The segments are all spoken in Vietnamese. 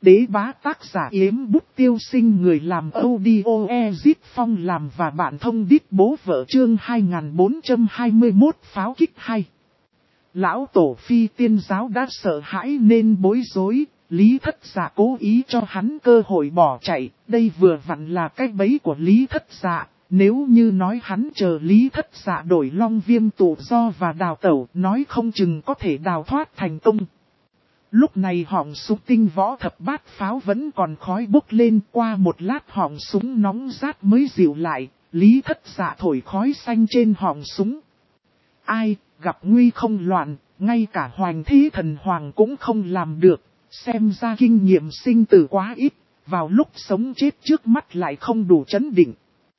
Đế bá tác giả Yếm Bút Tiêu Sinh, người làm audio Ezit Phong làm và bạn thông đít bố vợ, chương 2421 pháo kích hay. Lão tổ phi tiên giáo đã sợ hãi nên bối rối, Lý Thất Dạ cố ý cho hắn cơ hội bỏ chạy, đây vừa vặn là cái bẫy của Lý Thất Dạ. Nếu như nói hắn chờ Lý Thất Dạ đổi long viêm tự do và đào tẩu, nói không chừng có thể đào thoát thành công. Lúc này họng súng tinh võ thập bát pháo vẫn còn khói bốc lên, qua một lát họng súng nóng rát mới dịu lại, Lý Thất Dạ thổi khói xanh trên họng súng. Ai, gặp nguy không loạn, ngay cả Hoành Thế Thần Hoàng cũng không làm được, xem ra kinh nghiệm sinh tử quá ít, vào lúc sống chết trước mắt lại không đủ chấn định.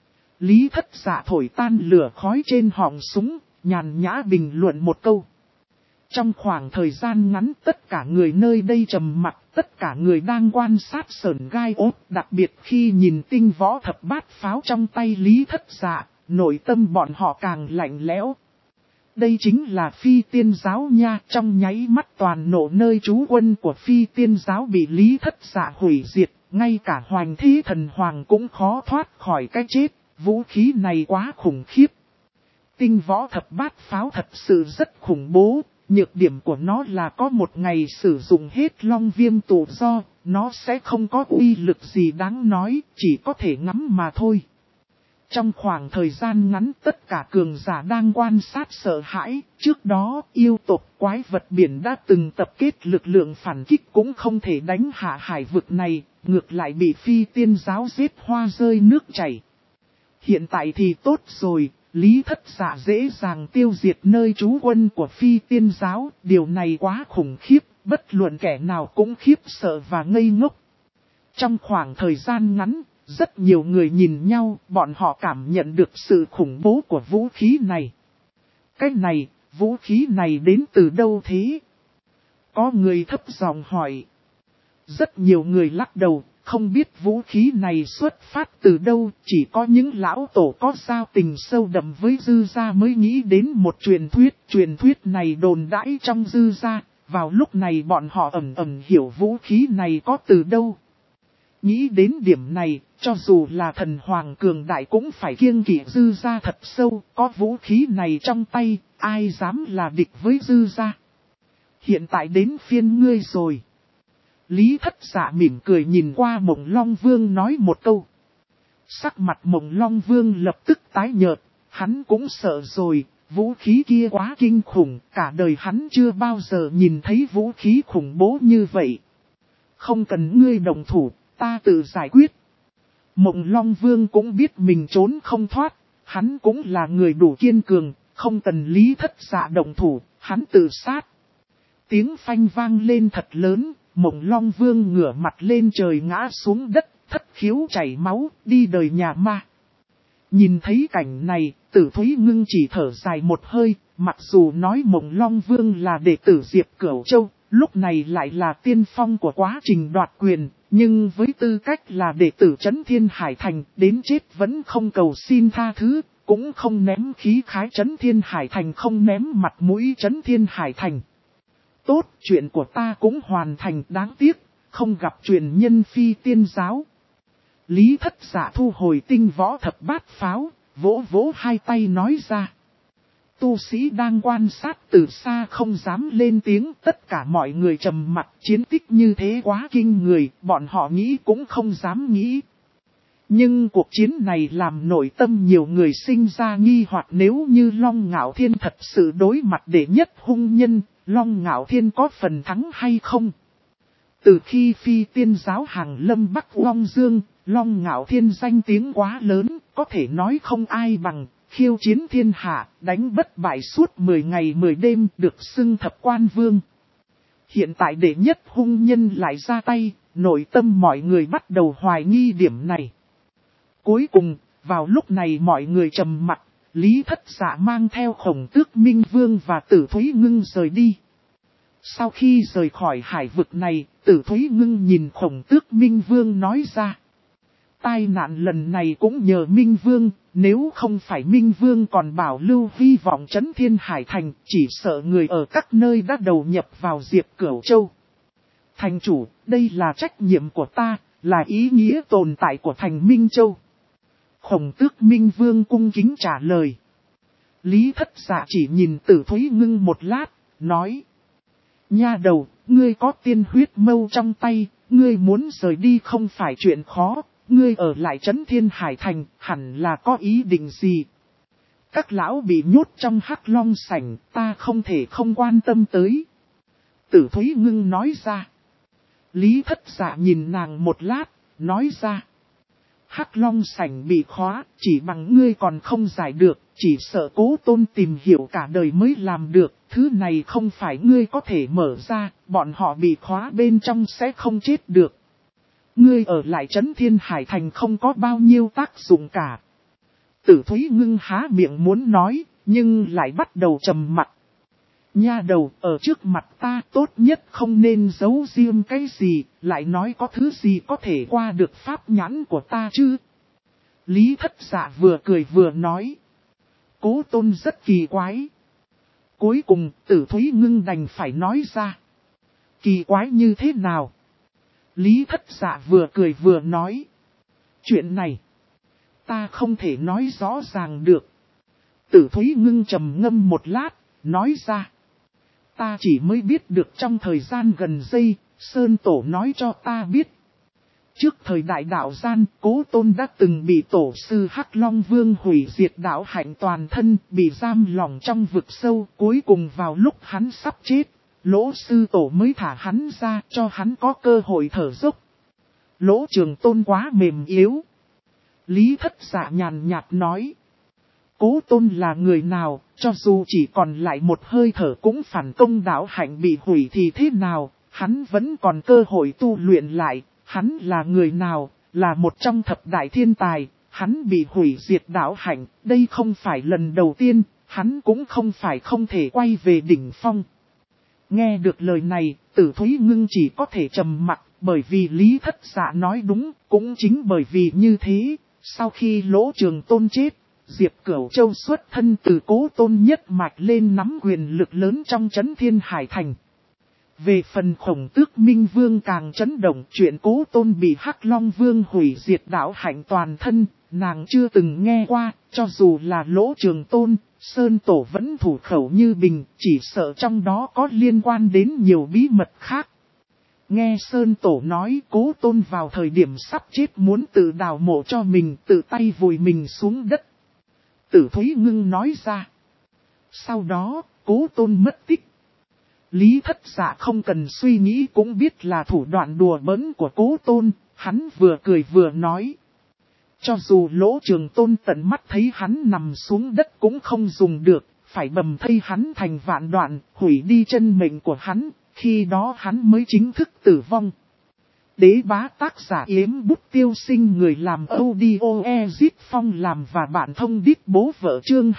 Lý Thất Dạ thổi tan lửa khói trên họng súng, nhàn nhã bình luận một câu. Trong khoảng thời gian ngắn tất cả người nơi đây trầm mặc, tất cả người đang quan sát sởn gai ốt, đặc biệt khi nhìn tinh võ thập bát pháo trong tay Lý Thất Dạ, nội tâm bọn họ càng lạnh lẽo. Đây chính là phi tiên giáo nha, trong nháy mắt toàn nổ nơi trú quân của phi tiên giáo bị Lý Thất Dạ hủy diệt, ngay cả Hoành Thế Thần Hoàng cũng khó thoát khỏi cái chết, vũ khí này quá khủng khiếp. Tinh võ thập bát pháo thật sự rất khủng bố. Nhược điểm của nó là có một ngày sử dụng hết long viêm tự do, nó sẽ không có uy lực gì đáng nói, chỉ có thể ngắm mà thôi. Trong khoảng thời gian ngắn tất cả cường giả đang quan sát sợ hãi, trước đó yêu tộc quái vật biển đã từng tập kết lực lượng phản kích cũng không thể đánh hạ hải vực này, ngược lại bị phi tiên giáo giết hoa rơi nước chảy. Hiện tại thì tốt rồi. Lý Thất Dạ dễ dàng tiêu diệt nơi trú quân của phi tiên giáo, điều này quá khủng khiếp, bất luận kẻ nào cũng khiếp sợ và ngây ngốc. Trong khoảng thời gian ngắn, rất nhiều người nhìn nhau, bọn họ cảm nhận được sự khủng bố của vũ khí này. Cái này, vũ khí này đến từ đâu thế? Có người thấp giọng hỏi. Rất nhiều người lắc đầu. Không biết vũ khí này xuất phát từ đâu, chỉ có những lão tổ có giao tình sâu đậm với dư gia mới nghĩ đến một truyền thuyết này đồn đãi trong dư gia, vào lúc này bọn họ ẩn hiểu vũ khí này có từ đâu. Nghĩ đến điểm này, cho dù là thần hoàng cường đại cũng phải kiêng kỵ dư gia thật sâu, có vũ khí này trong tay, ai dám là địch với dư gia. Hiện tại đến phiên ngươi rồi. Lý Thất Dạ mỉm cười nhìn qua Mộng Long Vương nói một câu. Sắc mặt Mộng Long Vương lập tức tái nhợt, hắn cũng sợ rồi, vũ khí kia quá kinh khủng, cả đời hắn chưa bao giờ nhìn thấy vũ khí khủng bố như vậy. Không cần ngươi đồng thủ, ta tự giải quyết. Mộng Long Vương cũng biết mình trốn không thoát, hắn cũng là người đủ kiên cường, không cần Lý Thất Dạ đồng thủ, hắn tự sát. Tiếng phanh vang lên thật lớn. Mộng Long Vương ngửa mặt lên trời ngã xuống đất, thất khiếu chảy máu, đi đời nhà ma. Nhìn thấy cảnh này, Tử Thúy Ngưng chỉ thở dài một hơi, mặc dù nói Mộng Long Vương là đệ tử Diệp Cửu Châu, lúc này lại là tiên phong của quá trình đoạt quyền, nhưng với tư cách là đệ tử Trấn Thiên Hải Thành, đến chết vẫn không cầu xin tha thứ, cũng không ném khí khái Trấn Thiên Hải Thành, không ném mặt mũi Trấn Thiên Hải Thành. Tốt, chuyện của ta cũng hoàn thành, đáng tiếc, không gặp truyền nhân phi tiên giáo. Lý Thất Dạ thu hồi tinh võ thập bát pháo, vỗ vỗ hai tay nói ra. Tu sĩ đang quan sát từ xa không dám lên tiếng, tất cả mọi người trầm mặc, chiến tích như thế quá kinh người, bọn họ nghĩ cũng không dám nghĩ. Nhưng cuộc chiến này làm nội tâm nhiều người sinh ra nghi hoặc, nếu như Long Ngạo Thiên thật sự đối mặt đệ nhất hung nhân, Long Ngạo Thiên có phần thắng hay không? Từ khi phi tiên giáo hàng lâm Bắc Long Dương, Long Ngạo Thiên danh tiếng quá lớn, có thể nói không ai bằng, khiêu chiến thiên hạ, đánh bất bại suốt 10 ngày 10 đêm, được xưng thập quan vương. Hiện tại đệ nhất hung nhân lại ra tay, nội tâm mọi người bắt đầu hoài nghi điểm này. Cuối cùng, vào lúc này mọi người trầm mặc. Lý Thất Dạ mang theo Khổng Tước Minh Vương và Tử Thúy Ngưng rời đi. Sau khi rời khỏi hải vực này, Tử Thúy Ngưng nhìn Khổng Tước Minh Vương nói ra. Tai nạn lần này cũng nhờ Minh Vương, nếu không phải Minh Vương còn bảo lưu hy vọng Trấn Thiên Hải Thành, chỉ sợ người ở các nơi đã đầu nhập vào Diệp Cửu Châu. Thành chủ, đây là trách nhiệm của ta, là ý nghĩa tồn tại của thành Minh Châu. Khổng Tước Minh Vương cung kính trả lời. Lý Thất Dạ chỉ nhìn Tử Thúy Ngưng một lát, nói. Nha đầu, ngươi có tiên huyết mâu trong tay, ngươi muốn rời đi không phải chuyện khó, ngươi ở lại trấn Thiên Hải Thành, hẳn là có ý định gì. Các lão bị nhốt trong Hắc Long sảnh, ta không thể không quan tâm tới. Tử Thúy Ngưng nói ra. Lý Thất Dạ nhìn nàng một lát, nói ra. Hắc Long sảnh bị khóa, chỉ bằng ngươi còn không giải được, chỉ sợ Cố Tôn tìm hiểu cả đời mới làm được, thứ này không phải ngươi có thể mở ra, bọn họ bị khóa bên trong sẽ không chết được. Ngươi ở lại trấn Thiên Hải Thành không có bao nhiêu tác dụng cả. Tử Thúy Ngưng há miệng muốn nói, nhưng lại bắt đầu trầm mặc. Nha đầu, ở trước mặt ta tốt nhất không nên giấu riêng cái gì, lại nói có thứ gì có thể qua được pháp nhãn của ta chứ. Lý Thất Dạ vừa cười vừa nói. Cố Tôn rất kỳ quái. Cuối cùng, Tử Thúy Ngưng đành phải nói ra. Kỳ quái như thế nào? Lý Thất Dạ vừa cười vừa nói. Chuyện này, ta không thể nói rõ ràng được. Tử Thúy Ngưng trầm ngâm một lát, nói ra. Ta chỉ mới biết được trong thời gian gần đây, Sơn Tổ nói cho ta biết. Trước thời đại đạo gian, Cố Tôn đã từng bị tổ sư Hắc Long Vương hủy diệt đạo hạnh toàn thân, bị giam lỏng trong vực sâu. Cuối cùng vào lúc hắn sắp chết, Lỗ Sư Tổ mới thả hắn ra cho hắn có cơ hội thở dốc. Lỗ Trường Tôn quá mềm yếu. Lý Thất Dạ nhàn nhạt nói. Cố Tôn là người nào, cho dù chỉ còn lại một hơi thở cũng phản công đạo hạnh bị hủy thì thế nào, hắn vẫn còn cơ hội tu luyện lại, hắn là người nào, là một trong thập đại thiên tài, hắn bị hủy diệt đạo hạnh, đây không phải lần đầu tiên, hắn cũng không phải không thể quay về đỉnh phong. Nghe được lời này, Tử Thúy Ngưng chỉ có thể trầm mặc, bởi vì Lý Thất Dạ nói đúng, cũng chính bởi vì như thế, sau khi Lỗ Trường Tôn chết, Diệp Cửu Châu xuất thân từ Cố Tôn nhất mạch lên nắm quyền lực lớn trong trấn Thiên Hải Thành. Về phần Khổng Tước Minh Vương càng chấn động chuyện Cố Tôn bị Hắc Long Vương hủy diệt đạo hạnh toàn thân, nàng chưa từng nghe qua, cho dù là Lỗ Trường Tôn, Sơn Tổ vẫn thủ khẩu như bình, chỉ sợ trong đó có liên quan đến nhiều bí mật khác. Nghe Sơn Tổ nói Cố Tôn vào thời điểm sắp chết muốn tự đào mộ cho mình, tự tay vùi mình xuống đất. Tử Thúy Ngưng nói ra. Sau đó, Cố Tôn mất tích. Lý Thất Dạ không cần suy nghĩ cũng biết là thủ đoạn đùa bỡn của Cố Tôn, hắn vừa cười vừa nói. Cho dù Lỗ Trường Tôn tận mắt thấy hắn nằm xuống đất cũng không dùng được, phải bầm thây hắn thành vạn đoạn, hủy đi chân mệnh của hắn, khi đó hắn mới chính thức tử vong. Đế bá tác giả Yếm Bút Tiêu Sinh, người làm audio Ezit Phong làm và bạn thông đít bố vợ chương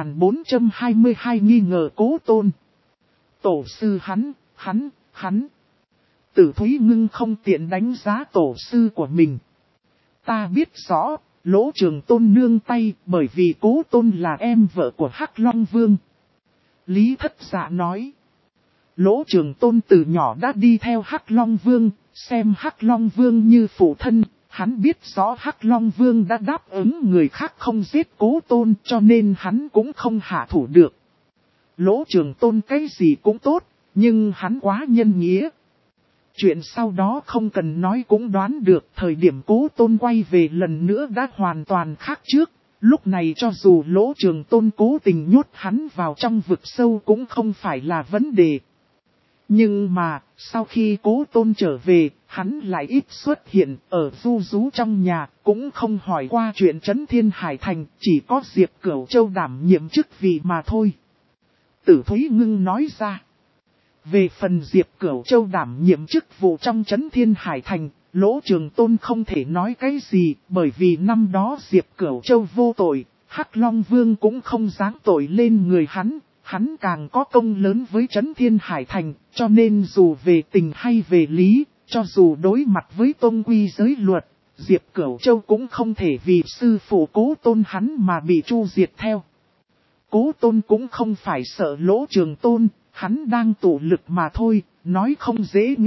2422 nghi ngờ Cố Tôn. Tổ sư hắn. Tử Thúy Ngưng không tiện đánh giá tổ sư của mình. Ta biết rõ, Lỗ Trường Tôn nương tay bởi vì Cố Tôn là em vợ của Hắc Long Vương. Lý Thất Dạ nói. Lỗ Trường Tôn từ nhỏ đã đi theo Hắc Long Vương, xem Hắc Long Vương như phụ thân, hắn biết rõ Hắc Long Vương đã đáp ứng người khác không giết Cố Tôn cho nên hắn cũng không hạ thủ được. Lỗ Trường Tôn cái gì cũng tốt, nhưng hắn quá nhân nghĩa. Chuyện sau đó không cần nói cũng đoán được, thời điểm Cố Tôn quay về lần nữa đã hoàn toàn khác trước. Lúc này cho dù Lỗ Trường Tôn cố tình nhốt hắn vào trong vực sâu cũng không phải là vấn đề. Nhưng mà, sau khi Cố Tôn trở về, hắn lại ít xuất hiện, ở du rú trong nhà, cũng không hỏi qua chuyện trấn Thiên Hải Thành, chỉ có Diệp Cửu Châu đảm nhiệm chức vị mà thôi. Tử Thúy Ngưng nói ra. Về phần Diệp Cửu Châu đảm nhiệm chức vụ trong trấn Thiên Hải Thành, Lỗ Trường Tôn không thể nói cái gì, bởi vì năm đó Diệp Cửu Châu vô tội, Hắc Long Vương cũng không giáng tội lên người hắn càng có công lớn với trấn Thiên Hải Thành, cho nên dù về tình hay về lý, cho dù đối mặt với tôn quy giới luật, Diệp Cửu Châu cũng không thể vì sư phụ Cố Tôn hắn mà bị tru diệt theo. Cố Tôn cũng không phải sợ Lỗ Trường Tôn, hắn đang tụ lực mà thôi, nói không dễ nghe,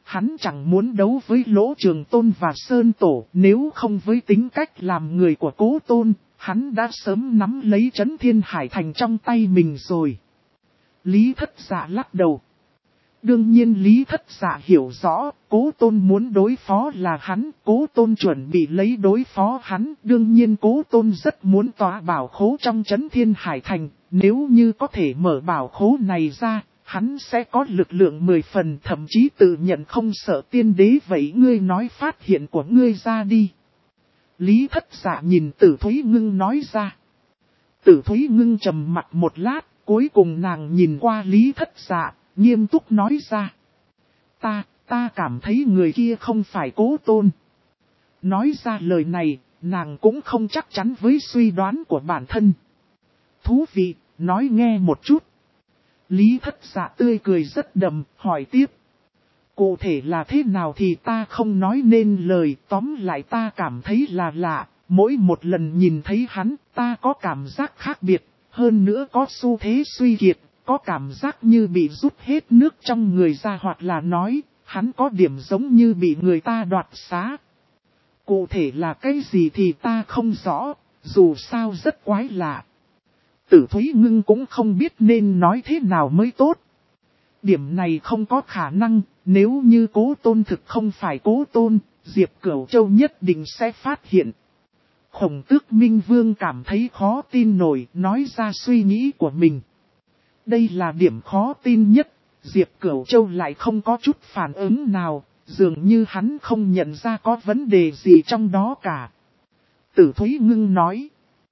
hắn chẳng muốn đấu với Lỗ Trường Tôn và Sơn Tổ, nếu không với tính cách làm người của Cố Tôn, hắn đã sớm nắm lấy Trấn Thiên Hải Thành trong tay mình rồi. Lý Thất Dạ lắc đầu. Đương nhiên Lý Thất Dạ hiểu rõ, Cố Tôn muốn đối phó là hắn, Cố Tôn chuẩn bị lấy đối phó hắn, đương nhiên Cố Tôn rất muốn tỏa bảo khố trong Trấn Thiên Hải Thành, nếu như có thể mở bảo khố này ra, hắn sẽ có lực lượng 10 phần, thậm chí tự nhận không sợ tiên đế. Vậy ngươi nói phát hiện của ngươi ra đi. Lý Thất Dạ nhìn Tử Thúy Ngưng nói ra. Tử Thúy Ngưng trầm mặt một lát, cuối cùng nàng nhìn qua Lý Thất Dạ, nghiêm túc nói ra. Ta cảm thấy người kia không phải Cố Tôn. Nói ra lời này, nàng cũng không chắc chắn với suy đoán của bản thân. Thú vị, nói nghe một chút. Lý Thất Dạ tươi cười rất đậm, hỏi tiếp. Cụ thể là thế nào thì ta không nói nên lời, tóm lại ta cảm thấy là lạ, mỗi một lần nhìn thấy hắn, ta có cảm giác khác biệt, hơn nữa có xu thế suy kiệt, có cảm giác như bị rút hết nước trong người ra, hoặc là nói, hắn có điểm giống như bị người ta đoạt xá. Cụ thể là cái gì thì ta không rõ, dù sao rất quái lạ. Tử Thúy Ngưng cũng không biết nên nói thế nào mới tốt. Điểm này không có khả năng, nếu như Cố Tôn thực không phải Cố Tôn, Diệp Cửu Châu nhất định sẽ phát hiện. Khổng Tước Minh Vương cảm thấy khó tin nổi, nói ra suy nghĩ của mình. Đây là điểm khó tin nhất, Diệp Cửu Châu lại không có chút phản ứng nào, dường như hắn không nhận ra có vấn đề gì trong đó cả. Tử Thúy Ngưng nói.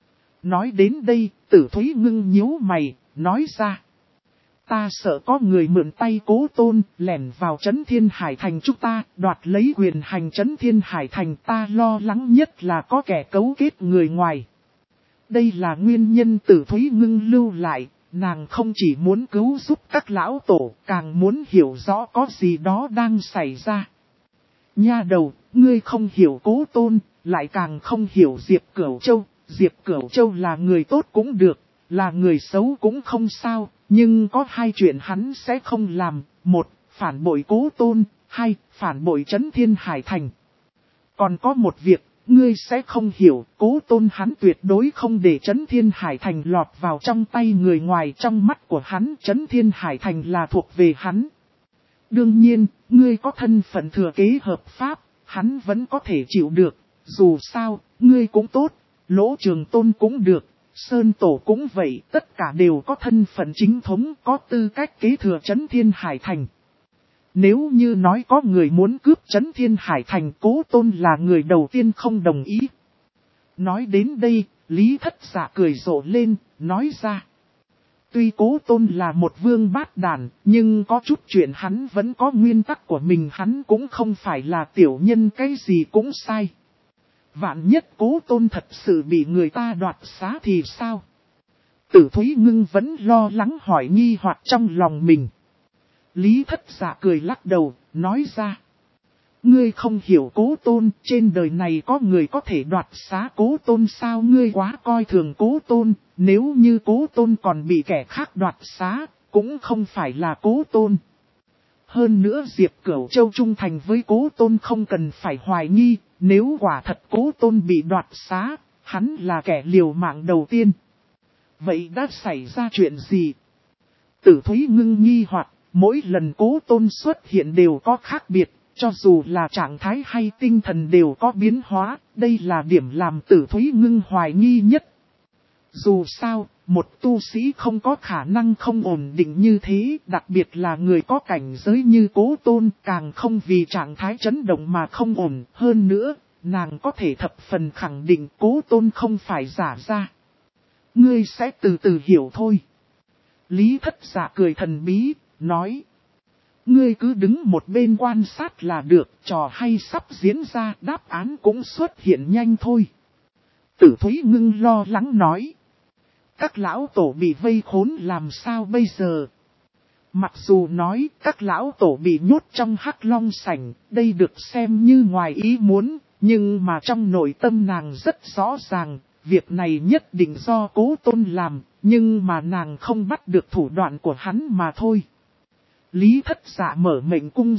Nói đến đây, Tử Thúy Ngưng nhíu mày, nói ra. Ta sợ có người mượn tay Cố Tôn, lẻn vào Trấn Thiên Hải Thành chúng ta, đoạt lấy quyền hành Trấn Thiên Hải Thành. Ta lo lắng nhất là có kẻ cấu kết người ngoài. Đây là nguyên nhân Tử Thúy Ngưng lưu lại, nàng không chỉ muốn cứu giúp các lão tổ, càng muốn hiểu rõ có gì đó đang xảy ra. Nha đầu, ngươi không hiểu Cố Tôn, lại càng không hiểu Diệp Cửu Châu. Diệp Cửu Châu là người tốt cũng được, là người xấu cũng không sao, nhưng có hai chuyện hắn sẽ không làm. Một, phản bội Cố Tôn, hai, phản bội Trấn Thiên Hải Thành. Còn có một việc, ngươi sẽ không hiểu, Cố Tôn hắn tuyệt đối không để Trấn Thiên Hải Thành lọt vào trong tay người ngoài. Trong mắt của hắn, Trấn Thiên Hải Thành là thuộc về hắn. Đương nhiên, ngươi có thân phận thừa kế hợp pháp, hắn vẫn có thể chịu được, dù sao, ngươi cũng tốt. Lỗ Trường Tôn cũng được, Sơn Tổ cũng vậy, tất cả đều có thân phận chính thống, có tư cách kế thừa Trấn Thiên Hải Thành. Nếu như nói có người muốn cướp Trấn Thiên Hải Thành, Cố Tôn là người đầu tiên không đồng ý. Nói đến đây, Lý Thất Dạ cười rộ lên, nói ra. Tuy Cố Tôn là một vương bát đàn, nhưng có chút chuyện hắn vẫn có nguyên tắc của mình, hắn cũng không phải là tiểu nhân, cái gì cũng sai. Vạn nhất Cố Tôn thật sự bị người ta đoạt xá thì sao? Tử Thúy Ngưng vẫn lo lắng hỏi nghi hoặc trong lòng mình. Lý Thất Dạ cười lắc đầu, nói ra. Ngươi không hiểu Cố Tôn, trên đời này có người có thể đoạt xá Cố Tôn sao? Ngươi quá coi thường Cố Tôn, nếu như Cố Tôn còn bị kẻ khác đoạt xá, cũng không phải là Cố Tôn. Hơn nữa Diệp Cửu Châu trung thành với Cố Tôn không cần phải hoài nghi, nếu quả thật Cố Tôn bị đoạt xá, hắn là kẻ liều mạng đầu tiên. Vậy đã xảy ra chuyện gì? Tử Thúy Ngưng nghi hoặc, mỗi lần Cố Tôn xuất hiện đều có khác biệt, cho dù là trạng thái hay tinh thần đều có biến hóa, đây là điểm làm Tử Thúy Ngưng hoài nghi nhất. Dù sao, một tu sĩ không có khả năng không ổn định như thế, đặc biệt là người có cảnh giới như Cố Tôn, càng không vì trạng thái chấn động mà không ổn. Hơn nữa, nàng có thể thập phần khẳng định Cố Tôn không phải giả ra. Ngươi sẽ từ từ hiểu thôi. Lý Thất Dạ cười thần bí, nói. Ngươi cứ đứng một bên quan sát là được, trò hay sắp diễn ra, đáp án cũng xuất hiện nhanh thôi. Tử Thúy Ngưng lo lắng nói. Các lão tổ bị vây khốn làm sao bây giờ? Mặc dù nói các lão tổ bị nhốt trong Hắc Long Sảnh, đây được xem như ngoài ý muốn, nhưng mà trong nội tâm nàng rất rõ ràng, việc này nhất định do Cố Tôn làm, nhưng mà nàng không bắt được thủ đoạn của hắn mà thôi. Lý Thất Dạ mở mệnh cung ra,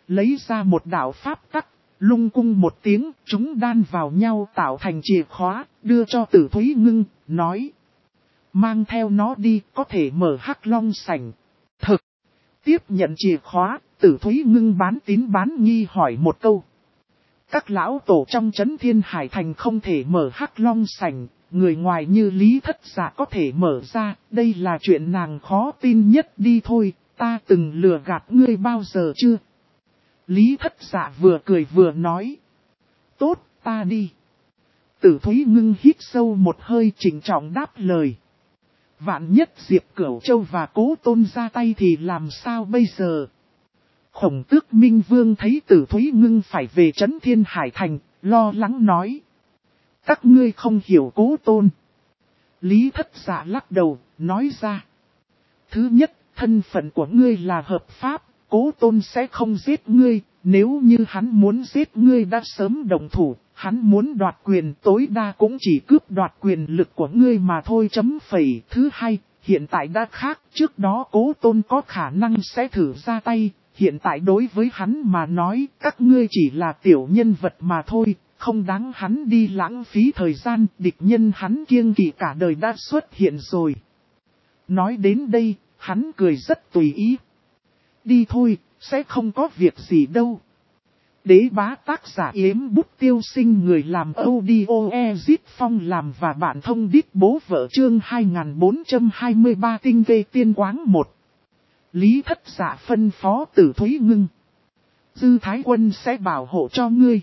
lấy ra một đạo pháp tắc, lung cung một tiếng, chúng đan vào nhau tạo thành chìa khóa, đưa cho Tử Thúy Ngưng, nói. Mang theo nó đi, có thể mở Hắc Long sảnh. Thực, tiếp nhận chìa khóa, Tử Thúy Ngưng bán tín bán nghi hỏi một câu. Các lão tổ trong Trấn Thiên Hải Thành không thể mở Hắc Long sảnh, người ngoài như Lý Thất Dạ có thể mở ra, đây là chuyện nàng khó tin nhất đi thôi, ta từng lừa gạt ngươi bao giờ chưa? Lý Thất Dạ vừa cười vừa nói. Tốt, ta đi. Tử Thúy Ngưng hít sâu một hơi trịnh trọng đáp lời. Vạn nhất Diệp Cửu Châu và Cố Tôn ra tay thì làm sao bây giờ? Khổng Tước Minh Vương thấy Tử Thúy Ngưng phải về Trấn Thiên Hải Thành, lo lắng nói. Các ngươi không hiểu Cố Tôn. Lý Thất Dạ lắc đầu, nói ra. Thứ nhất, thân phận của ngươi là hợp pháp, Cố Tôn sẽ không giết ngươi, nếu như hắn muốn giết ngươi đã sớm động thủ, hắn muốn đoạt quyền tối đa cũng chỉ cướp đoạt quyền lực của ngươi mà thôi . Thứ hai, hiện tại đã khác, trước đó Cố Tôn có khả năng sẽ thử ra tay, hiện tại đối với hắn mà nói, các ngươi chỉ là tiểu nhân vật mà thôi, không đáng hắn đi lãng phí thời gian, địch nhân hắn kiêng kỵ cả đời đã xuất hiện rồi. Nói đến đây, hắn cười rất tùy ý. Đi thôi, sẽ không có việc gì đâu. Đế bá tác giả Yếm Bút Tiêu Sinh, người làm audio Ezit Phong làm và bạn thông đít bố vợ chương 2423 tinh vê tiên quáng 1. Lý Thất Dạ phân phó Tử Thúy Ngưng. Dư Thái Quân sẽ bảo hộ cho ngươi.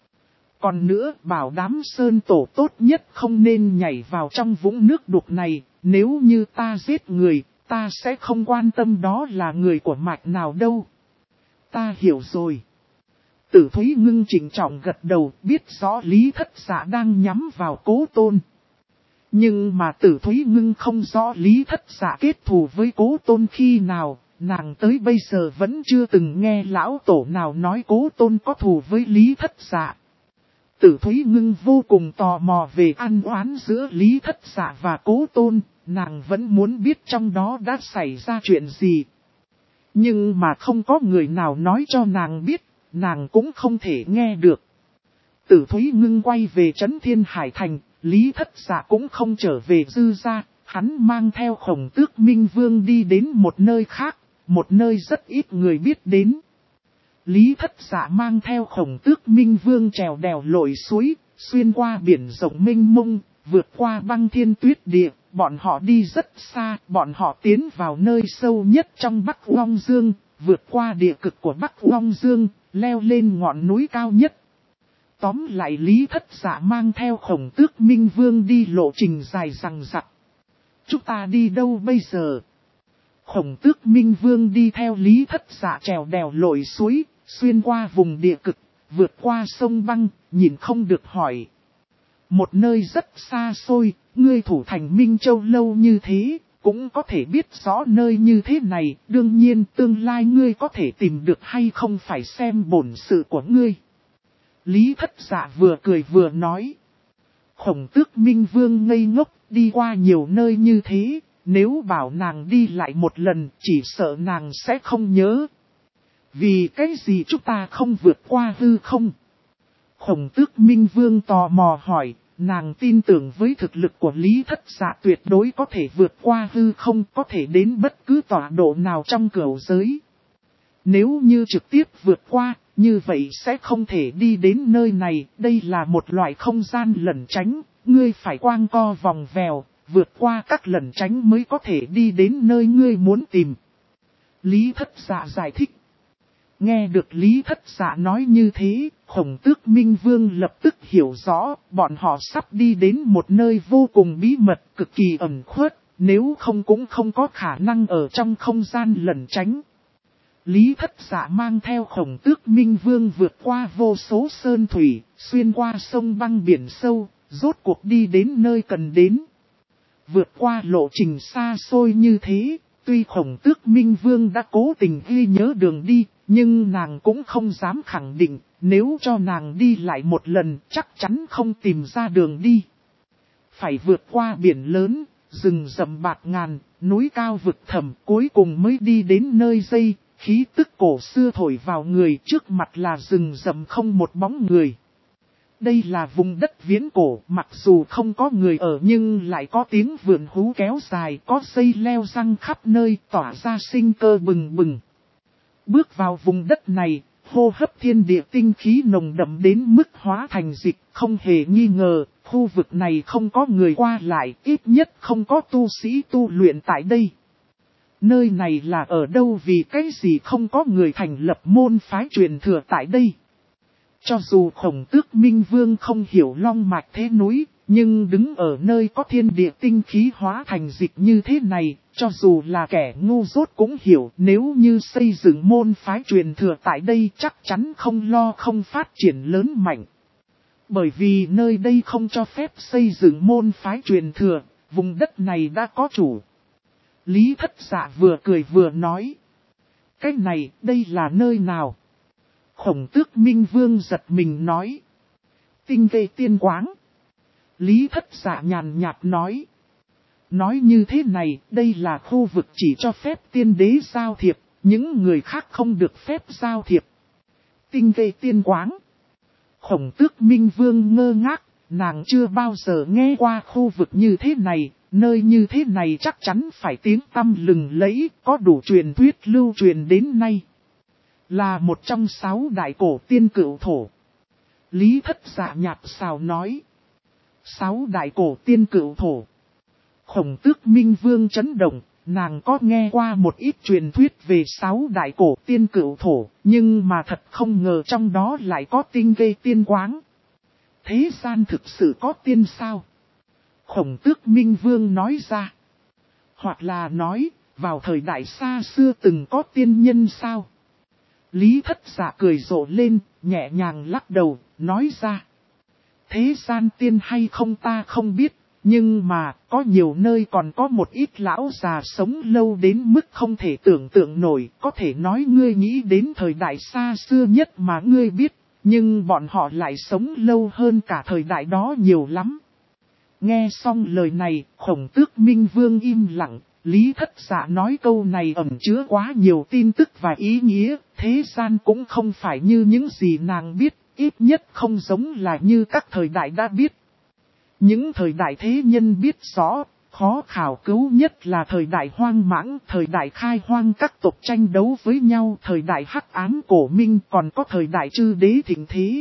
Còn nữa, bảo đám sơn tổ tốt nhất không nên nhảy vào trong vũng nước đục này, nếu như ta giết người, ta sẽ không quan tâm đó là người của mạch nào đâu. Ta hiểu rồi. Tử Thúy Ngưng trịnh trọng gật đầu, biết rõ Lý Thất Dạ đang nhắm vào Cố Tôn. Nhưng mà Tử Thúy Ngưng không rõ Lý Thất Dạ kết thù với Cố Tôn khi nào, nàng tới bây giờ vẫn chưa từng nghe lão tổ nào nói Cố Tôn có thù với Lý Thất Dạ. Tử Thúy Ngưng vô cùng tò mò về ăn oán giữa Lý Thất Dạ và Cố Tôn, nàng vẫn muốn biết trong đó đã xảy ra chuyện gì. Nhưng mà không có người nào nói cho nàng biết, nàng cũng không thể nghe được. Tử Thúy Ngưng quay về Trấn Thiên Hải Thành, Lý Thất Dạ cũng không trở về Dư gia, hắn mang theo Khổng Tước Minh Vương đi đến một nơi khác, một nơi rất ít người biết đến. Lý Thất Dạ mang theo Khổng Tước Minh Vương trèo đèo lội suối, xuyên qua biển rộng mênh mông, vượt qua băng thiên tuyết địa, bọn họ đi rất xa, bọn họ tiến vào nơi sâu nhất trong Bắc Long Dương, vượt qua địa cực của Bắc Long Dương, leo lên ngọn núi cao nhất. Tóm lại Lý Thất Dạ mang theo Khổng Tước Minh Vương đi lộ trình dài dằng dặc. Chúng ta đi đâu bây giờ? Khổng Tước Minh Vương đi theo Lý Thất Dạ trèo đèo lội suối, xuyên qua vùng địa cực, vượt qua sông băng, nhìn không được hỏi. Một nơi rất xa xôi, ngươi thủ thành Minh Châu lâu như thế, cũng có thể biết rõ nơi như thế này, đương nhiên tương lai ngươi có thể tìm được hay không phải xem bổn sự của ngươi. Lý Thất Dạ vừa cười vừa nói. Khổng Tước Minh Vương ngây ngốc, đi qua nhiều nơi như thế, nếu bảo nàng đi lại một lần chỉ sợ nàng sẽ không nhớ. Vì cái gì chúng ta không vượt qua hư không? Khổng Tước Minh Vương tò mò hỏi, nàng tin tưởng với thực lực của Lý Thất Dạ tuyệt đối có thể vượt qua hư không, có thể đến bất cứ tọa độ nào trong cửu giới. Nếu như trực tiếp vượt qua, như vậy sẽ không thể đi đến nơi này, đây là một loại không gian lẩn tránh, ngươi phải quang co vòng vèo, vượt qua các lẩn tránh mới có thể đi đến nơi ngươi muốn tìm. Lý Thất Dạ giải thích. Nghe được Lý Thất Dạ nói như thế, Khổng Tước Minh Vương lập tức hiểu rõ, bọn họ sắp đi đến một nơi vô cùng bí mật, cực kỳ ẩn khuất, nếu không cũng không có khả năng ở trong không gian lẩn tránh. Lý Thất Dạ mang theo Khổng Tước Minh Vương vượt qua vô số sơn thủy, xuyên qua sông băng biển sâu, rốt cuộc đi đến nơi cần đến. Vượt qua lộ trình xa xôi như thế, tuy Khổng Tước Minh Vương đã cố tình ghi nhớ đường đi, nhưng nàng cũng không dám khẳng định, nếu cho nàng đi lại một lần chắc chắn không tìm ra đường đi. Phải vượt qua biển lớn, rừng rậm bạt ngàn, núi cao vực thẳm, cuối cùng mới đi đến nơi khí tức cổ xưa thổi vào người, trước mặt là rừng rậm không một bóng người. Đây là vùng đất viễn cổ, mặc dù không có người ở nhưng lại có tiếng vượn hú kéo dài, có dây leo răng khắp nơi tỏa ra sinh cơ bừng bừng. Bước vào vùng đất này, hô hấp thiên địa tinh khí nồng đậm đến mức hóa thành dịch, không hề nghi ngờ, khu vực này không có người qua lại, ít nhất không có tu sĩ tu luyện tại đây. Nơi này là ở đâu, vì cái gì không có người thành lập môn phái truyền thừa tại đây? Cho dù Khổng Tước Minh Vương không hiểu long mạch thế núi, nhưng đứng ở nơi có thiên địa tinh khí hóa thành dịch như thế này, cho dù là kẻ ngu dốt cũng hiểu, nếu như xây dựng môn phái truyền thừa tại đây chắc chắn không lo không phát triển lớn mạnh. Bởi vì nơi đây không cho phép xây dựng môn phái truyền thừa, vùng đất này đã có chủ. Lý Thất Dạ vừa cười vừa nói. Cái này, đây là nơi nào? Khổng Tước Minh Vương giật mình nói. Tinh Vê Tiên Quáng. Lý Thất Dạ nhàn nhạt nói. Nói như thế này, đây là khu vực chỉ cho phép tiên đế giao thiệp, những người khác không được phép giao thiệp. Tinh Vê Tiên Quáng. Khổng Tước Minh Vương ngơ ngác, nàng chưa bao giờ nghe qua khu vực như thế này, nơi như thế này chắc chắn phải tiếng tăm lừng lẫy, có đủ truyền thuyết lưu truyền đến nay. Là một trong 6 đại cổ tiên cửu thổ. Lý Thất Dạ nhạt xào nói. 6 đại cổ tiên cửu thổ. Khổng Tước Minh Vương chấn động, nàng có nghe qua một ít truyền thuyết về 6 đại cổ tiên cửu thổ, nhưng mà thật không ngờ trong đó lại có Tinh Vê Tiên Quáng. Thế gian thực sự có tiên sao? Khổng Tước Minh Vương nói ra. Hoặc là nói, vào thời đại xa xưa từng có tiên nhân sao? Lý Thất Dạ cười rộ lên, nhẹ nhàng lắc đầu, nói ra. Thế gian tiên hay không ta không biết, nhưng mà có nhiều nơi còn có một ít lão già sống lâu đến mức không thể tưởng tượng nổi. Có thể nói ngươi nghĩ đến thời đại xa xưa nhất mà ngươi biết, nhưng bọn họ lại sống lâu hơn cả thời đại đó nhiều lắm. Nghe xong lời này, Khổng Tước Minh Vương im lặng. Lý Thất Dạ nói câu này ẩn chứa quá nhiều tin tức và ý nghĩa, thế gian cũng không phải như những gì nàng biết, ít nhất không giống là như các thời đại đã biết. Những thời đại thế nhân biết rõ, khó khảo cứu nhất là thời đại hoang mãng, thời đại khai hoang các tộc tranh đấu với nhau, thời đại hắc ám cổ minh, còn có thời đại chư đế thịnh thế.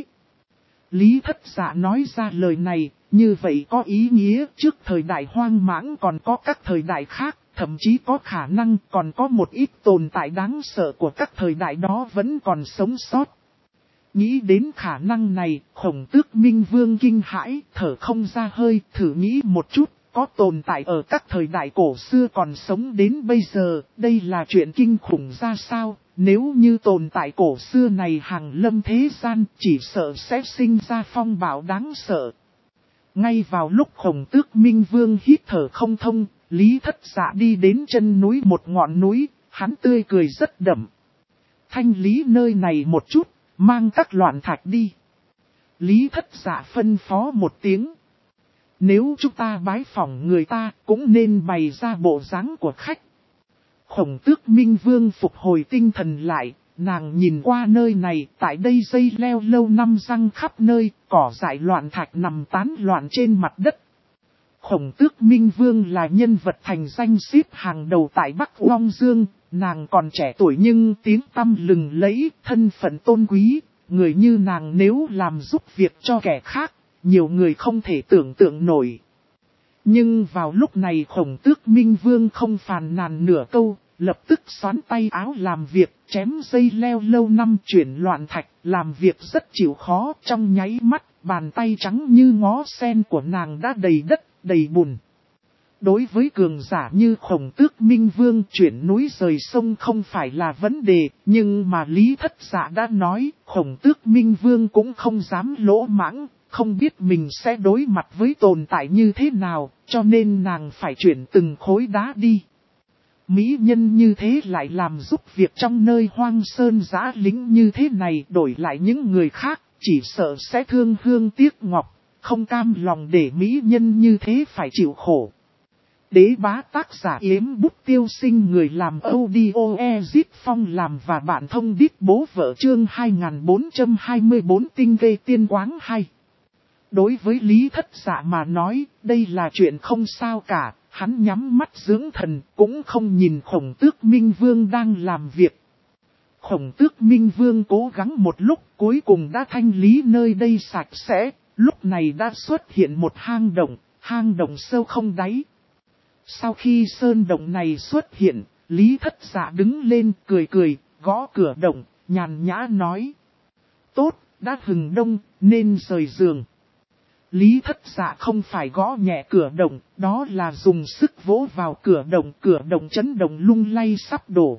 Lý Thất Dạ nói ra lời này, như vậy có ý nghĩa trước thời đại hoang mãng còn có các thời đại khác. Thậm chí có khả năng còn có một ít tồn tại đáng sợ của các thời đại đó vẫn còn sống sót. Nghĩ đến khả năng này, Khổng Tước Minh Vương kinh hãi, thở không ra hơi, thử nghĩ một chút, có tồn tại ở các thời đại cổ xưa còn sống đến bây giờ, đây là chuyện kinh khủng ra sao, nếu như tồn tại cổ xưa này hàng lâm thế gian, chỉ sợ sẽ sinh ra phong bạo đáng sợ. Ngay vào lúc Khổng Tước Minh Vương hít thở không thông, Lý Thất Dạ đi đến chân núi một ngọn núi, hắn tươi cười rất đậm. Thanh lý nơi này một chút, mang các loạn thạch đi. Lý Thất Dạ phân phó một tiếng. Nếu chúng ta bái phỏng người ta, cũng nên bày ra bộ dáng của khách. Khổng Tước Minh Vương phục hồi tinh thần lại, nàng nhìn qua nơi này, tại đây dây leo lâu năm răng khắp nơi, cỏ dại loạn thạch nằm tán loạn trên mặt đất. Khổng Tước Minh Vương là nhân vật thành danh xếp hàng đầu tại Bắc Long Dương, nàng còn trẻ tuổi nhưng tiếng tăm lừng lẫy, thân phận tôn quý, người như nàng nếu làm giúp việc cho kẻ khác, nhiều người không thể tưởng tượng nổi. Nhưng vào lúc này Khổng Tước Minh Vương không phàn nàn nửa câu, lập tức xoắn tay áo làm việc, chém dây leo lâu năm chuyển loạn thạch, làm việc rất chịu khó, trong nháy mắt, bàn tay trắng như ngó sen của nàng đã đầy đất, đầy bùn. Đối với cường giả như Khổng Tước Minh Vương, chuyển núi rời sông không phải là vấn đề, nhưng mà Lý Thất Dạ đã nói, Khổng Tước Minh Vương cũng không dám lỗ mãng, không biết mình sẽ đối mặt với tồn tại như thế nào, cho nên nàng phải chuyển từng khối đá đi. Mỹ nhân như thế lại làm giúp việc trong nơi hoang sơn giã lính như thế này, đổi lại những người khác, chỉ sợ sẽ thương hương tiếc ngọc, không cam lòng để mỹ nhân như thế phải chịu khổ. Đế bá tác giả Yếm Bút Tiêu Sinh, người làm audio Ezit Phong làm và bạn thông đít bố vợ, chương 2424 tinh gây tiên quáng hay. Đối với Lý Thất Dạ mà nói, đây là chuyện không sao cả, hắn nhắm mắt dưỡng thần, cũng không nhìn Khổng Tước Minh Vương đang làm việc. Khổng Tước Minh Vương cố gắng một lúc, cuối cùng đã thanh lý nơi đây sạch sẽ, lúc này đã xuất hiện một hang động sâu không đáy. Sau khi sơn động này xuất hiện, Lý Thất Dạ đứng lên cười, gõ cửa động, nhàn nhã nói. Tốt, đã hừng đông, nên rời giường. Lý Thất Dạ không phải gõ nhẹ cửa động, đó là dùng sức vỗ vào cửa động chấn động lung lay sắp đổ.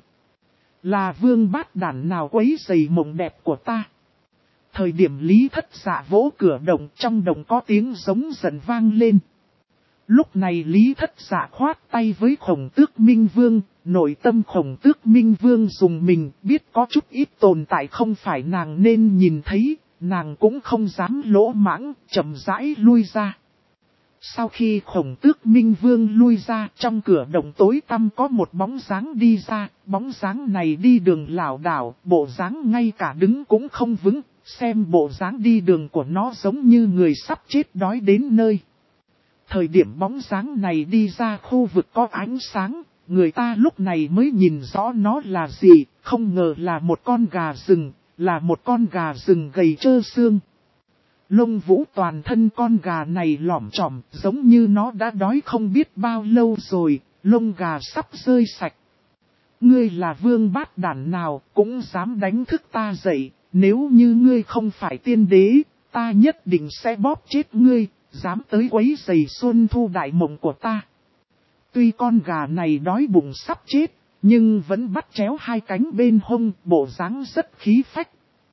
Là vương bát đản nào quấy rầy mộng đẹp của ta? Thời điểm Lý Thất Dạ vỗ cửa động, trong động có tiếng giống giận vang lên. Lúc này Lý Thất Dạ khoát tay với Khổng Tước Minh Vương, nội tâm Khổng Tước Minh Vương dùng mình, biết có chút ít tồn tại không phải nàng nên nhìn thấy, nàng cũng không dám lỗ mãng, chậm rãi lui ra. Sau khi Khổng Tước Minh Vương lui ra, trong cửa động tối tăm có một bóng dáng đi ra, bóng dáng này đi đường lảo đảo, bộ dáng ngay cả đứng cũng không vững, xem bộ dáng đi đường của nó giống như người sắp chết đói đến nơi. Thời điểm bóng dáng này đi ra khu vực có ánh sáng, người ta lúc này mới nhìn rõ nó là gì, không ngờ là một con gà rừng, là một con gà rừng gầy trơ xương. Lông vũ toàn thân con gà này lỏm chỏm, giống như nó đã đói không biết bao lâu rồi, lông gà sắp rơi sạch. Ngươi là vương bát đản nào, cũng dám đánh thức ta dậy, nếu như ngươi không phải tiên đế, ta nhất định sẽ bóp chết ngươi, dám tới quấy rầy xuân thu đại mộng của ta. Tuy con gà này đói bụng sắp chết, nhưng vẫn bắt chéo hai cánh bên hông, bộ dáng rất khí phách.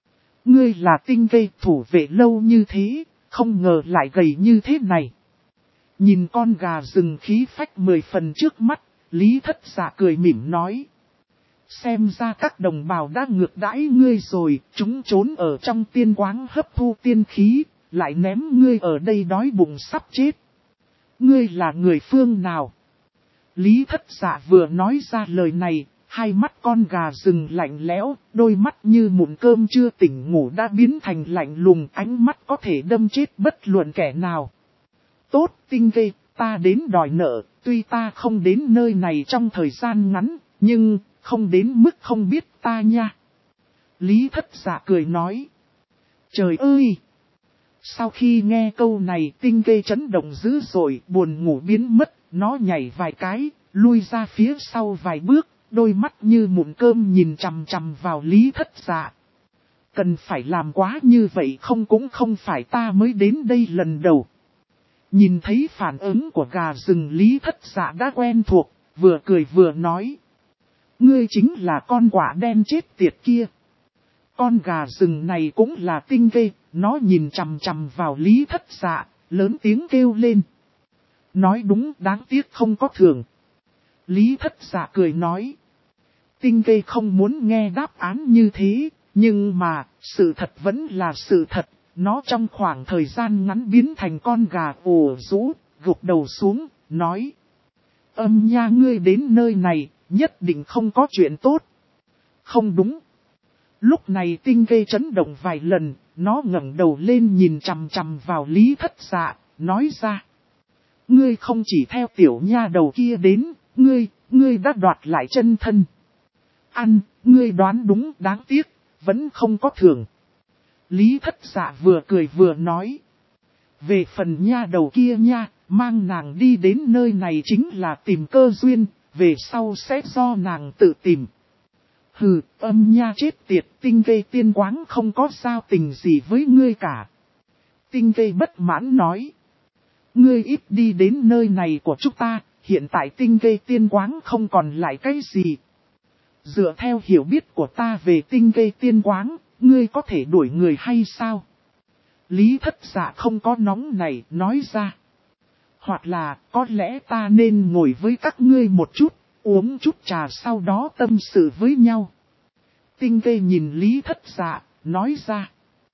Ngươi là tinh vê thủ vệ lâu như thế, không ngờ lại gầy như thế này. Nhìn con gà rừng khí phách 10 phần trước mắt, Lý Thất Dạ cười mỉm nói. Xem ra các đồng bào đã ngược đãi ngươi rồi, chúng trốn ở trong tiên quáng hấp thu tiên khí, lại ném ngươi ở đây đói bụng sắp chết. Ngươi là người phương nào? Lý Thất Dạ vừa nói ra lời này, hai mắt con gà rừng lạnh lẽo, đôi mắt như mụn cơm chưa tỉnh ngủ đã biến thành lạnh lùng, ánh mắt có thể đâm chết bất luận kẻ nào. Tốt, tinh vê, ta đến đòi nợ, tuy ta không đến nơi này trong thời gian ngắn, nhưng không đến mức không biết ta nha. Lý Thất Dạ cười nói. Trời ơi! Sau khi nghe câu này, tinh vê chấn động dữ dội, buồn ngủ biến mất, nó nhảy vài cái, lui ra phía sau vài bước. Đôi mắt như mụn cơm nhìn chằm chằm vào Lý Thất Dạ. Cần phải làm quá như vậy không, cũng không phải ta mới đến đây lần đầu. Nhìn thấy phản ứng của gà rừng, Lý Thất Dạ đã quen thuộc, vừa cười vừa nói. Ngươi chính là con quạ đen chết tiệt kia. Con gà rừng này cũng là tinh vê, nó nhìn chằm chằm vào Lý Thất Dạ, lớn tiếng kêu lên. Nói đúng, đáng tiếc không có thưởng. Lý Thất Dạ cười nói. Tinh vê không muốn nghe đáp án như thế, nhưng mà, sự thật vẫn là sự thật, nó trong khoảng thời gian ngắn biến thành con gà ủ rũ, gục đầu xuống, nói. Âm nha, ngươi đến nơi này, nhất định không có chuyện tốt. Không đúng. Lúc này tinh vê chấn động vài lần, nó ngẩng đầu lên nhìn chằm chằm vào Lý Thất Dạ, nói ra. Ngươi không chỉ theo tiểu nha đầu kia đến, ngươi đã đoạt lại chân thân. Ăn, ngươi đoán đúng, đáng tiếc, vẫn không có thưởng. Lý Thất Dạ vừa cười vừa nói. Về phần nha đầu kia nha, mang nàng đi đến nơi này chính là tìm cơ duyên, về sau sẽ do nàng tự tìm. Hừ, âm nha chết tiệt, tinh vê tiên quáng không có giao tình gì với ngươi cả. Tinh vê bất mãn nói. Ngươi ít đi đến nơi này của chúng ta, hiện tại tinh vê tiên quáng không còn lại cái gì. Dựa theo hiểu biết của ta về tinh vê tiên quáng, ngươi có thể đuổi người hay sao? Lý Thất Dạ không có nóng này, nói ra. Hoặc là, có lẽ ta nên ngồi với các ngươi một chút, uống chút trà sau đó tâm sự với nhau. Tinh vê nhìn Lý Thất Dạ, nói ra.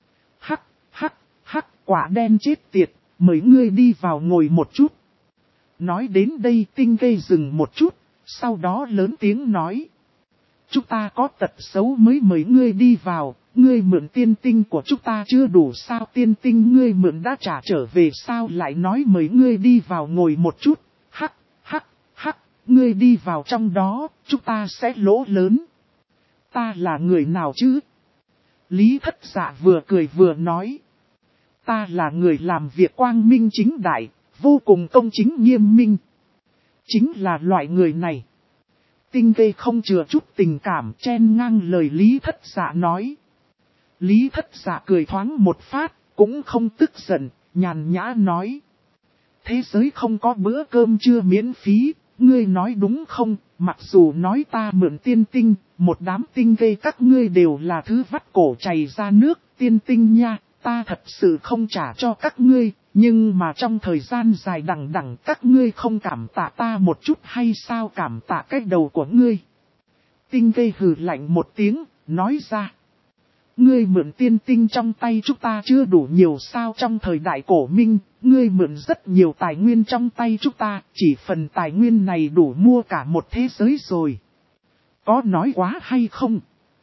Hắc, quả đen chết tiệt, mời ngươi đi vào ngồi một chút. Nói đến đây Tinh Vê dừng một chút, sau đó lớn tiếng nói. Chúng ta có tật xấu mới mời ngươi đi vào, ngươi mượn tiên tinh của chúng ta chưa đủ sao, tiên tinh ngươi mượn đã trả trở về sao lại nói mời ngươi đi vào ngồi một chút, hắc, hắc, hắc, ngươi đi vào trong đó, chúng ta sẽ lỗ lớn. Ta là người nào chứ? Lý Thất Dạ vừa cười vừa nói. Ta là người làm việc quang minh chính đại, vô cùng công chính nghiêm minh. Chính là loại người này. Tinh Vê không chừa chút tình cảm chen ngang lời Lý Thất Dạ nói. Lý Thất Dạ cười thoáng một phát, cũng không tức giận, nhàn nhã nói. Thế giới không có bữa cơm trưa miễn phí, ngươi nói đúng không? Mặc dù nói ta mượn tiên tinh, một đám tinh Vê các ngươi đều là thứ vắt cổ chảy ra nước, tiên tinh nha, ta thật sự không trả cho các ngươi, nhưng mà trong thời gian dài đằng đẵng các ngươi không cảm tạ ta một chút hay sao, cảm tạ cái đầu của ngươi. Tinh Vê hừ lạnh một tiếng, nói ra. Ngươi mượn tiên tinh trong tay chúng ta chưa đủ nhiều sao, trong thời đại cổ minh, ngươi mượn rất nhiều tài nguyên trong tay chúng ta, chỉ phần tài nguyên này đủ mua cả một thế giới rồi. Có nói quá hay không?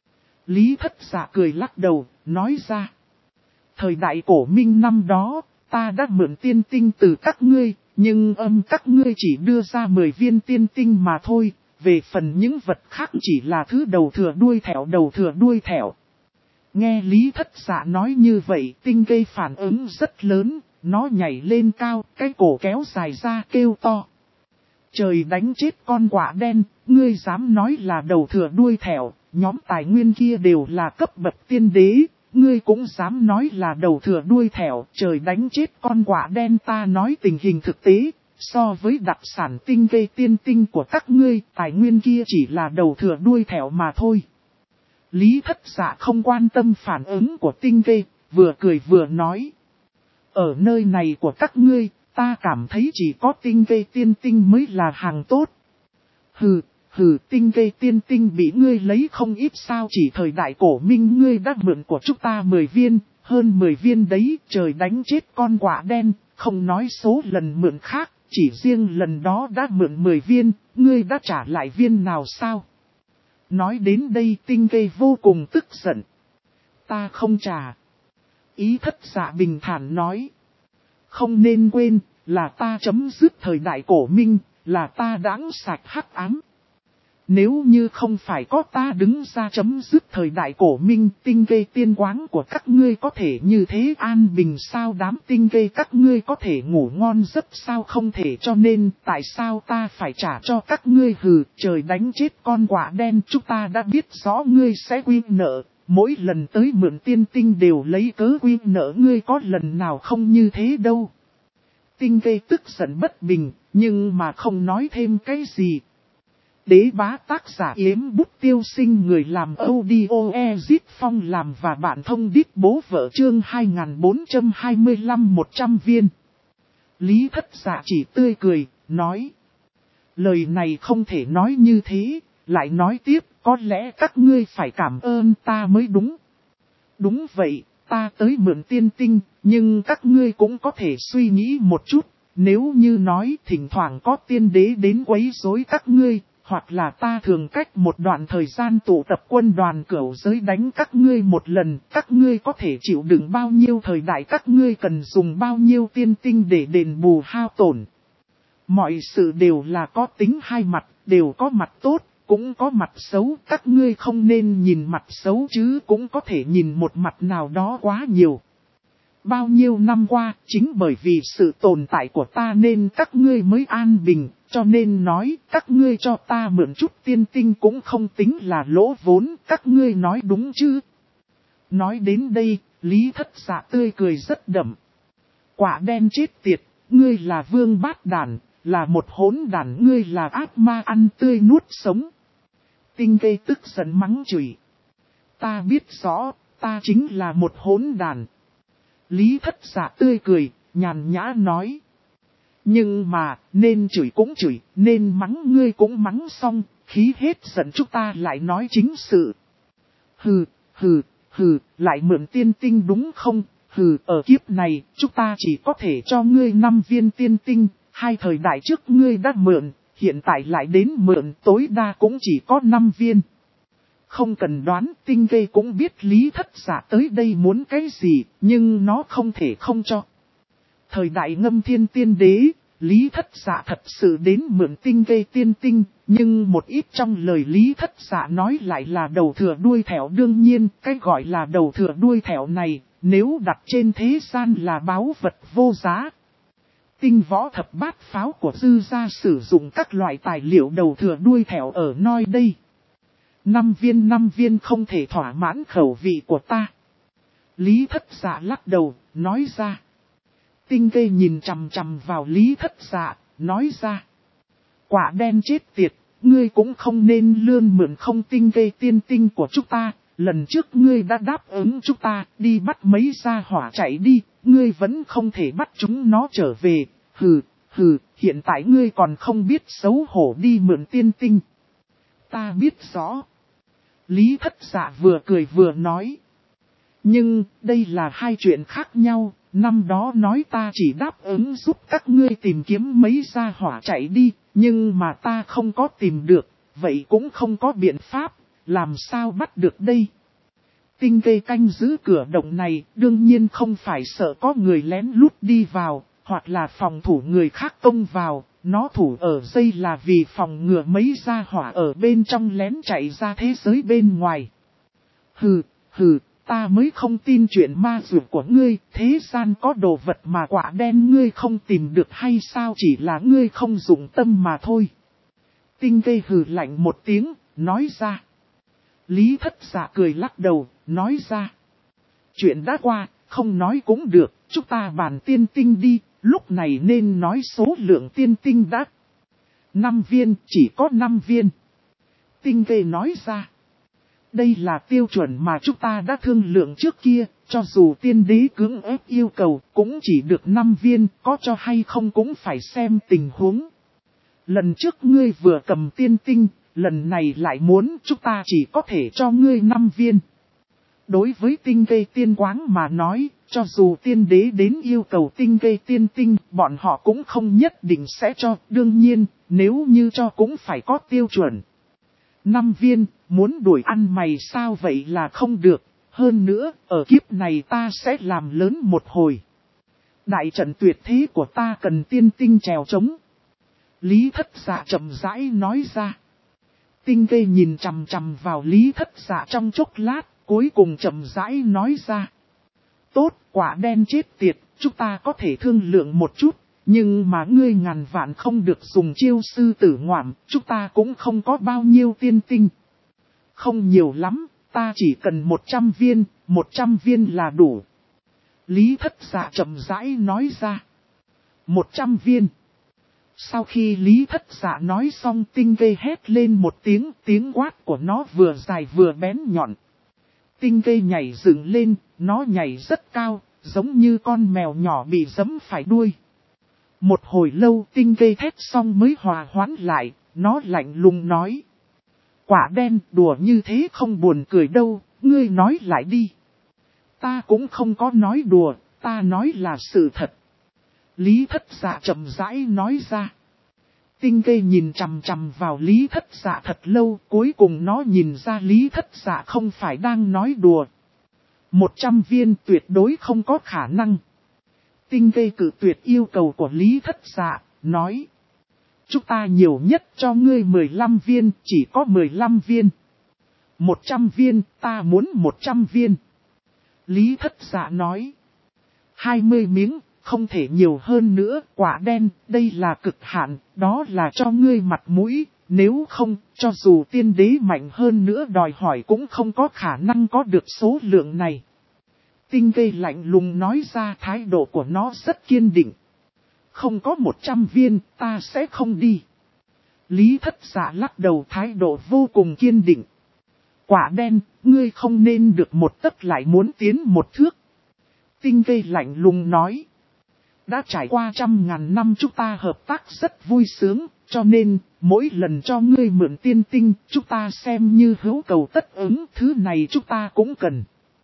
Lý Thất Dạ cười lắc đầu, nói ra. Thời đại cổ minh năm đó, ta đã mượn tiên tinh từ các ngươi, nhưng các ngươi chỉ đưa ra 10 viên tiên tinh mà thôi, về phần những vật khác chỉ là thứ đầu thừa đuôi thẻo. Nghe Lý Thất Dạ nói như vậy, Tinh Vê phản ứng rất lớn, nó nhảy lên cao, cái cổ kéo dài ra kêu to. Trời đánh chết con quạ đen, ngươi dám nói là đầu thừa đuôi thẻo, nhóm tài nguyên kia đều là cấp bậc tiên đế, ngươi cũng dám nói là đầu thừa đuôi thẻo, trời đánh chết con quạ đen, ta nói tình hình thực tế, so với đặc sản Tinh Vê tiên tinh của các ngươi, tài nguyên kia chỉ là đầu thừa đuôi thẻo mà thôi. Lý Thất Dạ không quan tâm phản ứng của Tinh Vê, vừa cười vừa nói. Ở nơi này của các ngươi, ta cảm thấy chỉ có Tinh Vê tiên tinh mới là hàng tốt. Hừ, Tinh Vê tiên tinh bị ngươi lấy không ít sao, chỉ thời đại cổ minh ngươi đã mượn của chúng ta 10 viên, hơn 10 viên đấy, trời đánh chết con quạ đen, không nói số lần mượn khác, chỉ riêng lần đó đã mượn 10 viên, ngươi đã trả lại viên nào sao? Nói đến đây Tinh Vê vô cùng tức giận. Ta không trả. Ý Thất Dạ bình thản nói. Không nên quên, là ta chấm dứt thời đại cổ minh, là ta đãng sạch hắc ám. Nếu như không phải có ta đứng ra chấm dứt thời đại cổ minh, Tinh Vê tiên quáng của các ngươi có thể như thế an bình sao, đám Tinh Vê các ngươi có thể ngủ ngon giấc sao, không thể, cho nên tại sao ta phải trả cho các ngươi? Hừ, trời đánh chết con quạ đen, chúng ta đã biết rõ ngươi sẽ quy nợ, mỗi lần tới mượn tiên tinh đều lấy cớ quy nợ, ngươi có lần nào không như thế đâu. Tinh Vê tức giận bất bình, nhưng mà không nói thêm cái gì. Đế bá tác giả Yếm Bút Tiêu Sinh, người làm audio Ezit Phong làm và bạn thông đít bố vợ, chương 2425-100 viên. Lý Thất Dạ chỉ tươi cười, nói. Lời này không thể nói như thế, lại nói tiếp, có lẽ các ngươi phải cảm ơn ta mới đúng. Đúng vậy, ta tới mượn tiên tinh, nhưng các ngươi cũng có thể suy nghĩ một chút, nếu như nói thỉnh thoảng có tiên đế đến quấy rối các ngươi, hoặc là ta thường cách một đoạn thời gian tụ tập quân đoàn cửu giới đánh các ngươi một lần, các ngươi có thể chịu đựng bao nhiêu thời đại, các ngươi cần dùng bao nhiêu tiên tinh để đền bù hao tổn. Mọi sự đều là có tính hai mặt, đều có mặt tốt, cũng có mặt xấu, các ngươi không nên nhìn mặt xấu chứ cũng có thể nhìn một mặt nào đó quá nhiều. Bao nhiêu năm qua, chính bởi vì sự tồn tại của ta nên các ngươi mới an bình, cho nên nói các ngươi cho ta mượn chút tiên tinh cũng không tính là lỗ vốn, các ngươi nói đúng chứ? Nói đến đây, Lý Thất Dạ tươi cười rất đậm. Quả đen chết tiệt, ngươi là vương bát đàn, là một hỗn đàn, ngươi là ác ma ăn tươi nuốt sống. Tinh Vê tức giận mắng chửi. Ta biết rõ, ta chính là một hỗn đàn. Lý Thất Dạ tươi cười, nhàn nhã nói. Nhưng mà, nên chửi cũng chửi, nên mắng ngươi cũng mắng xong, khí hết giận chúng ta lại nói chính sự. Lại mượn tiên tinh đúng không? Ở kiếp này, chúng ta chỉ có thể cho ngươi 5 viên tiên tinh, 2 thời đại trước ngươi đã mượn, hiện tại lại đến mượn tối đa cũng chỉ có 5 viên. Không cần đoán, Tinh Vê cũng biết Lý Thất Dạ tới đây muốn cái gì, nhưng nó không thể không cho. Thời đại Ngâm Thiên Tiên Đế, Lý Thất Dạ thật sự đến mượn Tinh Vê tiên tinh, nhưng một ít trong lời Lý Thất Dạ nói lại là đầu thừa đuôi thẻo. Đương nhiên, cái gọi là đầu thừa đuôi thẻo này, nếu đặt trên thế gian là báu vật vô giá. Tinh võ thập bát pháo của Dư gia sử dụng các loại tài liệu đầu thừa đuôi thẻo ở noi đây. 5 viên không thể thỏa mãn khẩu vị của ta. Lý Thất Dạ lắc đầu, nói ra. Tinh Vê nhìn chằm chằm vào Lý Thất Dạ, nói ra. Quả đen chết tiệt, ngươi cũng không nên lươn mượn không Tinh Vê tiên tinh của chúng ta. Lần trước ngươi đã đáp ứng chúng ta, đi bắt mấy gia hỏa chạy đi, ngươi vẫn không thể bắt chúng nó trở về. Hừ, hiện tại ngươi còn không biết xấu hổ đi mượn tiên tinh. Ta biết rõ. Lý Thất Dạ vừa cười vừa nói. Nhưng, đây là 2 chuyện khác nhau, năm đó nói ta chỉ đáp ứng giúp các ngươi tìm kiếm mấy gia hỏa chạy đi, nhưng mà ta không có tìm được, vậy cũng không có biện pháp, làm sao bắt được đây. Tinh Vê canh giữ cửa động này, đương nhiên không phải sợ có người lén lút đi vào, hoặc là phòng thủ người khác công vào, nó thủ ở dây là vì phòng ngừa mấy gia hỏa ở bên trong lén chạy ra thế giới bên ngoài. Hừ, ta mới không tin chuyện ma dược của ngươi, thế gian có đồ vật mà quả đen ngươi không tìm được hay sao, chỉ là ngươi không dụng tâm mà thôi. Tinh Vê hừ lạnh một tiếng, nói ra. Lý Thất Dạ cười lắc đầu, nói ra. Chuyện đã qua, không nói cũng được, chúng ta bàn tiên tinh đi, lúc này nên nói số lượng tiên tinh đã. 5 viên, chỉ có 5 viên. Tinh Vê nói ra. Đây là tiêu chuẩn mà chúng ta đã thương lượng trước kia, cho dù tiên đế cưỡng ép yêu cầu cũng chỉ được 5 viên, có cho hay không cũng phải xem tình huống. Lần trước ngươi vừa cầm tiên tinh, lần này lại muốn chúng ta chỉ có thể cho ngươi 5 viên. Đối với Tinh Vê tiên quáng mà nói, cho dù tiên đế đến yêu cầu Tinh Vê tiên tinh, bọn họ cũng không nhất định sẽ cho. Đương nhiên, nếu như cho cũng phải có tiêu chuẩn. 5 viên, muốn đuổi ăn mày sao vậy là không được. Hơn nữa, ở kiếp này ta sẽ làm lớn một hồi. Đại trận tuyệt thế của ta cần tiên tinh trèo trống. Lý Thất Dạ chậm rãi nói ra. Tinh Vê nhìn chằm chằm vào Lý Thất Dạ trong chốc lát, cuối cùng chậm rãi nói ra. Tốt, quả đen chết tiệt, chúng ta có thể thương lượng một chút, nhưng mà ngươi ngàn vạn không được dùng chiêu sư tử ngoạm, chúng ta cũng không có bao nhiêu tiên tinh. Không nhiều lắm, ta chỉ cần 100 viên, 100 viên là đủ. Lý Thất Dạ chậm rãi nói ra. 100 viên. Sau khi Lý Thất Dạ nói xong, Tinh Vê hét lên một tiếng, tiếng quát của nó vừa dài vừa bén nhọn. Tinh Vê nhảy dựng lên, nó nhảy rất cao, giống như con mèo nhỏ bị giẫm phải đuôi. Một hồi lâu Tinh Vê thét xong mới hòa hoãn lại, nó lạnh lùng nói. Quả đen, đùa như thế không buồn cười đâu, ngươi nói lại đi. Ta cũng không có nói đùa, ta nói là sự thật. Lý Thất Dạ chậm rãi nói ra. Tinh Vê nhìn chằm chằm vào Lý Thất Dạ thật lâu, cuối cùng nó nhìn ra Lý Thất Dạ không phải đang nói đùa. 100 viên tuyệt đối không có khả năng. Tinh Vê cự tuyệt yêu cầu của Lý Thất Dạ, nói. Chúng ta nhiều nhất cho ngươi 15 viên, chỉ có 15 viên. 100 viên, ta muốn 100 viên. Lý Thất Dạ nói. 20 miếng, không thể nhiều hơn nữa, quả đen, đây là cực hạn, đó là cho ngươi mặt mũi, nếu không, cho dù tiên đế mạnh hơn nữa đòi hỏi cũng không có khả năng có được số lượng này. Tinh Vê lạnh lùng nói ra, thái độ của nó rất kiên định. Không có 100 viên, ta sẽ không đi. Lý Thất Dạ lắc đầu, thái độ vô cùng kiên định. Quả đen, ngươi không nên được một tấc lại muốn tiến một thước. Tinh Vê lạnh lùng nói. Đã trải qua 100.000 năm chúng ta hợp tác rất vui sướng, cho nên, mỗi lần cho ngươi mượn tiên tinh, chúng ta xem như hữu cầu tất ứng, thứ này chúng ta cũng cần.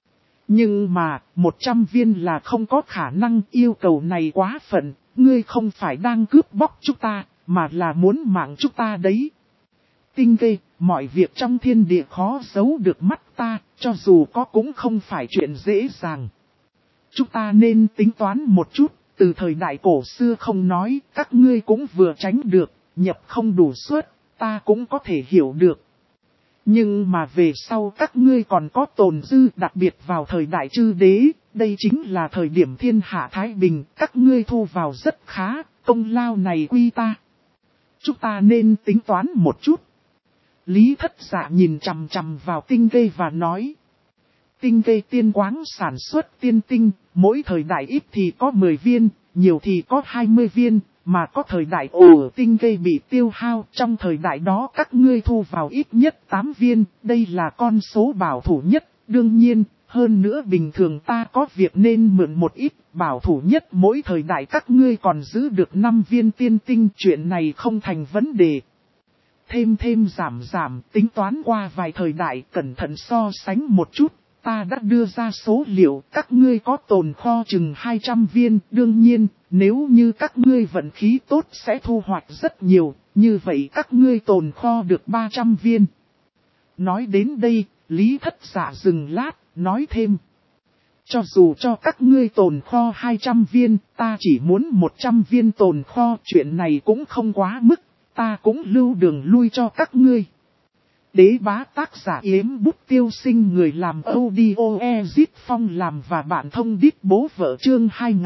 Nhưng mà, 100 viên là không có khả năng, yêu cầu này quá phận, ngươi không phải đang cướp bóc chúng ta, mà là muốn mạng chúng ta đấy. Tinh Vê, mọi việc trong thiên địa khó giấu được mắt ta, cho dù có cũng không phải chuyện dễ dàng. Chúng ta nên tính toán một chút, từ thời đại cổ xưa không nói, các ngươi cũng vừa tránh được, nhập không đủ suất, ta cũng có thể hiểu được. Nhưng mà về sau các ngươi còn có tồn dư, đặc biệt vào thời đại chư đế, đây chính là thời điểm thiên hạ thái bình, các ngươi thu vào rất khá, công lao này quy ta. Chúng ta nên tính toán một chút. Lý Thất Dạ nhìn chằm chằm vào Tinh Vê và nói. Tinh Vê tiên quáng sản xuất tiên tinh, mỗi thời đại ít thì có 10 viên, nhiều thì có 20 viên, mà có thời đại Tinh Vê bị tiêu hao, trong thời đại đó các ngươi thu vào ít nhất 8 viên, đây là con số bảo thủ nhất, đương nhiên, hơn nữa bình thường ta có việc nên mượn một ít, bảo thủ nhất mỗi thời đại các ngươi còn giữ được 5 viên tiên tinh, chuyện này không thành vấn đề. Thêm giảm, tính toán qua vài thời đại, cẩn thận so sánh một chút. Ta đã đưa ra số liệu, các ngươi có tồn kho chừng 200 viên, đương nhiên, nếu như các ngươi vận khí tốt sẽ thu hoạch rất nhiều, như vậy các ngươi tồn kho được 300 viên. Nói đến đây, Lý Thất Dạ dừng lát, nói thêm. Cho dù cho các ngươi tồn kho 200 viên, ta chỉ muốn 100 viên tồn kho, chuyện này cũng không quá mức, ta cũng lưu đường lui cho các ngươi. Đế bá tác giả Yếm Bút Tiêu Sinh, người làm audio Ezit Phong làm và bạn thông đít bố vợ chương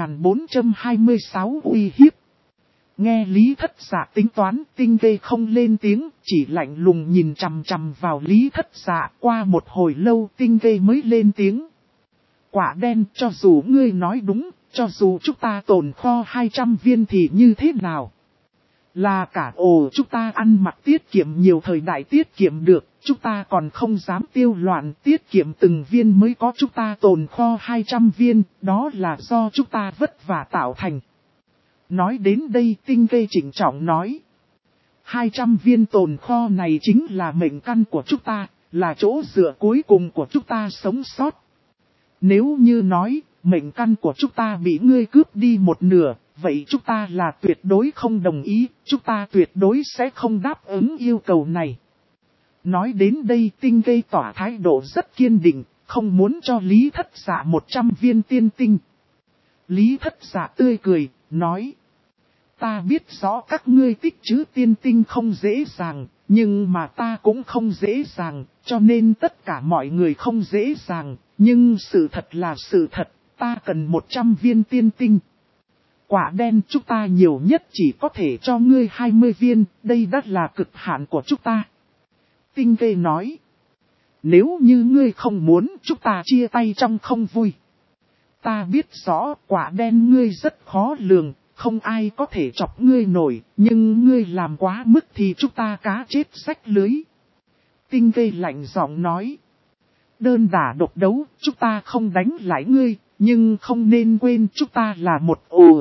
2426 uy hiếp. Nghe Lý Thất Dạ tính toán, Tinh Vê không lên tiếng, chỉ lạnh lùng nhìn chằm chằm vào Lý Thất Dạ. Qua một hồi lâu Tinh Vê mới lên tiếng. Quả đen, cho dù ngươi nói đúng, cho dù chúng ta tồn kho 200 viên thì như thế nào? Là cả chúng ta ăn mặc tiết kiệm nhiều thời đại tiết kiệm được, chúng ta còn không dám tiêu loạn, tiết kiệm từng viên mới có, chúng ta tồn kho 200 viên, đó là do chúng ta vất vả tạo thành. Nói đến đây Tinh Vê chỉnh trọng nói. 200 viên tồn kho này chính là mệnh căn của chúng ta, là chỗ dựa cuối cùng của chúng ta sống sót. Nếu như nói, mệnh căn của chúng ta bị ngươi cướp đi một nửa, vậy chúng ta là tuyệt đối không đồng ý, chúng ta tuyệt đối sẽ không đáp ứng yêu cầu này. Nói đến đây Tinh Vê tỏ thái độ rất kiên định, không muốn cho Lý Thất Dạ 100 viên tiên tinh. Lý Thất Dạ tươi cười, nói. Ta biết rõ các ngươi tích trữ tiên tinh không dễ dàng, nhưng mà ta cũng không dễ dàng, cho nên tất cả mọi người không dễ dàng, nhưng sự thật là sự thật, ta cần 100 viên tiên tinh. Quả đen chúng ta nhiều nhất chỉ có thể cho ngươi 20 viên, đây đã là cực hạn của chúng ta. Tinh Vê nói. Nếu như ngươi không muốn chúng ta chia tay trong không vui. Ta biết rõ quả đen ngươi rất khó lường, không ai có thể chọc ngươi nổi, nhưng ngươi làm quá mức thì chúng ta cá chết rách lưới. Tinh Vê lạnh giọng nói. Đơn đả độc đấu, chúng ta không đánh lại ngươi, nhưng không nên quên chúng ta là một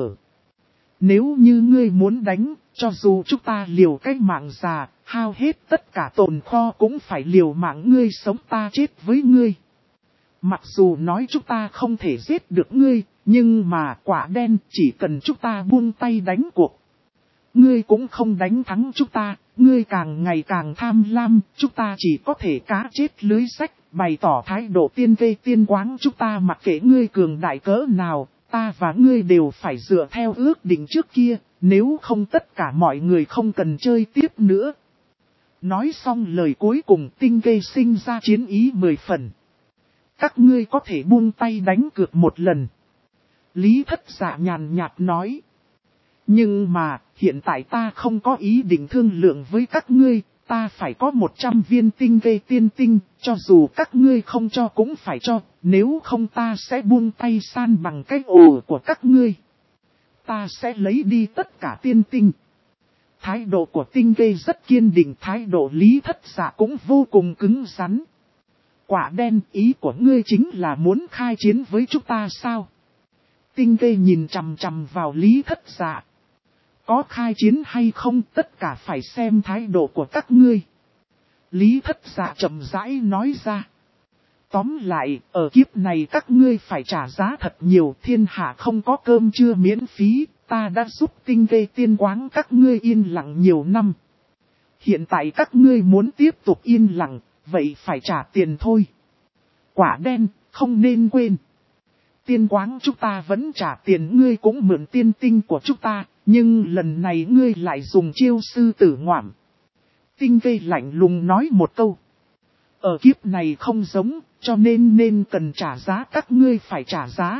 Nếu như ngươi muốn đánh, cho dù chúng ta liều cái mạng già, hao hết tất cả tồn kho cũng phải liều mạng, ngươi sống ta chết với ngươi. Mặc dù nói chúng ta không thể giết được ngươi, nhưng mà quả đen chỉ cần chúng ta buông tay đánh cuộc. Ngươi cũng không đánh thắng chúng ta, ngươi càng ngày càng tham lam, chúng ta chỉ có thể cá chết lưới rách, bày tỏ thái độ tiên Vê tiên quáng, chúng ta mặc kệ ngươi cường đại cỡ nào, ta và ngươi đều phải dựa theo ước định trước kia, nếu không tất cả mọi người không cần chơi tiếp nữa. Nói xong lời cuối cùng Tinh Vê sinh ra chiến ý 10 phần. Các ngươi có thể buông tay đánh cược một lần. Lý Thất Dạ nhàn nhạt nói. Nhưng mà, hiện tại ta không có ý định thương lượng với các ngươi, ta phải có 100 viên Tinh Vê tiên tinh, cho dù các ngươi không cho cũng phải cho, nếu không ta sẽ buông tay san bằng cái của các ngươi. Ta sẽ lấy đi tất cả tiên tinh. Thái độ của Tinh Vê rất kiên định, thái độ Lý Thất Dạ cũng vô cùng cứng rắn. Quả đen, ý của ngươi chính là muốn khai chiến với chúng ta sao? Tinh Vê nhìn chằm chằm vào Lý Thất Dạ. Có khai chiến hay không tất cả phải xem thái độ của các ngươi. Lý Thất Dạ chậm rãi nói ra. Tóm lại, ở kiếp này các ngươi phải trả giá thật nhiều, thiên hạ không có cơm trưa miễn phí, ta đã giúp Tinh Vê Tiên Quáng các ngươi yên lặng nhiều năm. Hiện tại các ngươi muốn tiếp tục yên lặng, vậy phải trả tiền thôi. Quả đen, không nên quên. Tiên Quáng chúng ta vẫn trả tiền, ngươi cũng mượn tiên tinh của chúng ta, nhưng lần này ngươi lại dùng chiêu sư tử ngoạm. Tinh Vê lạnh lùng nói một câu. Ở kiếp này không giống, cho nên cần trả giá, các ngươi phải trả giá.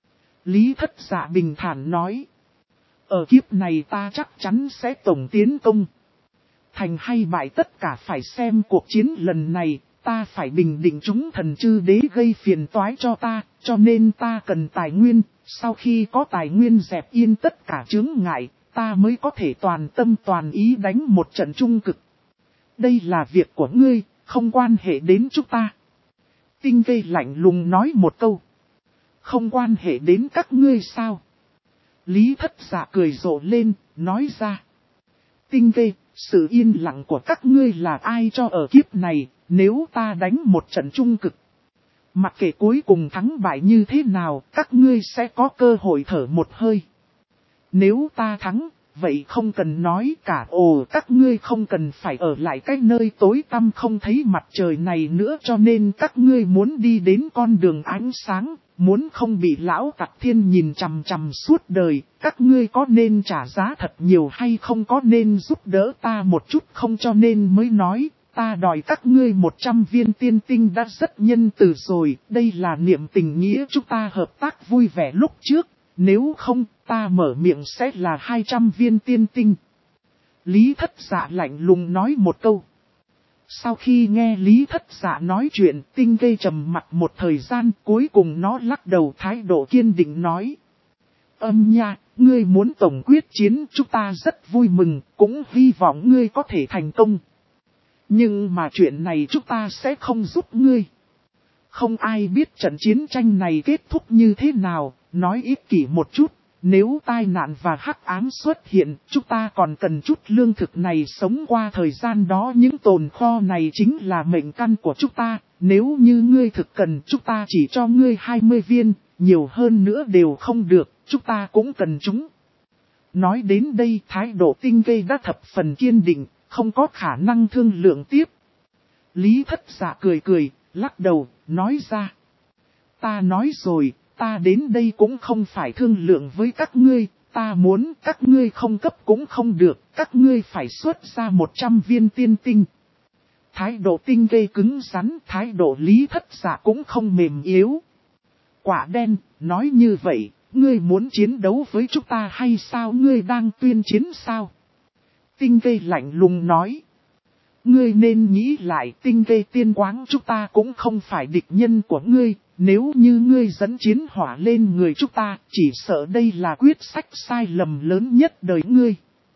Lý Thất Dạ bình thản nói. Ở kiếp này ta chắc chắn sẽ tổng tiến công. Thành hay bại tất cả phải xem cuộc chiến lần này, ta phải bình định chúng thần chư đế gây phiền toái cho ta, cho nên ta cần tài nguyên, sau khi có tài nguyên dẹp yên tất cả chướng ngại, ta mới có thể toàn tâm toàn ý đánh một trận trung cực. Đây là việc của ngươi, không quan hệ đến chúng ta. Tinh Vê lạnh lùng nói một câu. Không quan hệ đến các ngươi sao? Lý Thất Dạ cười rộ lên, nói ra. Tinh Vê, sự yên lặng của các ngươi là ai cho ở kiếp này, nếu ta đánh một trận trung cực. Mặc kệ cuối cùng thắng bại như thế nào, các ngươi sẽ có cơ hội thở một hơi. Nếu ta thắng, vậy không cần nói cả, các ngươi không cần phải ở lại cái nơi tối tăm không thấy mặt trời này nữa, cho nên các ngươi muốn đi đến con đường ánh sáng, muốn không bị lão tặc thiên nhìn chằm chằm suốt đời, các ngươi có nên trả giá thật nhiều hay không, có nên giúp đỡ ta một chút không, cho nên mới nói, ta đòi các ngươi 100 viên tiên tinh đã rất nhân từ rồi, đây là niệm tình nghĩa chúng ta hợp tác vui vẻ lúc trước. Nếu không, ta mở miệng sẽ là 200 viên tiên tinh. Lý Thất Dạ lạnh lùng nói một câu. Sau khi nghe Lý Thất Dạ nói chuyện, Tinh Vê trầm mặt một thời gian, cuối cùng nó lắc đầu thái độ kiên định nói. Nha, ngươi muốn tổng quyết chiến, chúng ta rất vui mừng, cũng hy vọng ngươi có thể thành công. Nhưng mà chuyện này chúng ta sẽ không giúp ngươi. Không ai biết trận chiến tranh này kết thúc như thế nào, nói ích kỷ một chút, nếu tai nạn và hắc ám xuất hiện, chúng ta còn cần chút lương thực này sống qua thời gian đó, những tồn kho này chính là mệnh căn của chúng ta, nếu như ngươi thực cần chúng ta chỉ cho ngươi 20 viên, nhiều hơn nữa đều không được, chúng ta cũng cần chúng. Nói đến đây thái độ Tinh Vê đã thập phần kiên định, không có khả năng thương lượng tiếp. Lý Thất Dạ cười cười, lắc đầu, nói ra. Ta nói rồi, ta đến đây cũng không phải thương lượng với các ngươi, ta muốn các ngươi không cấp cũng không được, các ngươi phải xuất ra 100 viên tiên tinh. Thái độ Tinh Vê cứng rắn, thái độ Lý Thất Dạ cũng không mềm yếu. Quả đen, nói như vậy, ngươi muốn chiến đấu với chúng ta hay sao, ngươi đang tuyên chiến sao? Tinh Vê lạnh lùng nói. Ngươi nên nghĩ lại, Tinh Vê Tiên Quáng chúng ta cũng không phải địch nhân của ngươi, nếu như ngươi dẫn chiến hỏa lên người chúng ta, chỉ sợ đây là quyết sách sai lầm lớn nhất đời ngươi.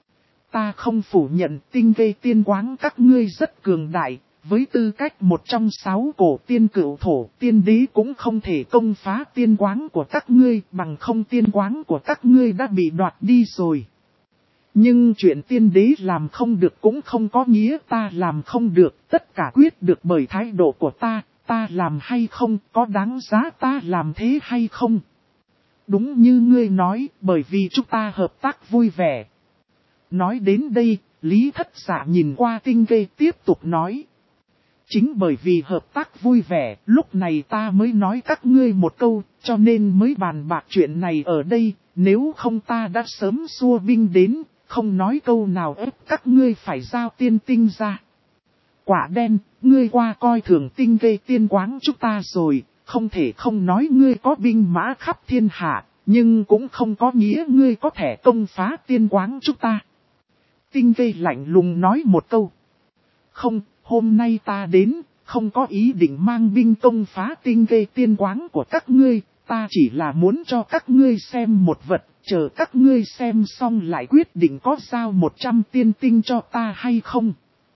Ta không phủ nhận Tinh Vê Tiên Quáng các ngươi rất cường đại, với tư cách một trong 6 cổ tiên cửu thổ, tiên đế cũng không thể công phá tiên quáng của các ngươi, bằng không tiên quáng của các ngươi đã bị đoạt đi rồi. Nhưng chuyện tiên đế làm không được cũng không có nghĩa ta làm không được, tất cả quyết được bởi thái độ của ta làm hay không, có đáng giá ta làm thế hay không. Đúng như ngươi nói, bởi vì chúng ta hợp tác vui vẻ. Nói đến đây, Lý Thất Dạ nhìn qua Tinh Vê tiếp tục nói. Chính bởi vì hợp tác vui vẻ, lúc này ta mới nói các ngươi một câu, cho nên mới bàn bạc chuyện này ở đây, nếu không ta đã sớm xua binh đến. Không nói câu nào ép các ngươi phải giao tiên tinh ra. Quả đen, ngươi qua coi thường Tinh Vê Tiên Quáng chúng ta rồi, không thể không nói ngươi có binh mã khắp thiên hạ, nhưng cũng không có nghĩa ngươi có thể công phá tiên quáng chúng ta. Tinh Vê lạnh lùng nói một câu. Không, hôm nay ta đến, không có ý định mang binh công phá Tinh Vê Tiên Quáng của các ngươi, ta chỉ là muốn cho các ngươi xem một vật. Chờ các ngươi xem xong lại quyết định có giao 100 tiên tinh cho ta hay không.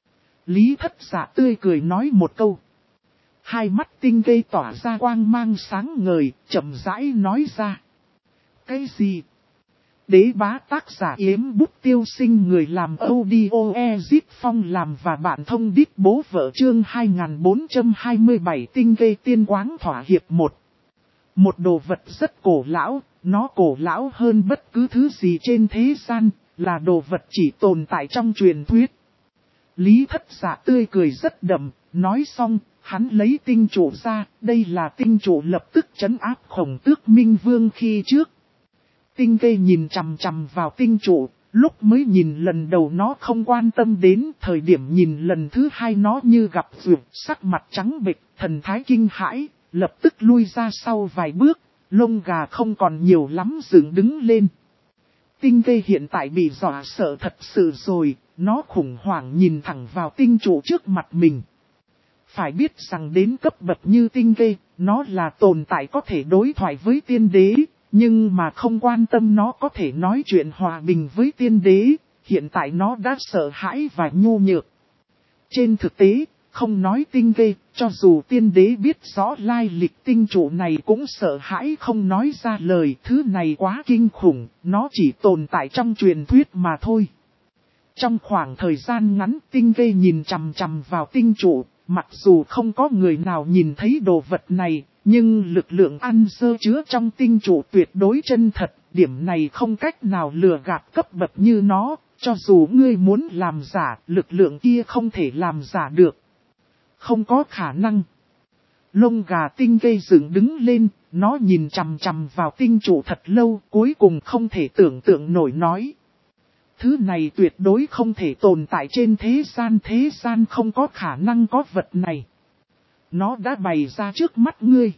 Lý Thất Dạ tươi cười nói một câu. Hai mắt Tinh Vê tỏa ra quang mang sáng ngời, chậm rãi nói ra. Cái gì? Đế bá tác giả Yếm Bút Tiêu Sinh, người làm audio Ezit Phong làm và bạn thông đít bố vợ, chương 2427 tinh gây tiên quáng thỏa hiệp 1. Một đồ vật rất cổ lão, nó cổ lão hơn bất cứ thứ gì trên thế gian, là đồ vật chỉ tồn tại trong truyền thuyết. Lý Thất Dạ tươi cười rất đậm, nói xong, hắn lấy tinh trụ ra, đây là tinh trụ lập tức trấn áp Khổng Tước Minh Vương khi trước. Tinh Kê nhìn chằm chằm vào tinh trụ, lúc mới nhìn lần đầu nó không quan tâm đến, thời điểm nhìn lần thứ hai nó như gặp dược, sắc mặt trắng bệch, thần thái kinh hãi, lập tức lui ra sau vài bước, lông gà không còn nhiều lắm dựng đứng lên. Tinh Kê hiện tại bị dọa sợ thật sự rồi, nó khủng hoảng nhìn thẳng vào tinh trụ trước mặt mình. Phải biết rằng đến cấp bậc như Tinh Kê, nó là tồn tại có thể đối thoại với tiên đế, nhưng mà không quan tâm nó có thể nói chuyện hòa bình với tiên đế, hiện tại nó đã sợ hãi và nhu nhược. Trên thực tế, không nói Tinh Kê, cho dù tiên đế biết rõ lai lịch tinh trụ này cũng sợ hãi không nói ra lời, thứ này quá kinh khủng, nó chỉ tồn tại trong truyền thuyết mà thôi. Trong khoảng thời gian ngắn, Tinh Kê nhìn chằm chằm vào tinh trụ, mặc dù không có người nào nhìn thấy đồ vật này, nhưng lực lượng ăn dơ chứa trong tinh trụ tuyệt đối chân thật, điểm này không cách nào lừa gạt cấp bậc như nó, cho dù ngươi muốn làm giả, lực lượng kia không thể làm giả được. Không có khả năng. Lông gà Tinh Kê dựng đứng lên, nó nhìn chằm chằm vào tinh trụ thật lâu, cuối cùng không thể tưởng tượng nổi nói. Thứ này tuyệt đối không thể tồn tại trên thế gian không có khả năng có vật này. Nó đã bày ra trước mắt ngươi.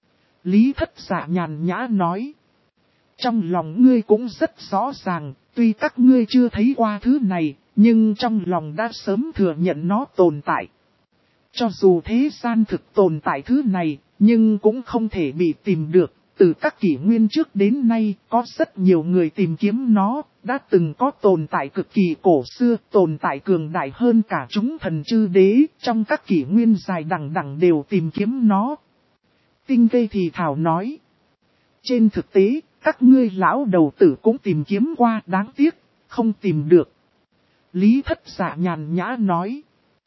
Lý Thất Dạ nhàn nhã nói. Trong lòng ngươi cũng rất rõ ràng, tuy các ngươi chưa thấy qua thứ này, nhưng trong lòng đã sớm thừa nhận nó tồn tại. Cho dù thế gian thực tồn tại thứ này, nhưng cũng không thể bị tìm được. Từ các kỷ nguyên trước đến nay, có rất nhiều người tìm kiếm nó, đã từng có tồn tại cực kỳ cổ xưa, tồn tại cường đại hơn cả chúng thần chư đế, trong các kỷ nguyên dài đằng đẵng đều tìm kiếm nó. Tinh Kê thì thảo nói. Trên thực tế, các ngươi lão đầu tử cũng tìm kiếm qua, đáng tiếc, không tìm được. Lý Thất Dạ nhàn nhã nói.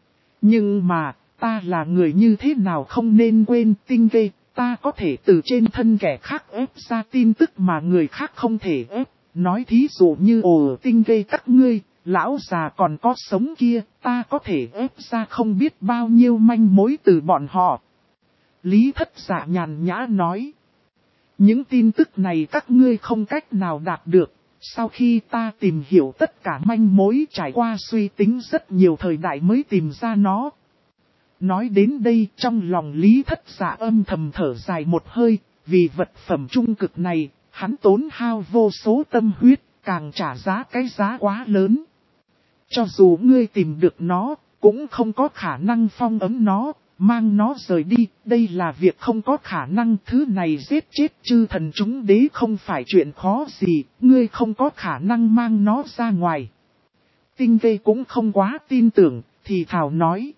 Nhưng mà, ta là người như thế nào không nên quên. Tinh Kê, ta có thể từ trên thân kẻ khác ép ra tin tức mà người khác không thể ép. Nói thí dụ như Tinh Kê các ngươi, lão già còn có sống kia, ta có thể ép ra không biết bao nhiêu manh mối từ bọn họ. Lý Thất Dạ nhàn nhã nói. Những tin tức này các ngươi không cách nào đạt được. Sau khi ta tìm hiểu tất cả manh mối, trải qua suy tính rất nhiều thời đại mới tìm ra nó. Nói đến đây, trong lòng Lý Thất Dạ âm thầm thở dài một hơi, vì vật phẩm trung cực này, hắn tốn hao vô số tâm huyết, càng trả giá cái giá quá lớn. Cho dù ngươi tìm được nó, cũng không có khả năng phong ấn nó, mang nó rời đi, đây là việc không có khả năng. Thứ này giết chết chư thần chúng đế không phải chuyện khó gì, ngươi không có khả năng mang nó ra ngoài. Tinh Kê cũng không quá tin tưởng, thì thảo nói.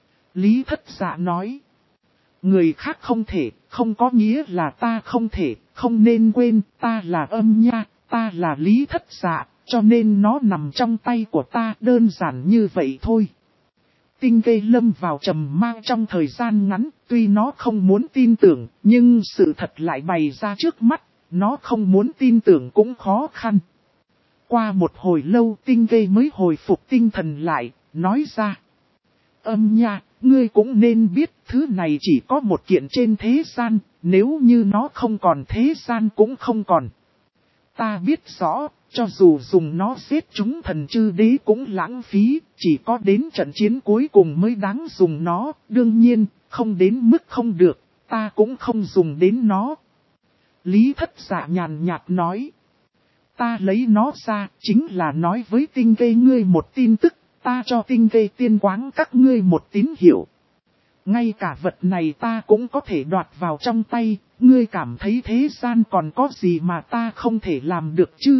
Lý Thất Dạ nói. Người khác không thể, không có nghĩa là ta không thể, không nên quên, ta là Âm Nha, ta là Lý Thất Dạ, cho nên nó nằm trong tay của ta, đơn giản như vậy thôi. Tinh Kê lâm vào trầm mang trong thời gian ngắn, tuy nó không muốn tin tưởng, nhưng sự thật lại bày ra trước mắt, nó không muốn tin tưởng cũng khó khăn. Qua một hồi lâu Tinh Kê mới hồi phục tinh thần lại, nói ra. Âm Nha, ngươi cũng nên biết thứ này chỉ có một kiện trên thế gian, nếu như nó không còn thế gian cũng không còn. Ta biết rõ, cho dù dùng nó giết chúng thần chư đế cũng lãng phí, chỉ có đến trận chiến cuối cùng mới đáng dùng nó, đương nhiên, không đến mức không được, ta cũng không dùng đến nó. Lý Thất Dạ nhàn nhạt nói, ta lấy nó ra, chính là nói với Tinh Kê ngươi một tin tức, ta cho Tinh Kê tiên quáng các ngươi một tín hiệu. Ngay cả vật này ta cũng có thể đoạt vào trong tay, ngươi cảm thấy thế gian còn có gì mà ta không thể làm được chứ?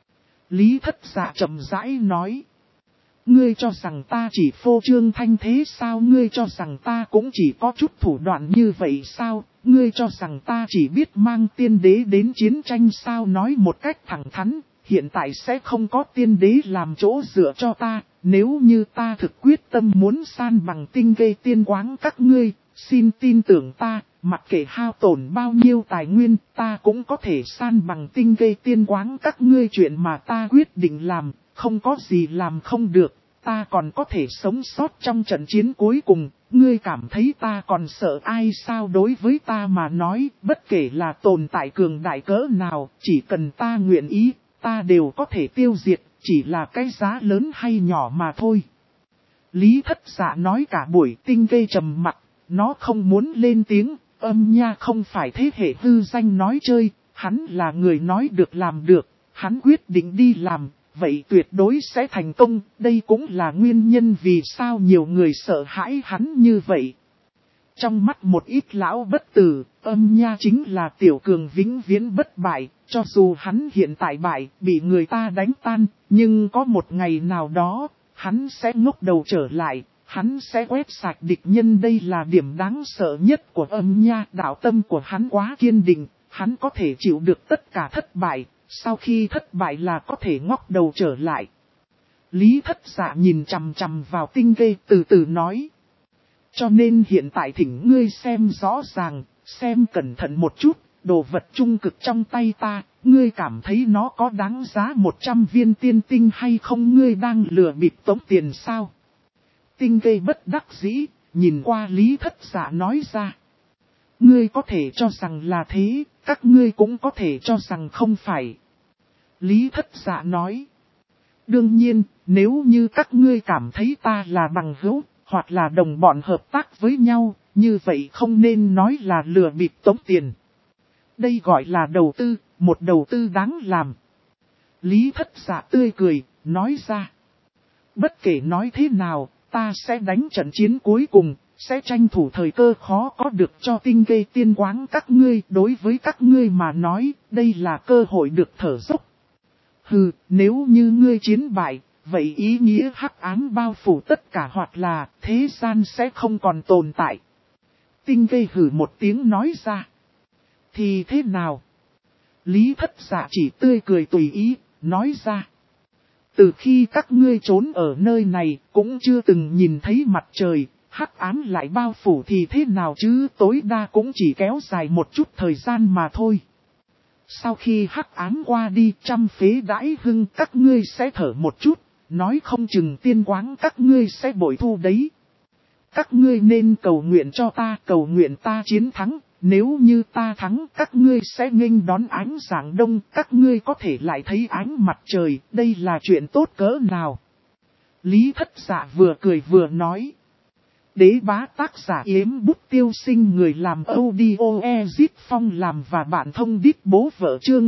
Lý Thất Dạ chậm rãi nói. Ngươi cho rằng ta chỉ phô trương thanh thế sao? Ngươi cho rằng ta cũng chỉ có chút thủ đoạn như vậy sao? Ngươi cho rằng ta chỉ biết mang tiên đế đến chiến tranh sao? Nói một cách thẳng thắn, hiện tại sẽ không có tiên đế làm chỗ dựa cho ta, nếu như ta thực quyết tâm muốn san bằng tinh gây tiên quáng các ngươi, xin tin tưởng ta, mặc kệ hao tổn bao nhiêu tài nguyên, ta cũng có thể san bằng tinh gây tiên quáng các ngươi chuyện mà ta quyết định làm, không có gì làm không được, ta còn có thể sống sót trong trận chiến cuối cùng, ngươi cảm thấy ta còn sợ ai sao? Đối với ta mà nói, bất kể là tồn tại cường đại cỡ nào, chỉ cần ta nguyện ý, ta đều có thể tiêu diệt, chỉ là cái giá lớn hay nhỏ mà thôi. Lý Thất Dạ nói cả buổi, tinh gây trầm mặc, nó không muốn lên tiếng, Âm Nha không phải thế hệ hư danh nói chơi, hắn là người nói được làm được, hắn quyết định đi làm, vậy tuyệt đối sẽ thành công, đây cũng là nguyên nhân vì sao nhiều người sợ hãi hắn như vậy. Trong mắt một ít lão bất tử, Âm Nha chính là tiểu cường vĩnh viễn bất bại, cho dù hắn hiện tại bại, bị người ta đánh tan, nhưng có một ngày nào đó, hắn sẽ ngóc đầu trở lại, hắn sẽ quét sạch địch nhân, đây là điểm đáng sợ nhất của Âm Nha, đạo tâm của hắn quá kiên định, hắn có thể chịu được tất cả thất bại, sau khi thất bại là có thể ngóc đầu trở lại. Lý Thất Dạ nhìn chằm chằm vào tinh gây từ từ nói. Cho nên hiện tại thỉnh ngươi xem rõ ràng, xem cẩn thận một chút, đồ vật trung cực trong tay ta, ngươi cảm thấy nó có đáng giá 100 viên tiên tinh hay không? Ngươi đang lừa bịp tống tiền sao? Tinh gây bất đắc dĩ, nhìn qua Lý Thất Dạ nói ra. Ngươi có thể cho rằng là thế, các ngươi cũng có thể cho rằng không phải. Lý Thất Dạ nói. Đương nhiên, nếu như các ngươi cảm thấy ta là bằng hữu, hoặc là đồng bọn hợp tác với nhau, như vậy không nên nói là lừa bịp tống tiền. Đây gọi là đầu tư, một đầu tư đáng làm. Lý Thất Dạ tươi cười, nói ra. Bất kể nói thế nào, ta sẽ đánh trận chiến cuối cùng, sẽ tranh thủ thời cơ khó có được cho tinh gây tiên quáng các ngươi. Đối với các ngươi mà nói, đây là cơ hội được thở dốc. Hừ, nếu như ngươi chiến bại, vậy ý nghĩa hắc ám bao phủ tất cả hoặc là thế gian sẽ không còn tồn tại. Tinh gây hừ một tiếng nói ra. Thì thế nào? Lý Thất Dạ chỉ tươi cười tùy ý, nói ra. Từ khi các ngươi trốn ở nơi này, cũng chưa từng nhìn thấy mặt trời, hắc ám lại bao phủ thì thế nào chứ, tối đa cũng chỉ kéo dài một chút thời gian mà thôi. Sau khi hắc ám qua đi, trăm phế đãi hưng, các ngươi sẽ thở một chút, nói không chừng tiên quáng các ngươi sẽ bội thu đấy. Các ngươi nên cầu nguyện cho ta, cầu nguyện ta chiến thắng, nếu như ta thắng các ngươi sẽ nghênh đón ánh sáng đông, các ngươi có thể lại thấy ánh mặt trời, đây là chuyện tốt cỡ nào. Lý Thất Dạ vừa cười vừa nói. Đế bá tác giả Yếm Bút Tiêu Sinh, người làm audio Ezit Phong làm và bạn thông đít bố vợ, chương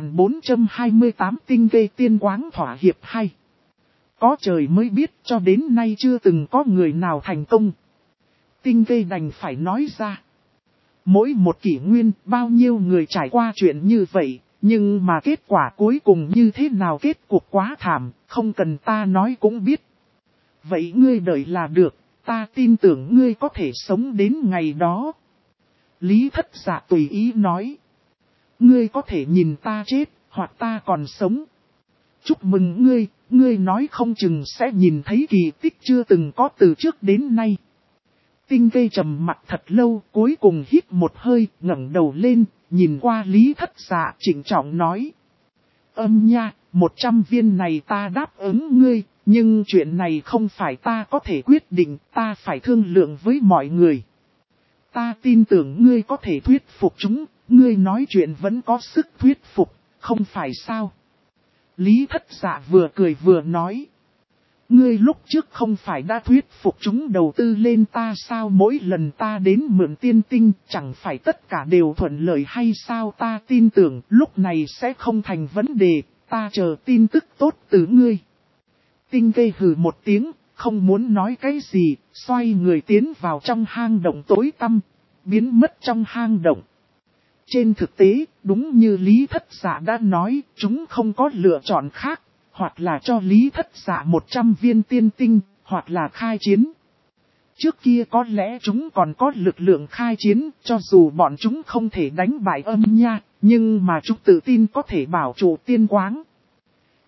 2428 tinh gây tiên quáng thỏa hiệp hay. Có trời mới biết, cho đến nay chưa từng có người nào thành công. Tinh gây đành phải nói ra. Mỗi một kỷ nguyên, bao nhiêu người trải qua chuyện như vậy, nhưng mà kết quả cuối cùng như thế nào, kết cục quá thảm, không cần ta nói cũng biết. Vậy ngươi đợi là được, ta tin tưởng ngươi có thể sống đến ngày đó. Lý Thất Dạ tùy ý nói. Ngươi có thể nhìn ta chết, hoặc ta còn sống. Chúc mừng ngươi, ngươi nói không chừng sẽ nhìn thấy kỳ tích chưa từng có từ trước đến nay. Tinh gây trầm mặt thật lâu, cuối cùng hít một hơi, ngẩng đầu lên, nhìn qua Lý Thất Dạ trịnh trọng nói. Âm Nha, 100 viên này ta đáp ứng ngươi, nhưng chuyện này không phải ta có thể quyết định, ta phải thương lượng với mọi người. Ta tin tưởng ngươi có thể thuyết phục chúng, ngươi nói chuyện vẫn có sức thuyết phục, không phải sao? Lý Thất Dạ vừa cười vừa nói. Ngươi lúc trước không phải đã thuyết phục chúng đầu tư lên ta sao, mỗi lần ta đến mượn tiên tinh chẳng phải tất cả đều thuận lợi hay sao, ta tin tưởng lúc này sẽ không thành vấn đề, ta chờ tin tức tốt từ ngươi. Tinh gây hừ một tiếng, không muốn nói cái gì, xoay người tiến vào trong hang động tối tăm, biến mất trong hang động. Trên thực tế, đúng như Lý Thất Dạ đã nói, chúng không có lựa chọn khác. Hoặc là cho Lý Thất Dạ 100 viên tiên tinh, hoặc là khai chiến. Trước kia có lẽ chúng còn có lực lượng khai chiến, cho dù bọn chúng không thể đánh bại Âm Nha, nhưng mà chúng tự tin có thể bảo trụ tiên quáng.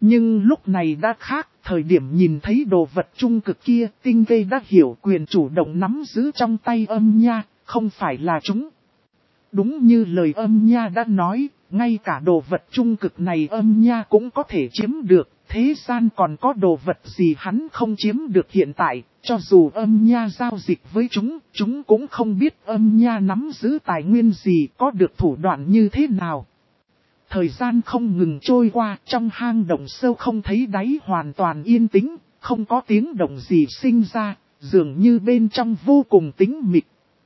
Nhưng lúc này đã khác, thời điểm nhìn thấy đồ vật trung cực kia, Tinh Vê đã hiểu quyền chủ động nắm giữ trong tay Âm Nha, không phải là chúng. Đúng như lời Âm Nha đã nói, ngay cả đồ vật trung cực này Âm Nha cũng có thể chiếm được, thế gian còn có đồ vật gì hắn không chiếm được hiện tại, cho dù Âm Nha giao dịch với chúng cũng không biết Âm Nha nắm giữ tài nguyên gì, có được thủ đoạn như thế nào. Thời gian không ngừng trôi qua, trong hang động sâu không thấy đáy, hoàn toàn yên tĩnh, không có tiếng động gì sinh ra, dường như bên trong vô cùng tĩnh mịch.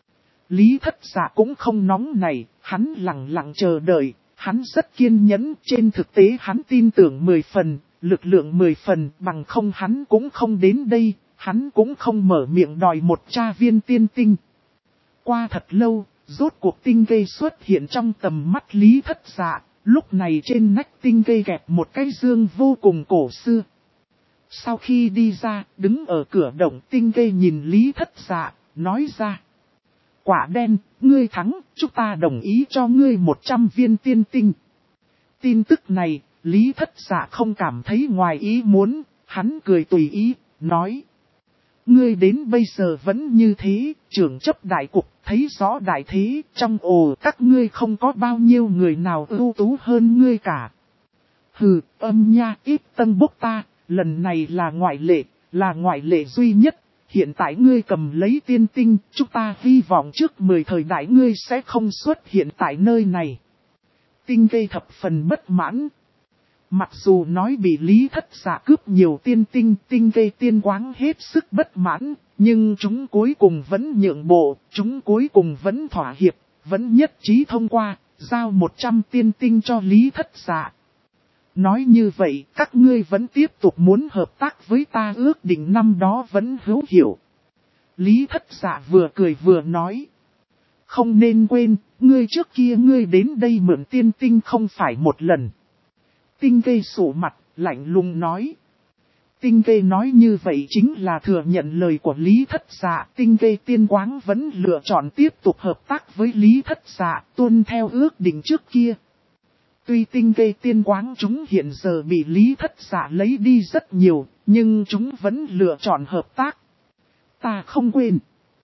Lý Thất Dạ cũng không nóng nảy, hắn lặng lặng chờ đợi, hắn rất kiên nhẫn, trên thực tế hắn tin tưởng 10 phần, lực lượng 10 phần, bằng không hắn cũng không đến đây, hắn cũng không mở miệng đòi một tra viên tiên tinh. Qua thật lâu, rốt cuộc Tinh Vê xuất hiện trong tầm mắt Lý Thất Dạ. Lúc này trên nách Tinh Vê kẹp một cái dương vô cùng cổ xưa. Sau khi đi ra, đứng ở cửa động, Tinh Vê nhìn Lý Thất Dạ, nói ra. Quả đen, ngươi thắng, chúng ta đồng ý cho ngươi 100 viên tiên tinh. Tin tức này, Lý Thất Dạ không cảm thấy ngoài ý muốn, hắn cười tùy ý, nói. Ngươi đến bây giờ vẫn như thế, trưởng chấp đại cục, thấy rõ đại thế, trong ồ các ngươi không có bao nhiêu người nào ưu tú hơn ngươi cả. Hừ, Âm Nha ít tân bốc ta, lần này là ngoại lệ duy nhất, hiện tại ngươi cầm lấy tiên tinh, chúng ta hy vọng trước 10 thời đại ngươi sẽ không xuất hiện tại nơi này. Tinh Vê thập phần bất mãn. Mặc dù nói bị Lý Thất Dạ cướp nhiều tiên tinh, Tinh Vê tiên quáng hết sức bất mãn, nhưng chúng cuối cùng vẫn nhượng bộ, chúng cuối cùng vẫn thỏa hiệp, vẫn nhất trí thông qua, giao 100 tiên tinh cho Lý Thất Dạ. Nói như vậy, các ngươi vẫn tiếp tục muốn hợp tác với ta, ước định năm đó vẫn hữu hiệu. Lý Thất Dạ vừa cười vừa nói. Không nên quên, ngươi trước kia ngươi đến đây mượn tiên tinh không phải một lần. Tinh Vê sụ mặt, lạnh lùng nói. Tinh Vê nói như vậy chính là thừa nhận lời của Lý Thất Dạ. Tinh Vê tiên quáng vẫn lựa chọn tiếp tục hợp tác với Lý Thất Dạ, tuân theo ước định trước kia. Tuy Tinh Vê tiên quáng chúng hiện giờ bị Lý Thất Dạ lấy đi rất nhiều, nhưng chúng vẫn lựa chọn hợp tác. Ta không quên.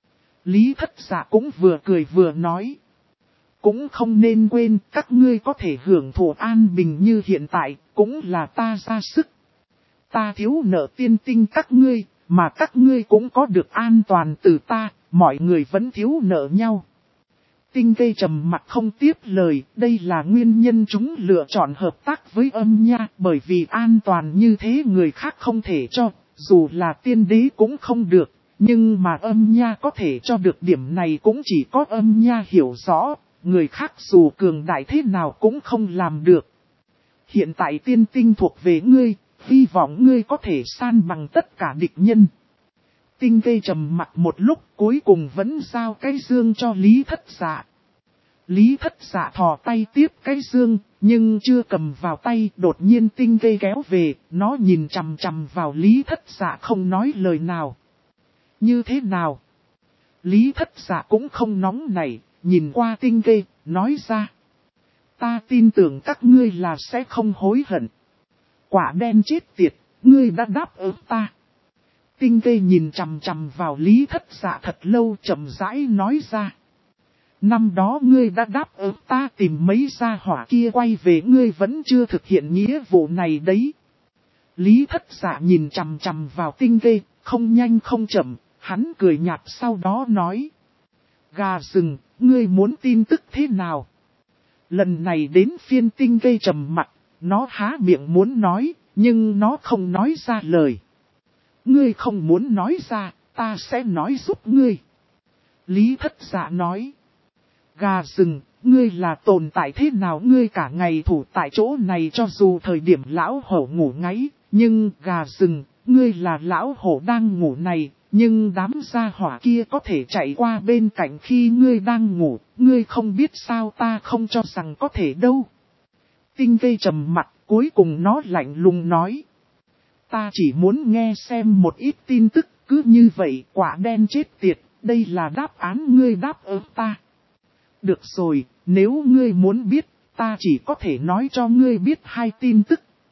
Lý Thất Dạ cũng vừa cười vừa nói. Cũng không nên quên, các ngươi có thể hưởng thụ an bình như hiện tại, cũng là ta ra sức. Ta thiếu nợ tiên tinh các ngươi, mà các ngươi cũng có được an toàn từ ta, mọi người vẫn thiếu nợ nhau. Tinh Vê trầm mặt không tiếp lời, đây là nguyên nhân chúng lựa chọn hợp tác với Âm Nha, bởi vì an toàn như thế người khác không thể cho, dù là tiên đế cũng không được, nhưng mà Âm Nha có thể cho được điểm này cũng chỉ có Âm Nha hiểu rõ. Người khác dù cường đại thế nào cũng không làm được. Hiện tại tiên tinh thuộc về ngươi, hy vọng ngươi có thể san bằng tất cả địch nhân. Tinh Vê trầm mặt một lúc, cuối cùng vẫn giao cái dương cho Lý Thất Dạ. Lý Thất Dạ thò tay tiếp cái dương, nhưng chưa cầm vào tay, đột nhiên Tinh Vê kéo về, nó nhìn chằm chằm vào Lý Thất Dạ không nói lời nào. Như thế nào? Lý Thất Dạ cũng không nóng nảy. Nhìn qua Tinh Vê, nói ra. Ta tin tưởng các ngươi là sẽ không hối hận. Quả đen chết tiệt, ngươi đã đáp ứng ta. Tinh Vê nhìn chằm chằm vào Lý Thất Dạ thật lâu, chậm rãi nói ra. Năm đó ngươi đã đáp ứng ta tìm mấy gia hỏa kia quay về, ngươi vẫn chưa thực hiện nghĩa vụ này đấy. Lý Thất Dạ nhìn chằm chằm vào Tinh Vê, không nhanh không chậm, hắn cười nhạt sau đó nói. Gà rừng, ngươi muốn tin tức thế nào? Lần này đến phiên Tinh Vê trầm mặt, nó há miệng muốn nói, nhưng nó không nói ra lời. Ngươi không muốn nói ra, ta sẽ nói giúp ngươi. Lý Thất Dạ nói. Gà rừng, ngươi là tồn tại thế nào? Ngươi cả ngày thủ tại chỗ này cho dù thời điểm lão hổ ngủ ngáy, nhưng gà rừng, ngươi là lão hổ đang ngủ này. Nhưng đám gia hỏa kia có thể chạy qua bên cạnh khi ngươi đang ngủ, ngươi không biết sao? Ta không cho rằng có thể đâu. Tinh Vê trầm mặt, cuối cùng nó lạnh lùng nói. Ta chỉ muốn nghe xem một ít tin tức, cứ như vậy quả đen chết tiệt, đây là đáp án ngươi đáp ứng ta. Được rồi, nếu ngươi muốn biết, ta chỉ có thể nói cho ngươi biết hai tin tức.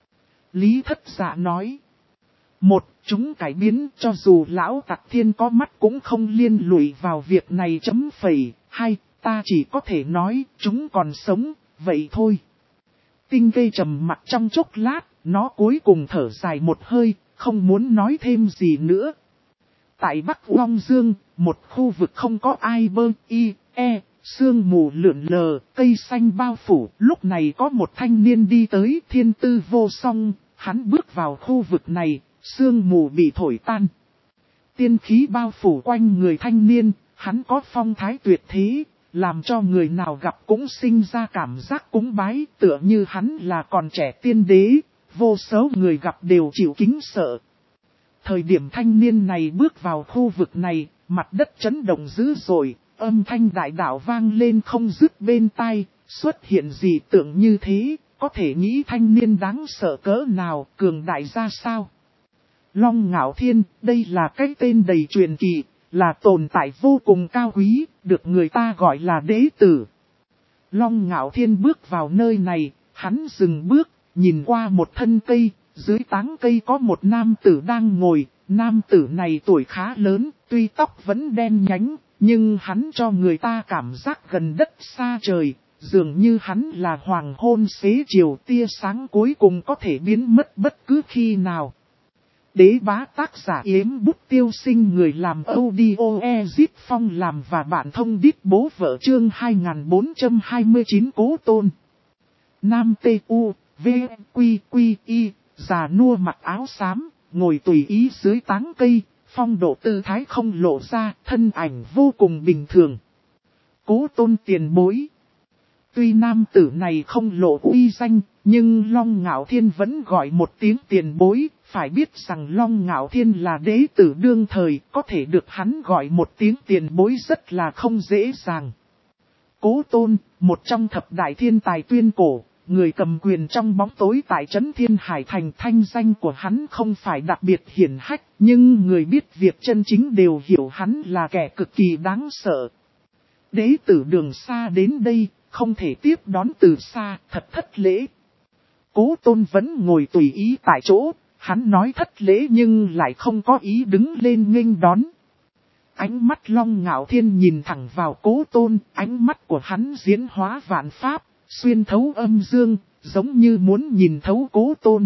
Lý Thất Dạ nói. Một, chúng cải biến cho dù lão tặc thiên có mắt cũng không liên lụy vào việc này chấm phẩy. Hai, ta chỉ có thể nói chúng còn sống, vậy thôi. Tinh Vê trầm mặt trong chốc lát, nó cuối cùng thở dài một hơi, không muốn nói thêm gì nữa. Tại Bắc Long Dương, một khu vực không có ai bơ y, e, sương mù lượn lờ, cây xanh bao phủ. Lúc này có một thanh niên đi tới thiên tư vô song, hắn bước vào khu vực này, sương mù bị thổi tan. Tiên khí bao phủ quanh người thanh niên, hắn có phong thái tuyệt thế, làm cho người nào gặp cũng sinh ra cảm giác cúng bái, tựa như hắn là còn trẻ tiên đế, vô số người gặp đều chịu kính sợ. Thời điểm thanh niên này bước vào khu vực này, mặt đất chấn động dữ dội, âm thanh đại đạo vang lên không dứt bên tai, xuất hiện gì tưởng như thế, có thể nghĩ thanh niên đáng sợ cỡ nào, cường đại ra sao. Long Ngạo Thiên, đây là cái tên đầy truyền kỳ, là tồn tại vô cùng cao quý, được người ta gọi là đế tử. Long Ngạo Thiên bước vào nơi này, hắn dừng bước, nhìn qua một thân cây, dưới tán cây có một nam tử đang ngồi, nam tử này tuổi khá lớn, tuy tóc vẫn đen nhánh, nhưng hắn cho người ta cảm giác gần đất xa trời, dường như hắn là hoàng hôn xế chiều, tia sáng cuối cùng có thể biến mất bất cứ khi nào. Đế bá tác giả Yếm Bút Tiêu Sinh, người làm audio Ezit Phong làm và bạn thông đít bố vợ chương 2429 Cố Tôn. Nam T.U. V. Quy Quy Y, già nua mặc áo xám, ngồi tùy ý dưới tán cây, phong độ tư thái không lộ ra, thân ảnh vô cùng bình thường. Cố Tôn tiền bối. Tuy nam tử này không lộ uy danh, nhưng Long Ngạo Thiên vẫn gọi một tiếng tiền bối, phải biết rằng Long Ngạo Thiên là đế tử đương thời, có thể được hắn gọi một tiếng tiền bối rất là không dễ dàng. Cố Tôn, một trong thập đại thiên tài tuyên cổ, người cầm quyền trong bóng tối tại Trấn Thiên Hải Thành, thanh danh của hắn không phải đặc biệt hiển hách, nhưng người biết việc chân chính đều hiểu hắn là kẻ cực kỳ đáng sợ. Đế tử đường xa đến đây, không thể tiếp đón từ xa, thật thất lễ. Cố Tôn vẫn ngồi tùy ý tại chỗ, hắn nói thất lễ nhưng lại không có ý đứng lên nghênh đón. Ánh mắt Long Ngạo Thiên nhìn thẳng vào Cố Tôn, ánh mắt của hắn diễn hóa vạn pháp, xuyên thấu âm dương, giống như muốn nhìn thấu Cố Tôn.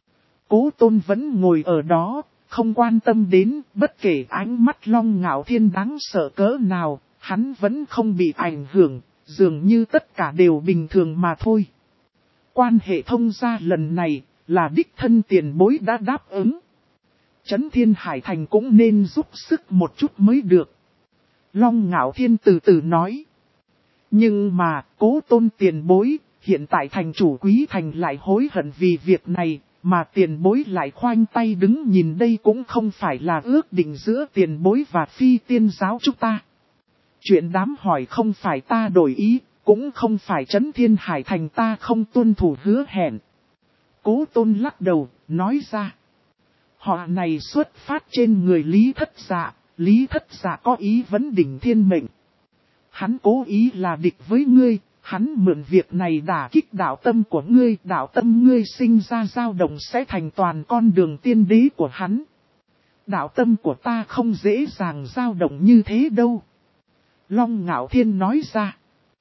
Cố Tôn vẫn ngồi ở đó, không quan tâm đến, bất kể ánh mắt Long Ngạo Thiên đáng sợ cỡ nào, hắn vẫn không bị ảnh hưởng, dường như tất cả đều bình thường mà thôi. Quan hệ thông gia lần này, là đích thân tiền bối đã đáp ứng. Trấn Thiên Hải Thành cũng nên giúp sức một chút mới được. Long Ngạo Thiên từ từ nói. Nhưng mà, Cố Tôn tiền bối, hiện tại thành chủ Quý Thành lại hối hận vì việc này, mà tiền bối lại khoanh tay đứng nhìn đây cũng không phải là ước định giữa tiền bối và phi tiên giáo chúng ta. Chuyện đám hỏi không phải ta đổi ý, cũng không phải Trấn Thiên Hải Thành ta không tuân thủ hứa hẹn. Cố Tôn lắc đầu, nói ra. Họ này xuất phát trên người Lý Thất Dạ, Lý Thất Dạ có ý vấn đỉnh thiên mệnh. Hắn cố ý là địch với ngươi, hắn mượn việc này đả kích đạo tâm của ngươi, đạo tâm ngươi sinh ra dao động sẽ thành toàn con đường tiên đế của hắn. Đạo tâm của ta không dễ dàng dao động như thế đâu. Long Ngạo Thiên nói ra.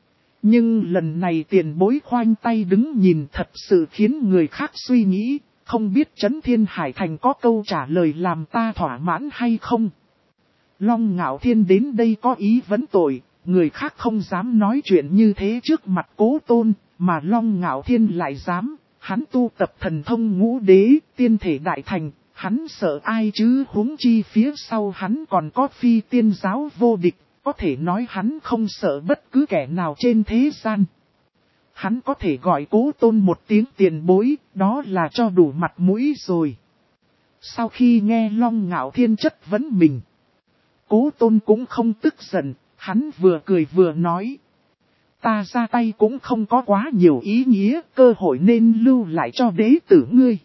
Nhưng lần này tiền bối khoanh tay đứng nhìn thật sự khiến người khác suy nghĩ, không biết Trấn Thiên Hải Thành có câu trả lời làm ta thỏa mãn hay không. Long Ngạo Thiên đến đây có ý vấn tội, người khác không dám nói chuyện như thế trước mặt Cố Tôn, mà Long Ngạo Thiên lại dám, hắn tu tập thần thông ngũ đế, tiên thể đại thành, hắn sợ ai chứ, huống chi phía sau hắn còn có phi tiên giáo vô địch. Có thể nói hắn không sợ bất cứ kẻ nào trên thế gian. Hắn có thể gọi Cố Tôn một tiếng tiền bối, đó là cho đủ mặt mũi rồi. Sau khi nghe Long Ngạo Thiên chất vấn mình, Cố Tôn cũng không tức giận, hắn vừa cười vừa nói. Ta ra tay cũng không có quá nhiều ý nghĩa, cơ hội nên lưu lại cho đế tử ngươi.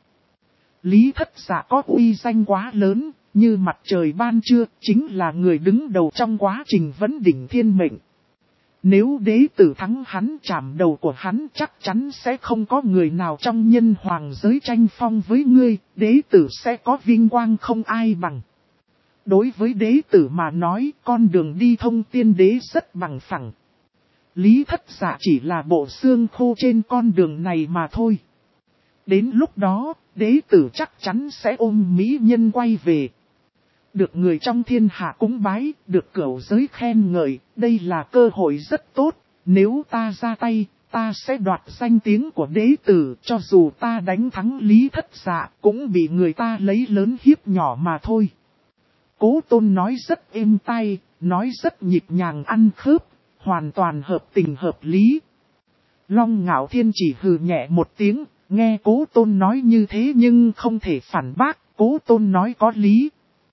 Lý Thất Dạ có uy danh quá lớn. Như mặt trời ban trưa, chính là người đứng đầu trong quá trình vấn đỉnh thiên mệnh. Nếu đế tử thắng hắn chạm đầu của hắn chắc chắn sẽ không có người nào trong nhân hoàng giới tranh phong với ngươi, đế tử sẽ có vinh quang không ai bằng. Đối với đế tử mà nói con đường đi thông tiên đế rất bằng phẳng. Lý Thất Dạ chỉ là bộ xương khô trên con đường này mà thôi. Đến lúc đó, đế tử chắc chắn sẽ ôm mỹ nhân quay về. Được người trong thiên hạ cúng bái, được cửu giới khen ngợi, đây là cơ hội rất tốt. Nếu ta ra tay, ta sẽ đoạt danh tiếng của đế tử, cho dù ta đánh thắng Lý Thất Dạ, cũng bị người ta lấy lớn hiếp nhỏ mà thôi. Cố Tôn nói rất êm tai, nói rất nhịp nhàng ăn khớp, hoàn toàn hợp tình hợp lý. Long Ngạo Thiên chỉ hừ nhẹ một tiếng, nghe Cố Tôn nói như thế nhưng không thể phản bác, Cố Tôn nói có lý.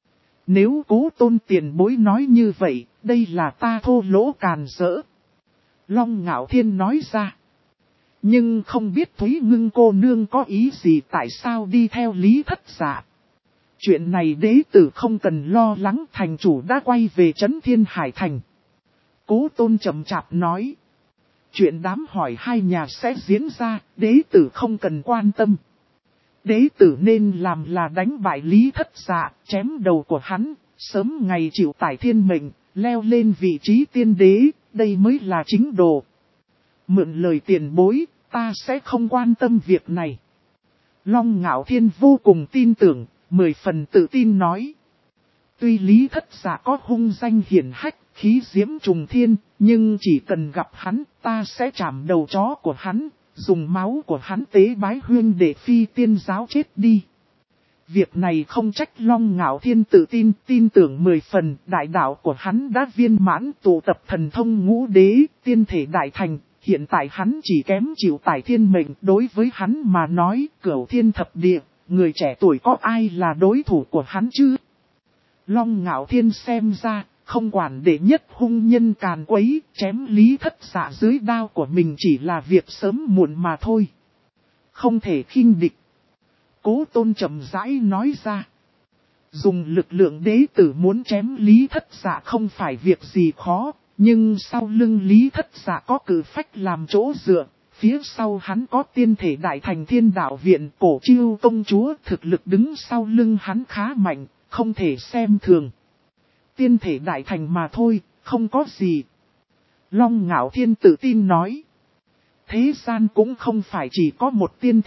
Nếu Cố Tôn tiền bối nói như vậy, đây là ta thô lỗ càn rỡ. Long Ngạo Thiên nói ra. Nhưng không biết Thúy Ngưng cô nương có ý gì tại sao đi theo Lý Thất Dạ. Chuyện này đế tử không cần lo lắng, thành chủ đã quay về Trấn Thiên Hải Thành. Cố Tôn chậm chạp nói. Chuyện đám hỏi hai nhà sẽ diễn ra, đế tử không cần quan tâm. Đế tử nên làm là đánh bại Lý Thất Dạ, chém đầu của hắn, sớm ngày chịu tải thiên mệnh, leo lên vị trí tiên đế, đây mới là chính đồ. Mượn lời tiền bối, ta sẽ không quan tâm việc này. Long Ngạo Thiên vô cùng tin tưởng, 10 phần tự tin nói. Tuy Lý Thất Dạ có hung danh hiển hách, khí diễm trùng thiên, nhưng chỉ cần gặp hắn, ta sẽ chạm đầu chó của hắn, dùng máu của hắn tế bái huyên để phi tiên giáo chết đi. Việc này không trách Long Ngạo Thiên tự tin, tin tưởng 10 phần, đại đạo của hắn đã viên mãn tụ tập thần thông ngũ đế, tiên thể đại thành, hiện tại hắn chỉ kém chịu tải thiên mệnh, đối với hắn mà nói, cửu thiên thập địa, người trẻ tuổi có ai là đối thủ của hắn chứ? Long Ngạo Thiên xem ra, không quản đệ nhất hung nhân càn quấy, chém Lý Thất Dạ dưới đao của mình chỉ là việc sớm muộn mà thôi. Không thể khinh địch. Cố Tôn chậm rãi nói ra. Dùng lực lượng đế tử muốn chém Lý Thất Dạ không phải việc gì khó, nhưng sau lưng Lý Thất Dạ có cử phách làm chỗ dựa, phía sau hắn có tiên thể đại thành Thiên Đạo Viện, Cổ Chiêu công chúa, thực lực đứng sau lưng hắn khá mạnh, không thể xem thường. Tiên thể đại thành mà thôi, không có gì. Long Ngạo Thiên tự tin nói. Thế gian cũng không phải chỉ có một tiên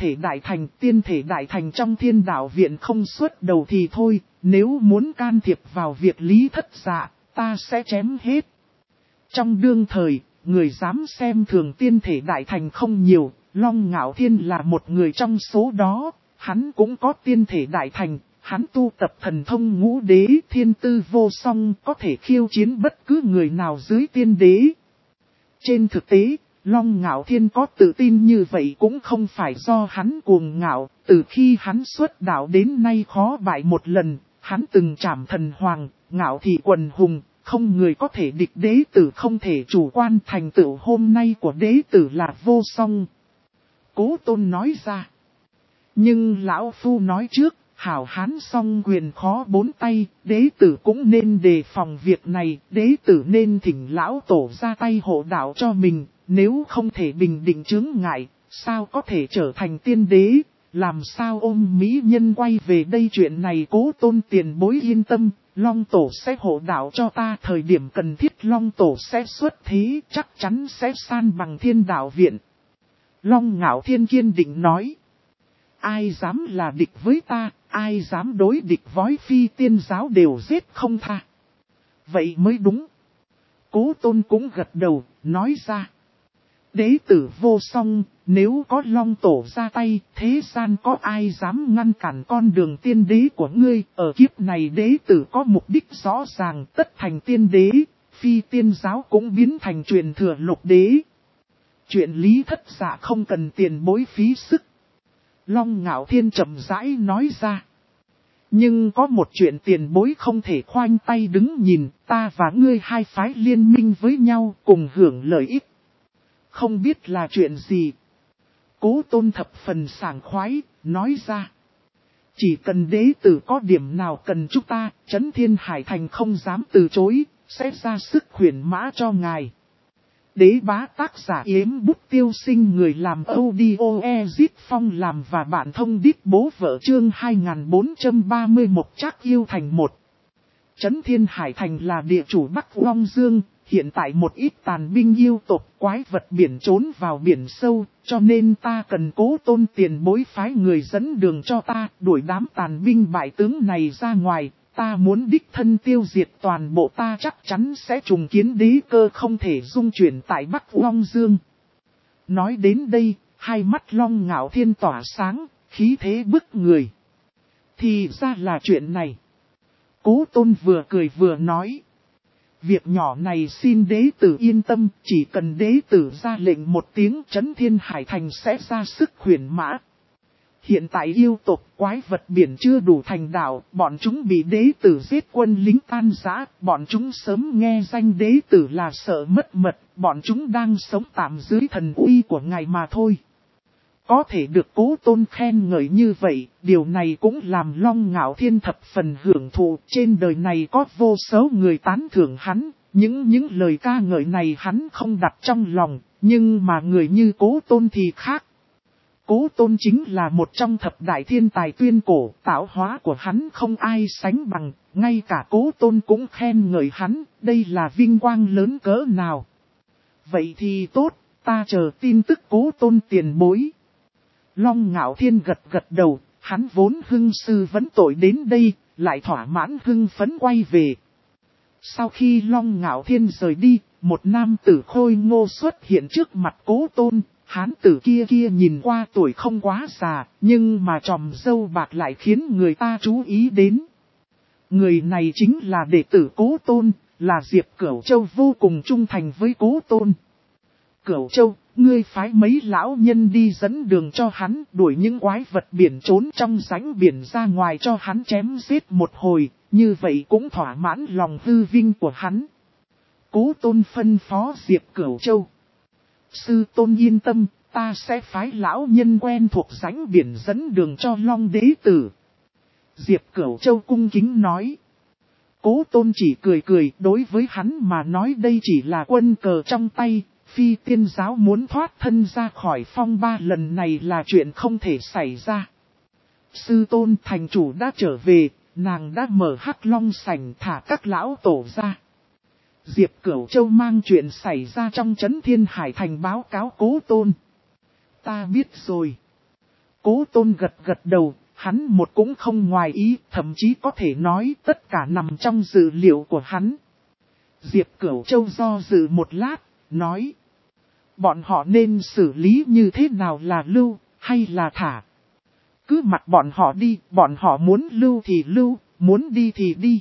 thể đại thành trong Thiên Đạo Viện không xuất đầu thì thôi, nếu muốn can thiệp vào việc Lý Thất Dạ, ta sẽ chém hết. Trong đương thời, người dám xem thường tiên thể đại thành không nhiều, Long Ngạo Thiên là một người trong số đó, hắn cũng có tiên thể đại thành, hắn tu tập thần thông ngũ đế thiên tư vô song có thể khiêu chiến bất cứ người nào dưới tiên đế. Trên thực tế, Long Ngạo Thiên có tự tin như vậy cũng không phải do hắn cuồng ngạo, từ khi hắn xuất đạo đến nay khó bại một lần, hắn từng trảm thần hoàng, ngạo thị quần hùng, không người có thể địch đế tử, không thể chủ quan, thành tựu hôm nay của đế tử là vô song. Cố Tôn nói ra. Nhưng lão phu nói trước, hảo hán song quyền khó bốn tay, đế tử cũng nên đề phòng việc này, đế tử nên thỉnh lão tổ ra tay hộ đạo cho mình, nếu không thể bình định chướng ngại, sao có thể trở thành tiên đế, làm sao ôm mỹ nhân quay về đây. Chuyện này Cố Tôn tiền bối yên tâm, Long tổ sẽ hộ đạo cho ta, thời điểm cần thiết Long tổ sẽ xuất thế, chắc chắn sẽ san bằng Thiên Đạo Viện. Long Ngạo Thiên kiên định nói. Ai dám là địch với ta, ai dám đối địch với phi tiên giáo đều giết không tha. Vậy mới đúng. Cố Tôn cũng gật đầu, nói ra. Đế tử vô song, nếu có Long tổ ra tay, thế gian có ai dám ngăn cản con đường tiên đế của ngươi. Ở kiếp này đế tử có mục đích rõ ràng, tất thành tiên đế, phi tiên giáo cũng biến thành truyền thừa lục đế. Chuyện Lý Thất Dạ không cần tiền bối phí sức. Long Ngạo Thiên chậm rãi nói ra. Nhưng có một chuyện tiền bối không thể khoanh tay đứng nhìn, ta và ngươi hai phái liên minh với nhau cùng hưởng lợi ích. Không biết là chuyện gì. Cố Tôn thập phần sảng khoái, nói ra. Chỉ cần đế tử có điểm nào cần chúng ta, Trấn Thiên Hải Thành không dám từ chối, sẽ ra sức khuyển mã cho ngài. Đế bá tác giả Yếm Bút Tiêu Sinh, người làm audio Ezit Phong làm và bạn thông đít bố vợ, chương 2431 chắc yêu thành một. Trấn Thiên Hải Thành là địa chủ Bắc Long Dương, hiện tại một ít tàn binh yêu tộc quái vật biển trốn vào biển sâu, cho nên ta cần Cố Tôn tiền bối phái người dẫn đường cho ta, đuổi đám tàn binh bại tướng này ra ngoài. Ta muốn đích thân tiêu diệt toàn bộ, ta chắc chắn sẽ trùng kiến đế cơ không thể dung chuyển tại Bắc Long Dương. Nói đến đây, hai mắt Long Ngạo Thiên tỏa sáng, khí thế bức người. Thì ra là chuyện này. Cố Tôn vừa cười vừa nói. Việc nhỏ này xin đế tử yên tâm, chỉ cần đế tử ra lệnh một tiếng, Trấn Thiên Hải Thành sẽ ra sức khuyển mã. Hiện tại yêu tộc quái vật biển chưa đủ thành đạo, bọn chúng bị đế tử giết quân lính tan rã, bọn chúng sớm nghe danh đế tử là sợ mất mật, bọn chúng đang sống tạm dưới thần uy của ngài mà thôi. Có thể được Cố Tôn khen ngợi như vậy, điều này cũng làm Long Ngạo Thiên thập phần hưởng thụ. Trên đời này có vô số người tán thưởng hắn, những lời ca ngợi này hắn không đặt trong lòng, nhưng mà người như Cố Tôn thì khác. Cố Tôn chính là một trong thập đại thiên tài tuyên cổ, tạo hóa của hắn không ai sánh bằng, ngay cả Cố Tôn cũng khen ngợi hắn, đây là vinh quang lớn cỡ nào. Vậy thì tốt, ta chờ tin tức Cố Tôn tiền bối. Long Ngạo Thiên gật gật đầu, hắn vốn hưng sư vấn tội đến đây, lại thỏa mãn hưng phấn quay về. Sau khi Long Ngạo Thiên rời đi, một nam tử khôi ngô xuất hiện trước mặt Cố Tôn. Hán tử kia nhìn qua tuổi không quá già, nhưng mà tròm râu bạc lại khiến người ta chú ý đến. Người này chính là đệ tử Cố Tôn, là Diệp Cửu Châu vô cùng trung thành với Cố Tôn. Cửu Châu, ngươi phái mấy lão nhân đi dẫn đường cho hắn, đuổi những quái vật biển trốn trong rãnh biển ra ngoài cho hắn chém giết một hồi, như vậy cũng thỏa mãn lòng hư vinh của hắn. Cố Tôn phân phó Diệp Cửu Châu. Sư tôn yên tâm, ta sẽ phái lão nhân quen thuộc rãnh biển dẫn đường cho Long đế tử. Diệp Cửu Châu cung kính nói. Cố Tôn chỉ cười, đối với hắn mà nói đây chỉ là quân cờ trong tay, Phi Tiên giáo muốn thoát thân ra khỏi phong ba lần này là chuyện không thể xảy ra. Sư tôn thành chủ đã trở về, nàng đã mở Hắc Long sảnh thả các lão tổ ra. Diệp Cửu Châu mang chuyện xảy ra trong Trấn Thiên Hải Thành báo cáo Cố Tôn. Ta biết rồi. Cố Tôn gật đầu, hắn một cũng không ngoài ý, thậm chí có thể nói tất cả nằm trong dự liệu của hắn. Diệp Cửu Châu do dự một lát, nói. Bọn họ nên xử lý như thế nào, là lưu, hay là thả? Cứ mặc bọn họ đi, bọn họ muốn lưu thì lưu, muốn đi thì đi.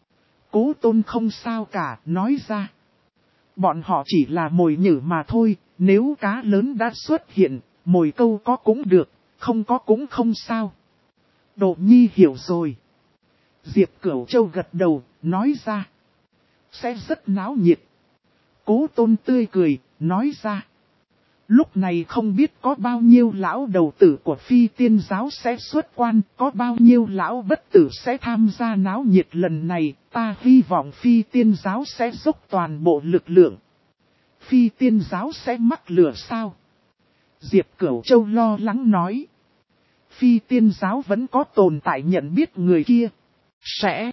Cố Tôn không sao cả, nói ra. Bọn họ chỉ là mồi nhử mà thôi, nếu cá lớn đã xuất hiện, mồi câu có cũng được, không có cũng không sao. Độ Nhi hiểu rồi. Diệp Cửu Châu gật đầu, nói ra. Sẽ rất náo nhiệt. Cố Tôn tươi cười, nói ra. Lúc này không biết có bao nhiêu lão đầu tử của Phi Tiên giáo sẽ xuất quan, có bao nhiêu lão bất tử sẽ tham gia náo nhiệt lần này, ta hy vọng Phi Tiên giáo sẽ dốc toàn bộ lực lượng. Phi Tiên giáo sẽ mắc lửa sao? Diệp Cửu Châu lo lắng nói. Phi Tiên giáo vẫn có tồn tại nhận biết người kia. Sẽ.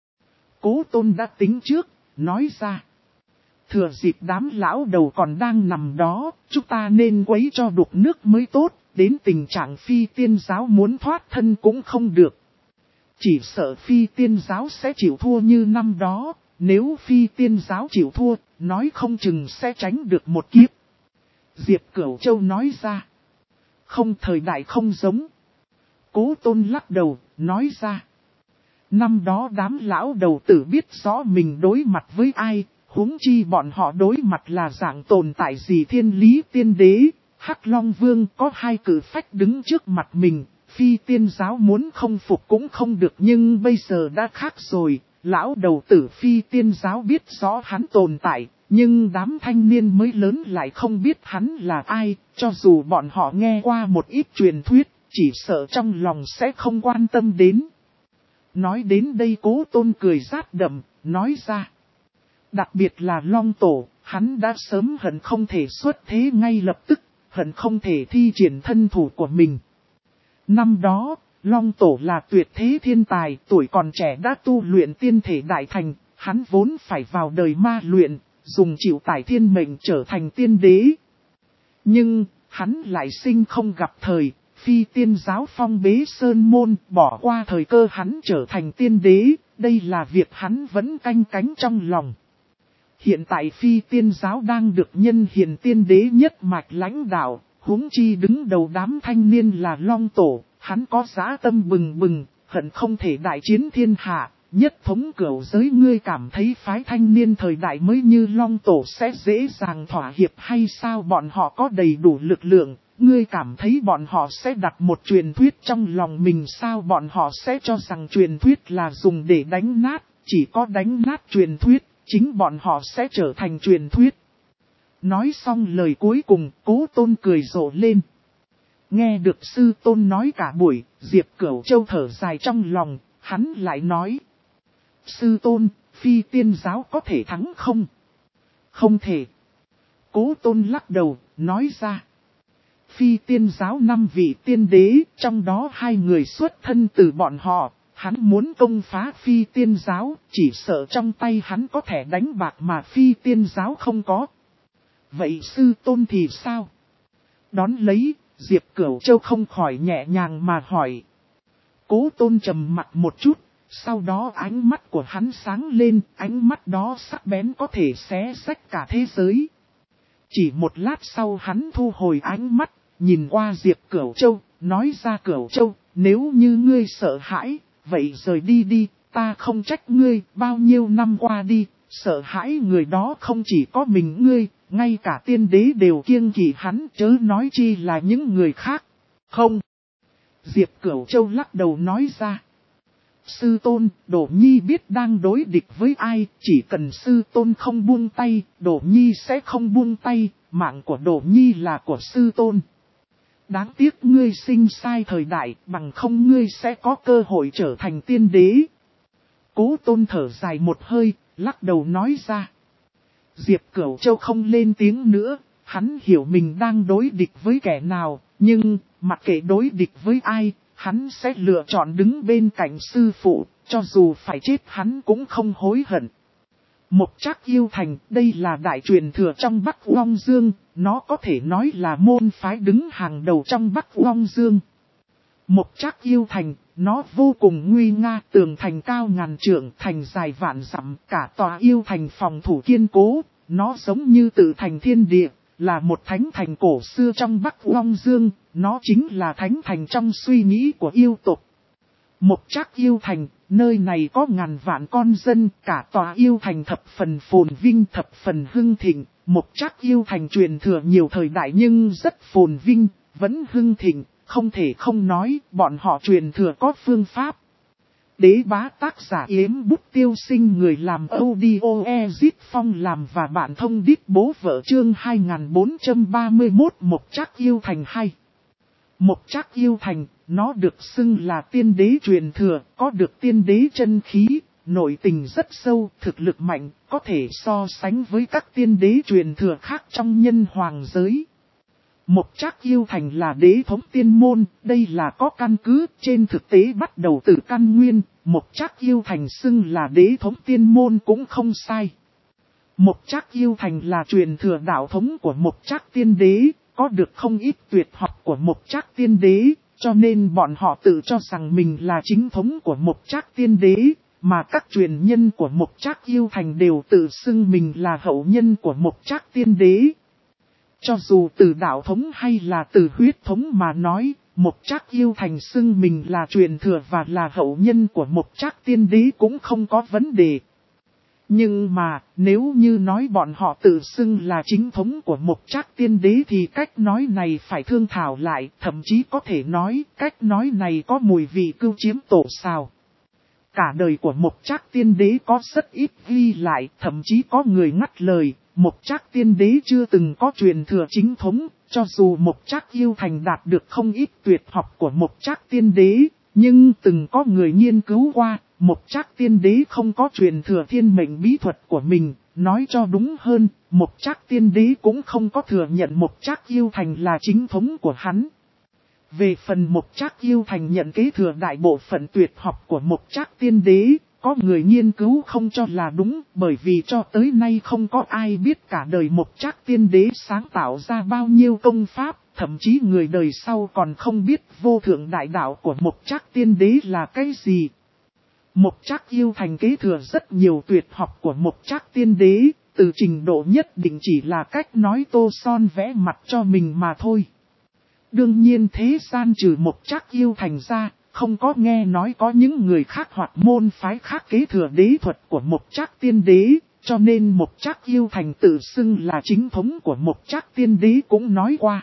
Cố Tôn đã tính trước, nói ra. Thừa dịp đám lão đầu còn đang nằm đó, chúng ta nên quấy cho đục nước mới tốt, đến tình trạng Phi Tiên giáo muốn thoát thân cũng không được. Chỉ sợ Phi Tiên giáo sẽ chịu thua như năm đó, nếu Phi Tiên giáo chịu thua, nói không chừng sẽ tránh được một kiếp. Diệp Cửu Châu nói ra. Không, thời đại không giống. Cố Tôn lắc đầu, nói ra. Năm đó đám lão đầu tử biết rõ mình đối mặt với ai. Huống chi bọn họ đối mặt là dạng tồn tại gì thiên lý tiên đế, Hắc Long Vương có hai cử phách đứng trước mặt mình, Phi Tiên giáo muốn không phục cũng không được, nhưng bây giờ đã khác rồi, lão đầu tử Phi Tiên giáo biết rõ hắn tồn tại, nhưng đám thanh niên mới lớn lại không biết hắn là ai, cho dù bọn họ nghe qua một ít truyền thuyết, chỉ sợ trong lòng sẽ không quan tâm đến. Nói đến đây Cố Tôn cười rát đậm, nói ra. Đặc biệt là Long Tổ, hắn đã sớm hận không thể xuất thế ngay lập tức, hận không thể thi triển thân thủ của mình. Năm đó, Long Tổ là tuyệt thế thiên tài, tuổi còn trẻ đã tu luyện tiên thể đại thành, hắn vốn phải vào đời ma luyện, dùng chịu tải thiên mệnh trở thành tiên đế. Nhưng, hắn lại sinh không gặp thời, phi tiên giáo phong bế sơn môn, bỏ qua thời cơ hắn trở thành tiên đế, đây là việc hắn vẫn canh cánh trong lòng. Hiện tại phi tiên giáo đang được nhân hiền tiên đế nhất mạch lãnh đạo, huống chi đứng đầu đám thanh niên là Long Tổ, hắn có dã tâm bừng bừng, hận không thể đại chiến thiên hạ, nhất thống cửu giới. Ngươi cảm thấy phái thanh niên thời đại mới như Long Tổ sẽ dễ dàng thỏa hiệp hay sao? Bọn họ có đầy đủ lực lượng, ngươi cảm thấy bọn họ sẽ đặt một truyền thuyết trong lòng mình sao? Bọn họ sẽ cho rằng truyền thuyết là dùng để đánh nát, chỉ có đánh nát truyền thuyết, chính bọn họ sẽ trở thành truyền thuyết. Nói xong lời cuối cùng, Cố Tôn cười rộ lên. Nghe được sư tôn nói cả buổi, Diệp Cửu Châu thở dài trong lòng, hắn lại nói. Sư tôn, phi tiên giáo có thể thắng không? Không thể. Cố Tôn lắc đầu, nói ra. Phi tiên giáo 5 vị tiên đế, trong đó 2 người xuất thân từ bọn họ, hắn muốn công phá phi tiên giáo, chỉ sợ trong tay hắn có thể đánh bạc mà phi tiên giáo không có. Vậy sư tôn thì sao? Đón lấy, Diệp Cửu Châu không khỏi nhẹ nhàng mà hỏi. Cố Tôn trầm mặt một chút, sau đó ánh mắt của hắn sáng lên, ánh mắt đó sắc bén có thể xé rách cả thế giới. Chỉ một lát sau hắn thu hồi ánh mắt, nhìn qua Diệp Cửu Châu, nói ra Cửu Châu, nếu như ngươi sợ hãi, vậy rời đi đi, ta không trách ngươi, bao nhiêu năm qua đi, sợ hãi người đó không chỉ có mình ngươi, ngay cả tiên đế đều kiêng kỵ hắn, chớ nói chi là những người khác. Không. Diệp Cửu Châu lắc đầu nói ra. Sư tôn, Đỗ Nhi biết đang đối địch với ai, chỉ cần sư tôn không buông tay, Đỗ Nhi sẽ không buông tay, mạng của Đỗ Nhi là của sư tôn. Đáng tiếc ngươi sinh sai thời đại, bằng không ngươi sẽ có cơ hội trở thành tiên đế. Cố Tôn thở dài một hơi, lắc đầu nói ra. Diệp Cửu Châu không lên tiếng nữa, hắn hiểu mình đang đối địch với kẻ nào, nhưng, mặc kệ đối địch với ai, hắn sẽ lựa chọn đứng bên cạnh sư phụ, cho dù phải chết hắn cũng không hối hận. Mộc Trác Yêu Thành, đây là đại truyền thừa trong Bắc Long Dương, nó có thể nói là môn phái đứng hàng đầu trong Bắc Long Dương. Mộc Trác Yêu Thành, nó vô cùng nguy nga, tường thành cao ngàn trượng, thành dài vạn dặm, cả tòa yêu thành phòng thủ kiên cố, nó giống như tự thành thiên địa, là một thánh thành cổ xưa trong Bắc Long Dương, nó chính là thánh thành trong suy nghĩ của yêu tộc. Mộc Trác Yêu Thành, nơi này có ngàn vạn con dân, cả tòa yêu thành thập phần phồn vinh thập phần hưng thịnh. Mộc Trác Yêu Thành truyền thừa nhiều thời đại nhưng rất phồn vinh, vẫn hưng thịnh, không thể không nói, bọn họ truyền thừa có phương pháp. Đế bá tác giả Yếm Bút Tiêu Sinh, người làm audio Ezit Phong làm và bạn thông đít bố vợ, chương 2431 Mộc Trác Yêu Thành 2. Mộc Trác Yêu Thành, nó được xưng là tiên đế truyền thừa, có được tiên đế chân khí, nội tình rất sâu, thực lực mạnh, có thể so sánh với các tiên đế truyền thừa khác trong nhân hoàng giới. Mộc Trác Yêu Thành là đế thống tiên môn, đây là có căn cứ, trên thực tế bắt đầu từ căn nguyên, Mộc Trác Yêu Thành xưng là đế thống tiên môn cũng không sai. Mộc Trác Yêu Thành là truyền thừa đạo thống của Mộc Trác Tiên Đế, có được không ít tuyệt học của Mộc Trác Tiên Đế, cho nên bọn họ tự cho rằng mình là chính thống của Mộc Trác Tiên Đế, mà các truyền nhân của Mộc Trác Yêu Thành đều tự xưng mình là hậu nhân của Mộc Trác Tiên Đế. Cho dù từ đạo thống hay là từ huyết thống mà nói, Mộc Trác Yêu Thành xưng mình là truyền thừa và là hậu nhân của Mộc Trác Tiên Đế cũng không có vấn đề. Nhưng mà, nếu như nói bọn họ tự xưng là chính thống của Mộc Trác Tiên Đế thì cách nói này phải thương thảo lại, thậm chí có thể nói cách nói này có mùi vị cưu chiếm tổ sào. Cả đời của Mộc Trác Tiên Đế có rất ít ghi lại, thậm chí có người ngắt lời, Mộc Trác Tiên Đế chưa từng có truyền thừa chính thống, cho dù Mộc Trác Yêu Thành đạt được không ít tuyệt học của Mộc Trác Tiên Đế, nhưng từng có người nghiên cứu qua, Mộc Trác Tiên Đế không có truyền thừa thiên mệnh bí thuật của mình, nói cho đúng hơn, Mộc Trác Tiên Đế cũng không có thừa nhận Mộc Trác Yêu Thành là chính thống của hắn. Về phần Mộc Trác Yêu Thành nhận kế thừa đại bộ phận tuyệt học của Mộc Trác Tiên Đế, có người nghiên cứu không cho là đúng, bởi vì cho tới nay không có ai biết cả đời Mộc Trác Tiên Đế sáng tạo ra bao nhiêu công pháp, thậm chí người đời sau còn không biết vô thượng đại đạo của Mộc Trác Tiên Đế là cái gì. Mộc Trác Yêu Thành kế thừa rất nhiều tuyệt học của Mộc Trác Tiên Đế, từ trình độ nhất định chỉ là cách nói tô son vẽ mặt cho mình mà thôi. Đương nhiên thế gian trừ Mộc Trác Yêu Thành ra, không có nghe nói có những người khác hoặc môn phái khác kế thừa đế thuật của Mộc Trác Tiên Đế, cho nên Mộc Trác Yêu Thành tự xưng là chính thống của Mộc Trác Tiên Đế cũng nói qua.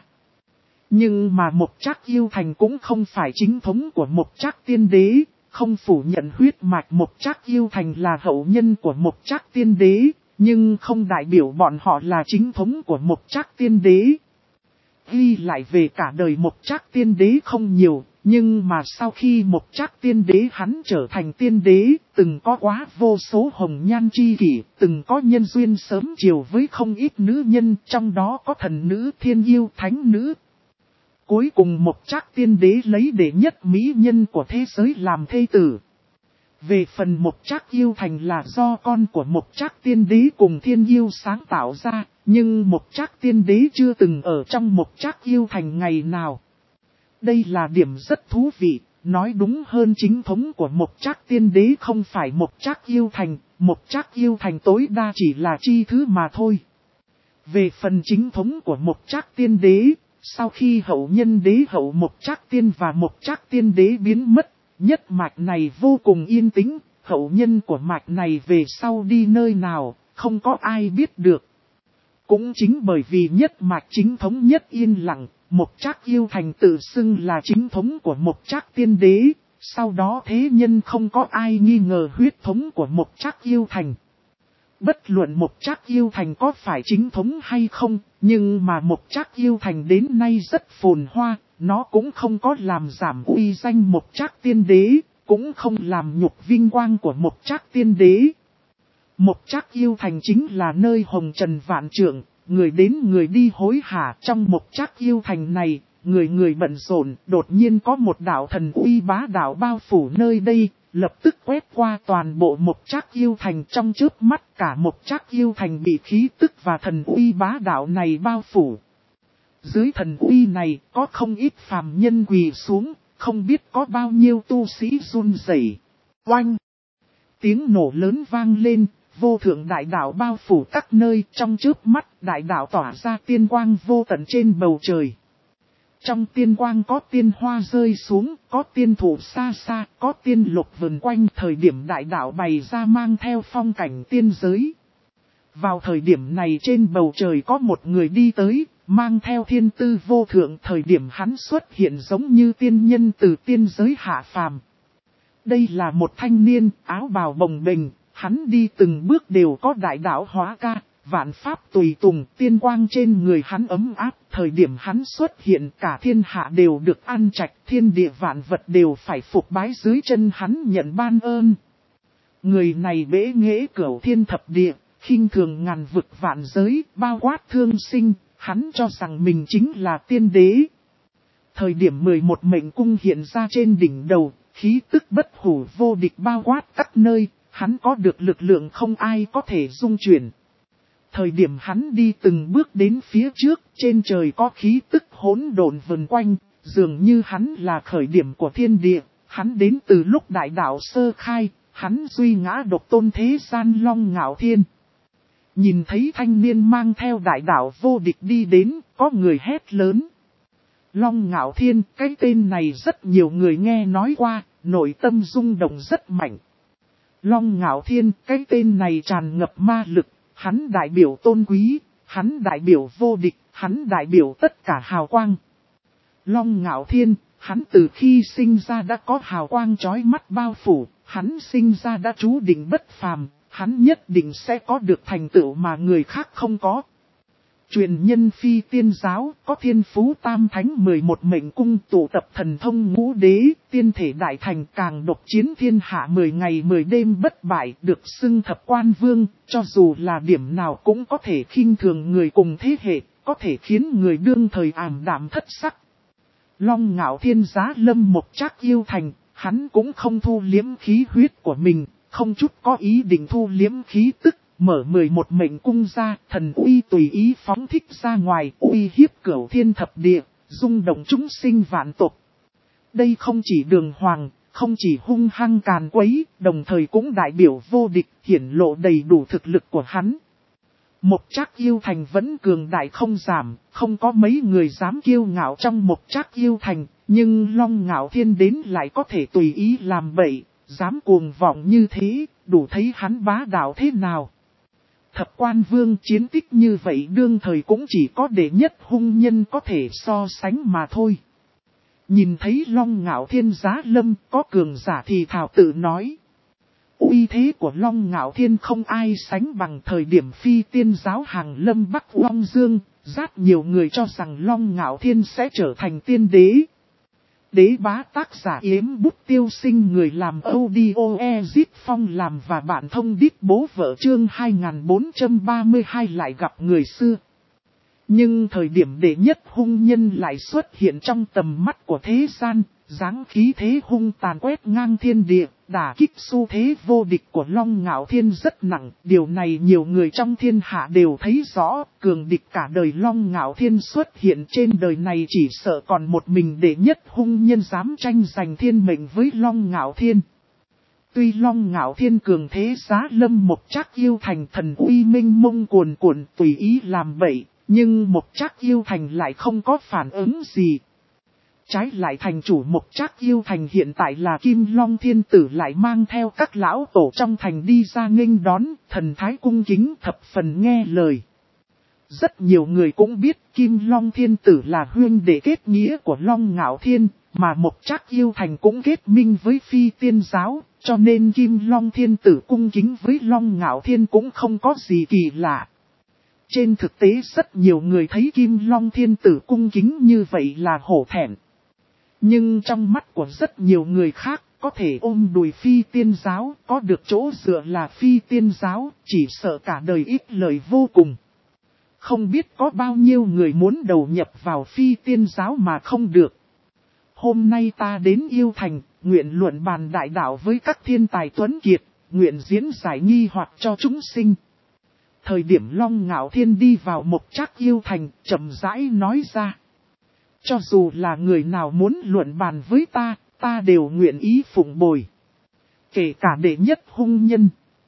Nhưng mà Mộc Trác Yêu Thành cũng không phải chính thống của Mộc Trác Tiên Đế, không phủ nhận huyết mạch Mộc Trác Yêu Thành là hậu nhân của Mộc Trác Tiên Đế, nhưng không đại biểu bọn họ là chính thống của Mộc Trác Tiên Đế. Ghi lại về cả đời Mộc Trác Tiên Đế không nhiều, nhưng mà sau khi Mộc Trác Tiên Đế hắn trở thành tiên đế, từng có quá vô số hồng nhan chi kỷ, từng có nhân duyên sớm chiều với không ít nữ nhân, trong đó có thần nữ, thiên yêu, thánh nữ. Cuối cùng Mộc Trác Tiên Đế lấy đệ nhất mỹ nhân của thế giới làm thê tử. Về phần Mộc Trác Yêu Thành là do con của Mộc Trác Tiên Đế cùng thiên yêu sáng tạo ra, nhưng Mộc Trác Tiên Đế chưa từng ở trong Mộc Trác Yêu Thành ngày nào. Đây là điểm rất thú vị, nói đúng hơn chính thống của Mộc Trác Tiên Đế không phải Mộc Trác Yêu Thành, Mộc Trác Yêu Thành tối đa chỉ là chi thứ mà thôi. Về phần chính thống của Mộc Trác Tiên Đế, sau khi hậu nhân đế hậu Mộc Trác Tiên và Mộc Trác Tiên Đế biến mất, nhất mạch này vô cùng yên tĩnh, hậu nhân của mạch này về sau đi nơi nào, không có ai biết được. Cũng chính bởi vì nhất mạch chính thống nhất yên lặng, Mộc Trác Yêu Thành tự xưng là chính thống của Mộc Trác Tiên Đế, sau đó thế nhân không có ai nghi ngờ huyết thống của Mộc Trác Yêu Thành. Bất luận Mộc Trác Yêu Thành có phải chính thống hay không, nhưng mà Mộc Trác Yêu Thành đến nay rất phồn hoa, nó cũng không có làm giảm uy danh Mộc Trác Tiên Đế, cũng không làm nhục vinh quang của Mộc Trác Tiên Đế. Mộc Trác Yêu Thành chính là nơi hồng trần vạn trượng, người đến người đi hối hả. Trong Mộc Trác Yêu Thành này, người người bận rộn, đột nhiên có một đạo thần uy bá đạo bao phủ nơi đây, lập tức quét qua toàn bộ Mộc Trác Yêu Thành. Trong chớp mắt cả Mộc Trác Yêu Thành bị khí tức và thần uy bá đạo này bao phủ. Dưới thần uy này có không ít phàm nhân quỳ xuống, không biết có bao nhiêu tu sĩ run rẩy. Oanh! Tiếng nổ lớn vang lên, vô thượng đại đạo bao phủ các nơi. Trong chớp mắt đại đạo tỏa ra tiên quang vô tận trên bầu trời. Trong tiên quang có tiên hoa rơi xuống, có tiên thủ xa xa, có tiên lục vần quanh. Thời điểm đại đạo bày ra mang theo phong cảnh tiên giới. Vào thời điểm này trên bầu trời có một người đi tới, mang theo thiên tư vô thượng. Thời điểm hắn xuất hiện giống như tiên nhân từ tiên giới hạ phàm. Đây là một thanh niên áo bào bồng bềnh, hắn đi từng bước đều có đại đạo hóa ca, vạn pháp tùy tùng, tiên quang trên người hắn ấm áp. Thời điểm hắn xuất hiện cả thiên hạ đều được an trạch, thiên địa vạn vật đều phải phục bái dưới chân hắn nhận ban ơn. Người này bế nghệ cửu thiên thập địa, khinh thường ngàn vực vạn giới, bao quát thương sinh, hắn cho rằng mình chính là tiên đế. Thời điểm 11 mệnh cung hiện ra trên đỉnh đầu, khí tức bất hủ vô địch bao quát các nơi, hắn có được lực lượng không ai có thể dung chuyển. Thời điểm hắn đi từng bước đến phía trước, trên trời có khí tức hỗn độn vần quanh, dường như hắn là khởi điểm của thiên địa, hắn đến từ lúc đại đạo sơ khai, hắn duy ngã độc tôn thế gian Long Ngạo Thiên. Nhìn thấy thanh niên mang theo đại đạo vô địch đi đến, có người hét lớn. Long Ngạo Thiên, cái tên này rất nhiều người nghe nói qua, nội tâm rung động rất mạnh. Long Ngạo Thiên, cái tên này tràn ngập ma lực, hắn đại biểu tôn quý, hắn đại biểu vô địch, hắn đại biểu tất cả hào quang. Long Ngạo Thiên, hắn từ khi sinh ra đã có hào quang chói mắt bao phủ, hắn sinh ra đã chú định bất phàm, hắn nhất định sẽ có được thành tựu mà người khác không có. Truyền nhân phi tiên giáo có thiên phú tam thánh 11 mệnh cung tụ tập thần thông ngũ đế, tiên thể đại thành càng độc chiến thiên hạ 10 ngày 10 đêm bất bại được xưng thập quan vương, cho dù là điểm nào cũng có thể khinh thường người cùng thế hệ, có thể khiến người đương thời ảm đạm thất sắc. Long Ngạo Thiên giá lâm một trác yêu thành, hắn cũng không thu liếm khí huyết của mình, không chút có ý định thu liếm khí tức. Mở 11 mệnh cung ra, thần uy tùy ý phóng thích ra ngoài, uy hiếp cửu thiên thập địa, rung động chúng sinh vạn tộc. Đây không chỉ đường hoàng, không chỉ hung hăng càn quấy, đồng thời cũng đại biểu vô địch, hiển lộ đầy đủ thực lực của hắn. Một trác yêu thành vẫn cường đại không giảm, không có mấy người dám kiêu ngạo trong một trác yêu thành, nhưng Long Ngạo Thiên đến lại có thể tùy ý làm bậy, dám cuồng vọng như thế, đủ thấy hắn bá đạo thế nào. Thập quan vương chiến tích như vậy đương thời cũng chỉ có đệ nhất hung nhân có thể so sánh mà thôi. Nhìn thấy Long Ngạo Thiên giá lâm có cường giả thì thảo tự nói. Uy thế của Long Ngạo Thiên không ai sánh bằng thời điểm phi tiên giáo hàng lâm Bắc Long Dương, rất nhiều người cho rằng Long Ngạo Thiên sẽ trở thành tiên đế. Đế bá tác giả Yếm Bút Tiêu Sinh người làm audio Ezit Phong làm và bạn thông đít bố vợ chương 2432 lại gặp người xưa. Nhưng thời điểm đệ nhất hung nhân lại xuất hiện trong tầm mắt của thế gian, dáng khí thế hung tàn quét ngang thiên địa, đả kích xu thế vô địch của Long Ngạo Thiên rất nặng. Điều này nhiều người trong thiên hạ đều thấy rõ, cường địch cả đời Long Ngạo Thiên xuất hiện trên đời này chỉ sợ còn một mình đệ nhất hung nhân dám tranh giành thiên mệnh với Long Ngạo Thiên. Tuy Long Ngạo Thiên cường thế giá lâm một trác yêu thành thần uy minh mông cuồn cuộn tùy ý làm bậy, nhưng một trác yêu thành lại không có phản ứng gì. Trái lại thành chủ một trác yêu thành hiện tại là Kim Long Thiên Tử lại mang theo các lão tổ trong thành đi ra nghênh đón, thần thái cung kính thập phần nghe lời. Rất nhiều người cũng biết Kim Long Thiên Tử là huynh đệ kết nghĩa của Long Ngạo Thiên, mà một trác yêu thành cũng kết minh với phi tiên giáo, cho nên Kim Long Thiên Tử cung kính với Long Ngạo Thiên cũng không có gì kỳ lạ. Trên thực tế rất nhiều người thấy Kim Long Thiên Tử cung kính như vậy là hổ thẹn. Nhưng trong mắt của rất nhiều người khác, có thể ôm đùi phi tiên giáo, có được chỗ dựa là phi tiên giáo, chỉ sợ cả đời ít lời vô cùng. Không biết có bao nhiêu người muốn đầu nhập vào phi tiên giáo mà không được. Hôm nay ta đến Yêu Thành, nguyện luận bàn đại đạo với các thiên tài tuấn kiệt, nguyện diễn giải nghi hoặc cho chúng sinh. Thời điểm Long Ngạo Thiên đi vào một trác yêu thành, chậm rãi nói ra. Cho dù là người nào muốn luận bàn với ta đều nguyện ý phụng bồi. Kể cả đệ nhất hung nhân.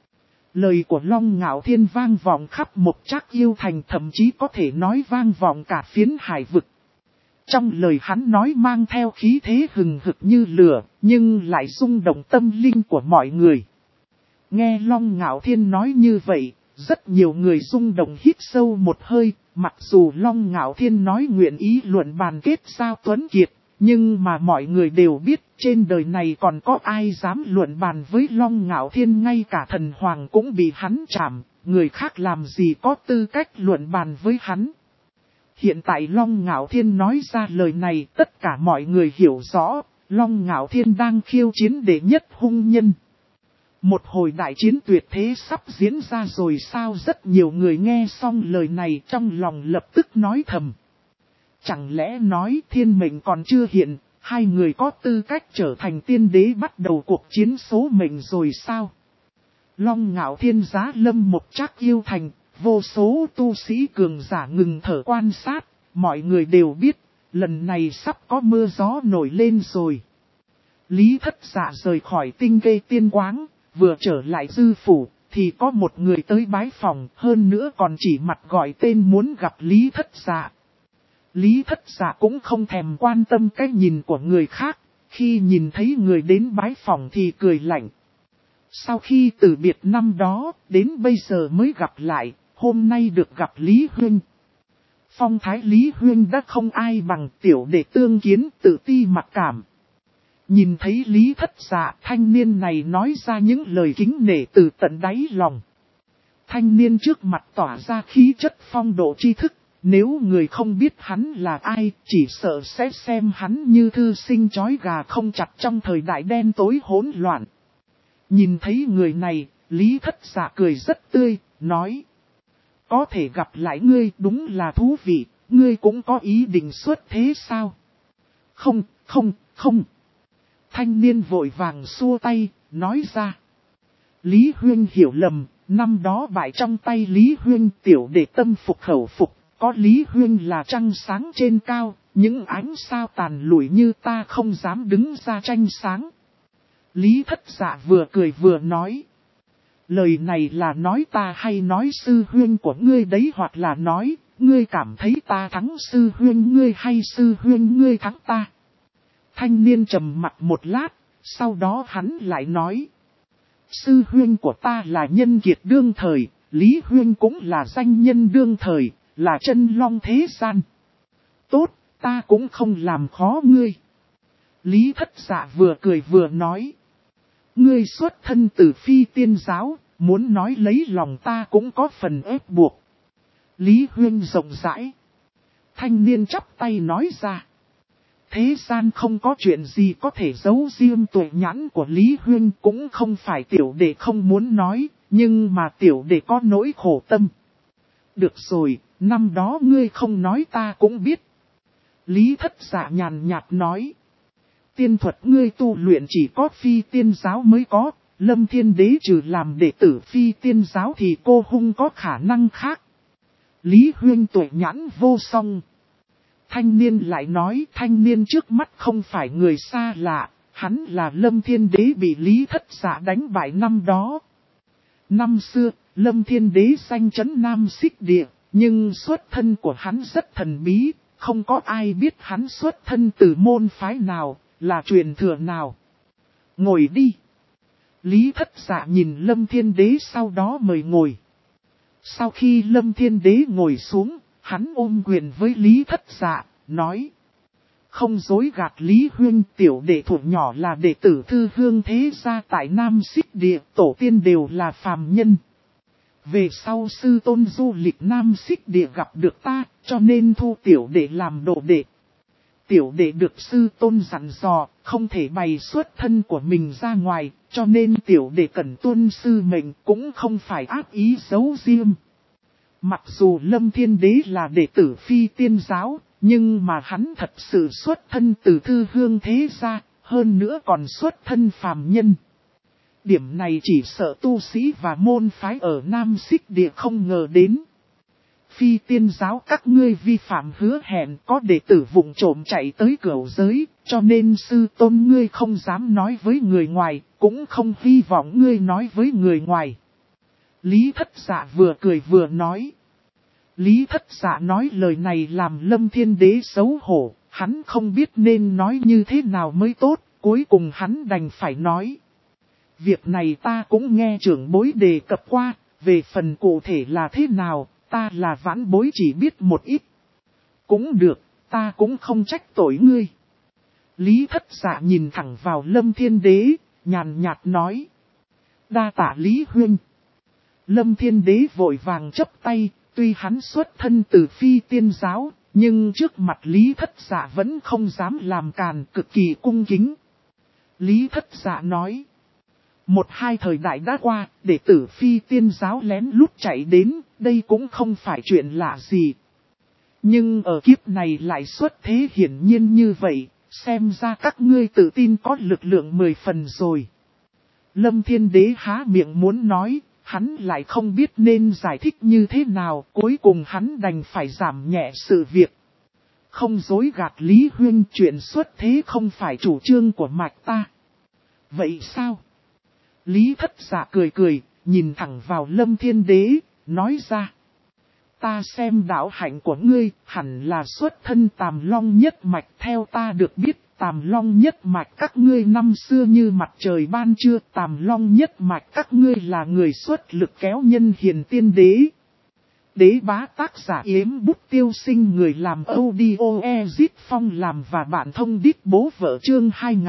Lời của Long Ngạo Thiên vang vọng khắp một trác yêu thành, thậm chí có thể nói vang vọng cả phiến hải vực. Trong lời hắn nói mang theo khí thế hừng hực như lửa, nhưng lại rung động tâm linh của mọi người. Nghe Long Ngạo Thiên nói như vậy, rất nhiều người rung động hít sâu một hơi, mặc dù Long Ngạo Thiên nói nguyện ý luận bàn kết giao tuấn kiệt, nhưng mà mọi người đều biết trên đời này còn có ai dám luận bàn với Long Ngạo Thiên, ngay cả thần hoàng cũng bị hắn chạm, người khác làm gì có tư cách luận bàn với hắn. Hiện tại Long Ngạo Thiên nói ra lời này, tất cả mọi người hiểu rõ, Long Ngạo Thiên đang khiêu chiến đệ nhất hung nhân. Một hồi đại chiến tuyệt thế sắp diễn ra rồi sao? Rất nhiều người nghe xong lời này trong lòng lập tức nói thầm. Chẳng lẽ nói thiên mệnh còn chưa hiện, hai người có tư cách trở thành tiên đế bắt đầu cuộc chiến số mệnh rồi sao? Long Ngạo Thiên giá lâm một trác yêu thành, vô số tu sĩ cường giả ngừng thở quan sát, mọi người đều biết, lần này sắp có mưa gió nổi lên rồi. Lý Thất Dạ rời khỏi Tinh Gây Tiên Quáng, vừa trở lại dư phủ, thì có một người tới bái phòng, hơn nữa còn chỉ mặt gọi tên muốn gặp Lý Thất Dạ. Lý Thất Dạ cũng không thèm quan tâm cái nhìn của người khác, khi nhìn thấy người đến bái phòng thì cười lạnh. Sau khi từ biệt năm đó, đến bây giờ mới gặp lại, hôm nay được gặp Lý Huynh. Phong thái Lý Huynh đã không ai bằng, tiểu đệ tương kiến tự ti mặc cảm. Nhìn thấy Lý Thất Dạ, thanh niên này nói ra những lời kính nể từ tận đáy lòng. Thanh niên trước mặt tỏa ra khí chất phong độ tri thức, Nếu người không biết hắn là ai, chỉ sợ sẽ xem hắn như thư sinh chói gà không chặt trong thời đại đen tối hỗn loạn. Nhìn thấy người này, Lý Thất Dạ cười rất tươi, nói. Có thể gặp lại ngươi đúng là thú vị, ngươi cũng có ý định xuất thế sao? Không. Thanh niên vội vàng xua tay, nói ra. Lý Huyên hiểu lầm, năm đó bại trong tay Lý Huyên tiểu đệ tâm phục khẩu phục, có Lý Huyên là trăng sáng trên cao, những ánh sao tàn lụi như ta không dám đứng ra tranh sáng. Lý Thất Dạ vừa cười vừa nói. Lời này là nói ta hay nói sư huyên của ngươi đấy, hoặc là nói, ngươi cảm thấy ta thắng sư huyên ngươi hay sư huyên ngươi thắng ta. Thanh niên trầm mặt một lát, sau đó hắn lại nói. Sư huyên của ta là nhân kiệt đương thời, Lý huyên cũng là danh nhân đương thời, là chân long thế gian. Tốt, ta cũng không làm khó ngươi. Lý Thất Dạ vừa cười vừa nói. Ngươi xuất thân từ Phi Tiên giáo, muốn nói lấy lòng ta cũng có phần ép buộc. Lý Huyên rộng rãi. Thanh niên chắp tay nói ra. Thế gian không có chuyện gì có thể giấu riêng tuệ nhãn của Lý Huyên, cũng không phải tiểu đệ không muốn nói, nhưng mà tiểu đệ có nỗi khổ tâm. Được rồi, năm đó ngươi không nói ta cũng biết. Lý Thất Dạ nhàn nhạt nói. Tiên thuật ngươi tu luyện chỉ có Phi Tiên giáo mới có, Lâm Thiên Đế trừ làm đệ tử Phi Tiên giáo thì cô hung có khả năng khác. Lý Huyên tuệ nhãn vô song. Thanh niên lại nói thanh niên trước mắt không phải người xa lạ, hắn là Lâm Thiên Đế bị Lý Thất Dạ đánh bại năm đó. Năm xưa, Lâm Thiên Đế danh chấn Nam Xích Địa, nhưng xuất thân của hắn rất thần bí, không có ai biết hắn xuất thân từ môn phái nào, là truyền thừa nào. Ngồi đi. Lý Thất Dạ nhìn Lâm Thiên Đế sau đó mời ngồi. Sau khi Lâm Thiên Đế ngồi xuống, hắn ôm quyền với Lý Thất Dạ, nói. Không dối gạt Lý Huyên, tiểu đệ thuộc nhỏ là đệ tử Thư Hương thế gia tại Nam Xích Địa, tổ tiên đều là phàm nhân. Về sau sư tôn du lịch Nam Xích Địa gặp được ta, cho nên thu tiểu đệ làm đồ đệ. Tiểu đệ được sư tôn dặn dò, không thể bày xuất thân của mình ra ngoài, cho nên tiểu đệ cần tuân sư mệnh, cũng không phải ác ý giấu riêng. Mặc dù Lâm Thiên Đế là đệ tử Phi Tiên giáo, nhưng mà hắn thật sự xuất thân từ Thư Hương thế gia, hơn nữa còn xuất thân phàm nhân. Điểm này chỉ sợ tu sĩ và môn phái ở Nam Xích Địa không ngờ đến. Phi Tiên giáo các ngươi vi phạm hứa hẹn, có đệ tử vụng trộm chạy tới cửu giới, cho nên sư tôn ngươi không dám nói với người ngoài, cũng không hy vọng ngươi nói với người ngoài. Lý Thất Dạ vừa cười vừa nói. Lý Thất Dạ nói lời này làm Lâm Thiên Đế xấu hổ, hắn không biết nên nói như thế nào mới tốt, cuối cùng hắn đành phải nói. Việc này ta cũng nghe trưởng bối đề cập qua, về phần cụ thể là thế nào, ta là vãn bối chỉ biết một ít. Cũng được, ta cũng không trách tội ngươi. Lý Thất Dạ nhìn thẳng vào Lâm Thiên Đế, nhàn nhạt nói. Đa tạ Lý Huyên. Lâm Thiên Đế vội vàng chấp tay, tuy hắn xuất thân từ Phi Tiên giáo, nhưng trước mặt Lý Thất Dạ vẫn không dám làm càn, cực kỳ cung kính. Lý Thất Dạ nói. Một hai thời đại đã qua, đệ tử Phi Tiên giáo lén lút chạy đến, đây cũng không phải chuyện lạ gì. Nhưng ở kiếp này lại xuất thế hiển nhiên như vậy, xem ra các ngươi tự tin có lực lượng 10 phần rồi. Lâm Thiên Đế há miệng muốn nói, hắn lại không biết nên giải thích như thế nào, cuối cùng hắn đành phải giảm nhẹ sự việc. Không dối gạt Lý Huyên, chuyện xuất thế không phải chủ trương của mạch ta. Vậy sao? Lý Thất Dạ cười cười, nhìn thẳng vào Lâm Thiên Đế, nói ra. Ta xem đạo hạnh của ngươi, hẳn là xuất thân Tàm Long nhất mạch. Theo ta được biết, Tàm Long nhất mạch các ngươi năm xưa như mặt trời ban trưa. Tàm Long nhất mạch các ngươi là người xuất lực kéo nhân hiền tiên đế. Đế bá tác giả Yếm Bút Tiêu Sinh, người làm audio Ezit Phong làm và bạn thông đít bố vợ chương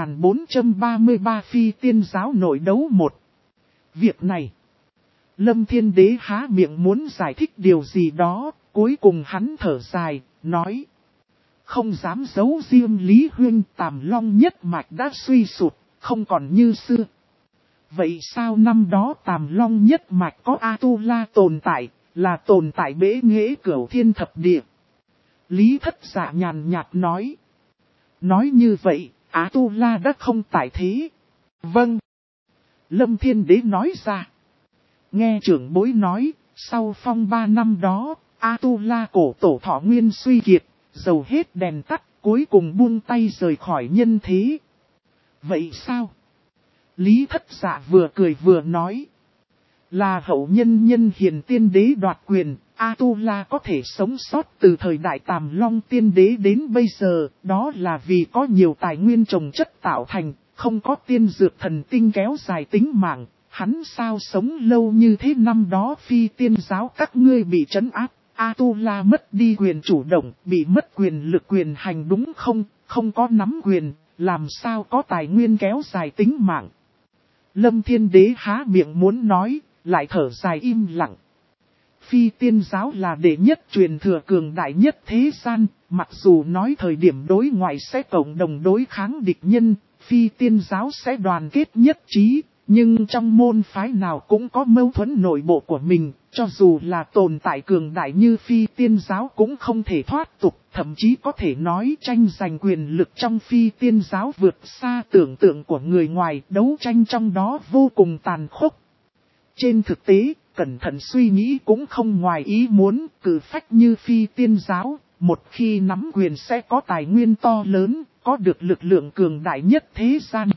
2433 Phi Tiên giáo nội đấu 1. Việc này, Lâm Thiên Đế há miệng muốn giải thích điều gì đó, Cuối cùng hắn thở dài, nói. Không dám giấu riêng Lý Huynh, Tàm Long nhất mạch đã suy sụp, không còn như xưa. Vậy sao năm đó Tàm Long nhất mạch có A-tu-la tồn tại, là tồn tại bế nghệ cửu thiên thập địa? Lý Thất Dạ nhàn nhạt nói. Nói như vậy, A-tu-la đã không tại thế. Vâng. Lâm Thiên Đế nói ra. Nghe trưởng bối nói, sau phong 3 năm đó, A-tu-la cổ tổ thọ nguyên suy kiệt, dầu hết đèn tắt, cuối cùng buông tay rời khỏi nhân thế. Vậy sao? Lý Thất Dạ vừa cười vừa nói. Là hậu nhân nhân hiền tiên đế đoạt quyền, A-tu-la có thể sống sót từ thời đại Tàm Long tiên đế đến bây giờ, đó là vì có nhiều tài nguyên trồng chất tạo thành, không có tiên dược thần tinh kéo dài tính mạng, hắn sao sống lâu như thế. Năm đó phi tiên giáo các ngươi bị trấn áp, A-tu-la mất đi quyền chủ động, bị mất quyền lực quyền hành đúng không, không có nắm quyền, làm sao có tài nguyên kéo dài tính mạng. Lâm Thiên Đế há miệng muốn nói, lại thở dài im lặng. Phi tiên giáo là đệ nhất truyền thừa cường đại nhất thế gian, mặc dù nói thời điểm đối ngoại sẽ cộng đồng đối kháng địch nhân, phi tiên giáo sẽ đoàn kết nhất trí, nhưng trong môn phái nào cũng có mâu thuẫn nội bộ của mình, cho dù là tồn tại cường đại như phi tiên giáo cũng không thể thoát tục, thậm chí có thể nói tranh giành quyền lực trong phi tiên giáo vượt xa tưởng tượng của người ngoài, đấu tranh trong đó vô cùng tàn khốc. Trên thực tế, cẩn thận suy nghĩ cũng không ngoài ý muốn, cử phách như phi tiên giáo, một khi nắm quyền sẽ có tài nguyên to lớn, có được lực lượng cường đại nhất thế gian.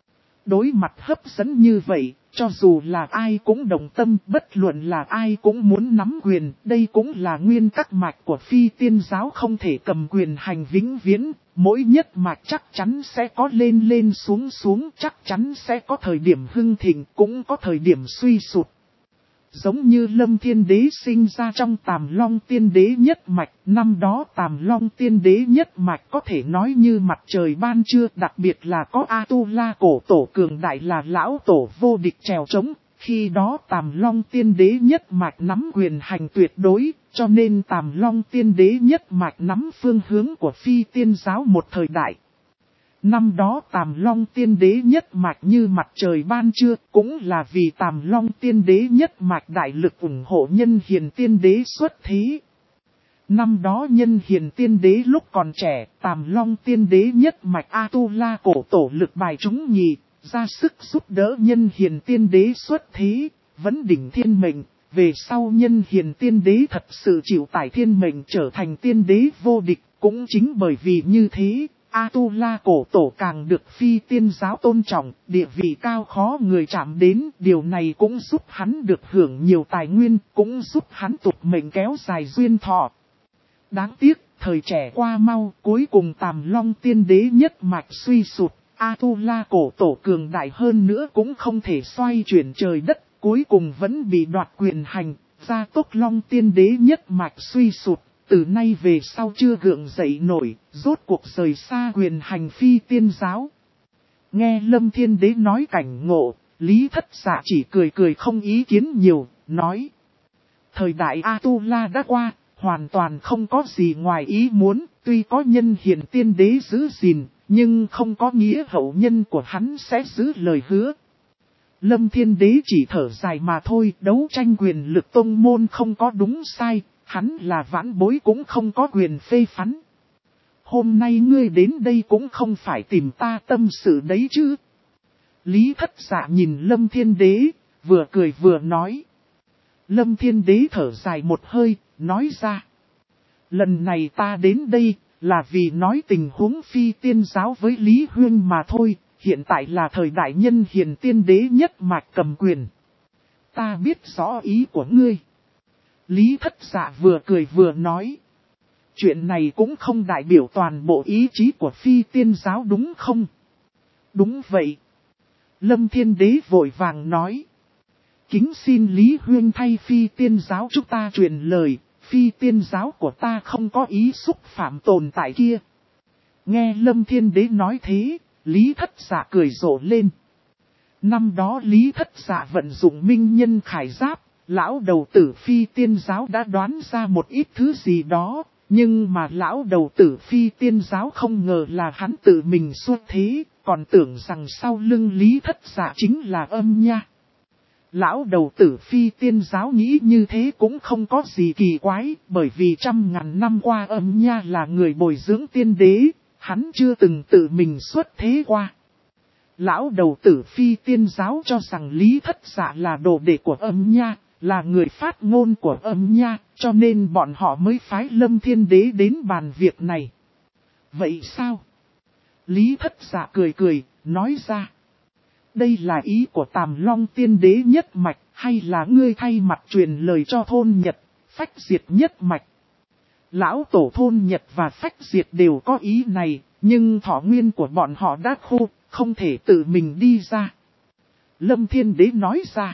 Đối mặt hấp dẫn như vậy, cho dù là ai cũng đồng tâm, bất luận là ai cũng muốn nắm quyền, đây cũng là nguyên tắc mạch của phi tiên giáo không thể cầm quyền hành vĩnh viễn, mỗi nhất mạch chắc chắn sẽ có lên lên xuống xuống, chắc chắn sẽ có thời điểm hưng thịnh, cũng có thời điểm suy sụt. Giống như Lâm Thiên Đế sinh ra trong Tàm Long tiên đế nhất mạch, năm đó Tàm Long tiên đế nhất mạch có thể nói như mặt trời ban trưa, đặc biệt là có A-tu-la cổ tổ cường đại là lão tổ vô địch trèo trống, khi đó Tàm Long tiên đế nhất mạch nắm quyền hành tuyệt đối, cho nên Tàm Long tiên đế nhất mạch nắm phương hướng của phi tiên giáo một thời đại. Năm đó Tàm Long tiên đế nhất mạch như mặt trời ban trưa, cũng là vì Tàm Long tiên đế nhất mạch đại lực ủng hộ nhân hiền tiên đế xuất thế. Năm đó nhân hiền tiên đế lúc còn trẻ, Tàm Long tiên đế nhất mạch A-tu-la cổ tổ lực bài chúng nhì, ra sức giúp đỡ nhân hiền tiên đế xuất thế, vấn đỉnh thiên mệnh. Về sau nhân hiền tiên đế thật sự chịu tải thiên mệnh trở thành tiên đế vô địch, cũng chính bởi vì như thế. A-tu-la cổ tổ càng được phi tiên giáo tôn trọng, địa vị cao khó người chạm đến, điều này cũng giúp hắn được hưởng nhiều tài nguyên, cũng giúp hắn tục mệnh kéo dài duyên thọ. Đáng tiếc, thời trẻ qua mau, cuối cùng Tàm Long tiên đế nhất mạch suy sụp, A-tu-la cổ tổ cường đại hơn nữa cũng không thể xoay chuyển trời đất, cuối cùng vẫn bị đoạt quyền hành, gia tốc Long tiên đế nhất mạch suy sụp. Từ nay về sau chưa gượng dậy nổi, rốt cuộc rời xa quyền hành phi tiên giáo. Nghe Lâm Thiên Đế nói cảnh ngộ, Lý Thất Dạ chỉ cười cười không ý kiến nhiều, nói. Thời đại A-tu-la đã qua, hoàn toàn không có gì ngoài ý muốn, tuy có nhân hiền tiên đế giữ gìn, nhưng không có nghĩa hậu nhân của hắn sẽ giữ lời hứa. Lâm Thiên Đế chỉ thở dài mà thôi, đấu tranh quyền lực tông môn không có đúng sai. Hắn là vãn bối cũng không có quyền phê phán. Hôm nay ngươi đến đây cũng không phải tìm ta tâm sự đấy chứ. Lý Thất Dạ nhìn Lâm Thiên Đế, vừa cười vừa nói. Lâm Thiên Đế thở dài một hơi, nói ra. Lần này ta đến đây, là vì nói tình huống phi tiên giáo với Lý Huyên mà thôi, hiện tại là thời đại nhân hiền tiên đế nhất mạch cầm quyền. Ta biết rõ ý của ngươi. Lý Thất Dạ vừa cười vừa nói. Chuyện này cũng không đại biểu toàn bộ ý chí của phi tiên giáo đúng không? Đúng vậy. Lâm Thiên Đế vội vàng nói. Kính xin Lý Huyên thay phi tiên giáo chúng ta truyền lời, phi tiên giáo của ta không có ý xúc phạm tồn tại kia. Nghe Lâm Thiên Đế nói thế, Lý Thất Dạ cười rộ lên. Năm đó Lý Thất Dạ vận dụng minh nhân khải giáp, Lão đầu tử phi tiên giáo đã đoán ra một ít thứ gì đó, nhưng mà lão đầu tử phi tiên giáo không ngờ là hắn tự mình xuất thế, còn tưởng rằng sau lưng Lý Thất Dạ chính là Âm Nha. Lão đầu tử phi tiên giáo nghĩ như thế cũng không có gì kỳ quái, bởi vì 100.000 năm qua Âm Nha là người bồi dưỡng tiên đế, hắn chưa từng tự mình xuất thế qua. Lão đầu tử phi tiên giáo cho rằng Lý Thất Dạ là đồ đệ của Âm Nha, là người phát ngôn của Âm Nha, cho nên bọn họ mới phái Lâm Thiên Đế đến bàn việc này. Vậy sao? Lý Thất Dạ cười cười, nói ra. Đây là ý của Tàm Long tiên đế nhất mạch, hay là ngươi thay mặt truyền lời cho thôn Nhật, Phách Diệt nhất mạch? Lão tổ thôn Nhật và Phách Diệt đều có ý này, nhưng thọ nguyên của bọn họ đã khô, không thể tự mình đi ra. Lâm Thiên Đế nói ra.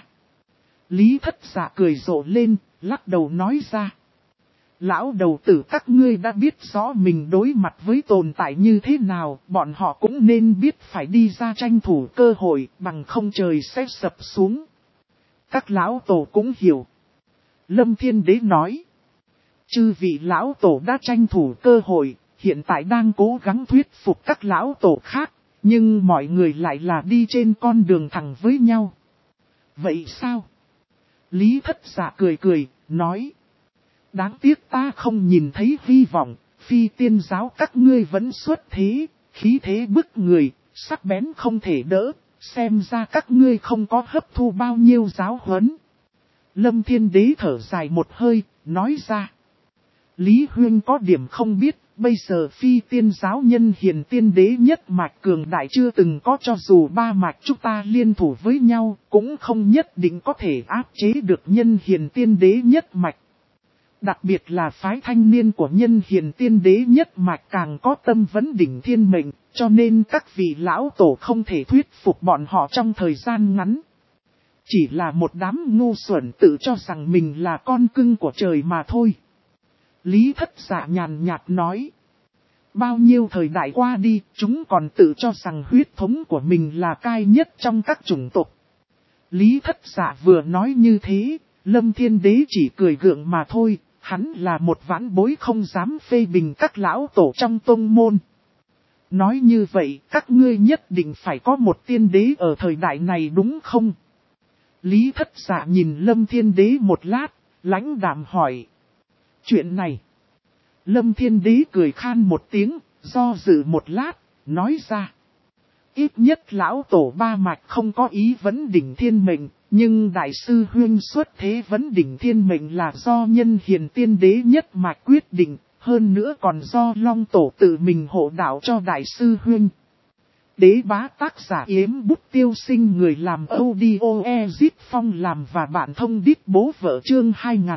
Lý Thất Dạ cười rộ lên, lắc đầu nói ra. Lão đầu tử các ngươi đã biết rõ mình đối mặt với tồn tại như thế nào, bọn họ cũng nên biết phải đi ra tranh thủ cơ hội, bằng không trời sẽ sập xuống. Các lão tổ cũng hiểu. Lâm Thiên Đế nói. Chư vị lão tổ đã tranh thủ cơ hội, hiện tại đang cố gắng thuyết phục các lão tổ khác, nhưng mọi người lại là đi trên con đường thẳng với nhau. Vậy sao? Lý Thất Dạ cười cười, nói. Đáng tiếc ta không nhìn thấy hy vọng, phi tiên giáo các ngươi vẫn xuất thế, khí thế bức người, sắc bén không thể đỡ, xem ra các ngươi không có hấp thu bao nhiêu giáo huấn. Lâm Thiên Đế thở dài một hơi, nói ra. Lý Huyên có điểm không biết, bây giờ phi tiên giáo nhân hiền tiên đế nhất mạch cường đại chưa từng có, cho dù ba mạch chúng ta liên thủ với nhau, cũng không nhất định có thể áp chế được nhân hiền tiên đế nhất mạch. Đặc biệt là phái thanh niên của nhân hiền tiên đế nhất mạch càng có tâm vấn đỉnh thiên mệnh, cho nên các vị lão tổ không thể thuyết phục bọn họ trong thời gian ngắn. Chỉ là một đám ngu xuẩn tự cho rằng mình là con cưng của trời mà thôi. Lý Thất Dạ nhàn nhạt nói. Bao nhiêu thời đại qua đi, chúng còn tự cho rằng huyết thống của mình là cai nhất trong các chủng tộc. Lý Thất Dạ vừa nói như thế, Lâm Thiên Đế chỉ cười gượng mà thôi, hắn là một vãn bối không dám phê bình các lão tổ trong tông môn. Nói như vậy, các ngươi nhất định phải có một tiên đế ở thời đại này đúng không? Lý Thất Dạ nhìn Lâm Thiên Đế một lát, lãnh đạm hỏi. Chuyện này. Lâm Thiên Đế cười khan một tiếng, do dự một lát, nói ra. Ít nhất lão tổ ba mạch không có ý vấn đỉnh thiên mệnh, nhưng đại sư huyên xuất thế vấn đỉnh thiên mệnh là do nhân hiền tiên đế nhất mạch quyết định, hơn nữa còn do Long tổ tự mình hộ đạo cho đại sư huyên. Đế bá tác giả Yếm Bút Tiêu Sinh, người làm audio Ezit Phong làm và bạn thông đít bố vợ chương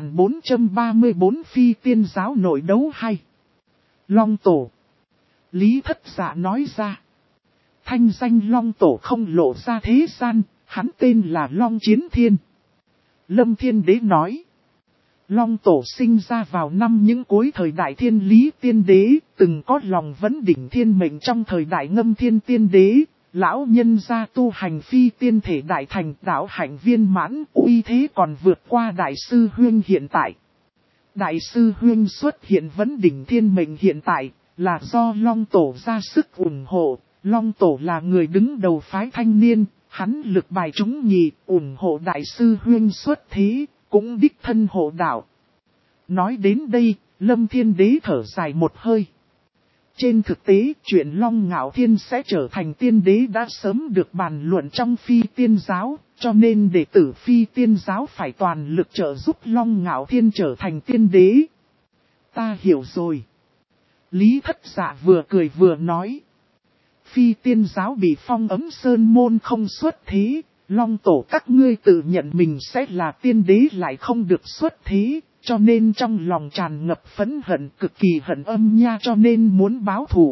2434 phi tiên giáo nội đấu hay. Long tổ. Lý Thất Dạ nói ra. Thanh danh Long tổ không lộ ra thế gian, hắn tên là Long Chiến Thiên. Lâm Thiên Đế nói. Long tổ sinh ra vào năm những cuối thời đại thiên lý tiên đế, từng có lòng vấn đỉnh thiên mệnh trong thời đại ngâm thiên tiên đế. Lão nhân gia tu hành phi tiên thể đại thành, đạo hạnh viên mãn, uy thế còn vượt qua đại sư huyên hiện tại. Đại sư huyên xuất hiện vấn đỉnh thiên mệnh hiện tại, là do Long tổ ra sức ủng hộ. Long tổ là người đứng đầu phái thanh niên, hắn lực bài chúng nhì, ủng hộ đại sư huyên xuất thế, cũng đích thân hộ đạo. Nói đến đây, Lâm Thiên Đế thở dài một hơi. Trên thực tế, chuyện Long Ngạo Thiên sẽ trở thành tiên đế đã sớm được bàn luận trong phi tiên giáo, cho nên đệ tử phi tiên giáo phải toàn lực trợ giúp Long Ngạo Thiên trở thành tiên đế. Ta hiểu rồi. Lý Thất Dạ vừa cười vừa nói. Phi tiên giáo bị phong ấm sơn môn không xuất thế, Long tổ các ngươi tự nhận mình sẽ là tiên đế lại không được xuất thế, cho nên trong lòng tràn ngập phẫn hận, cực kỳ hận Âm Nha, cho nên muốn báo thù.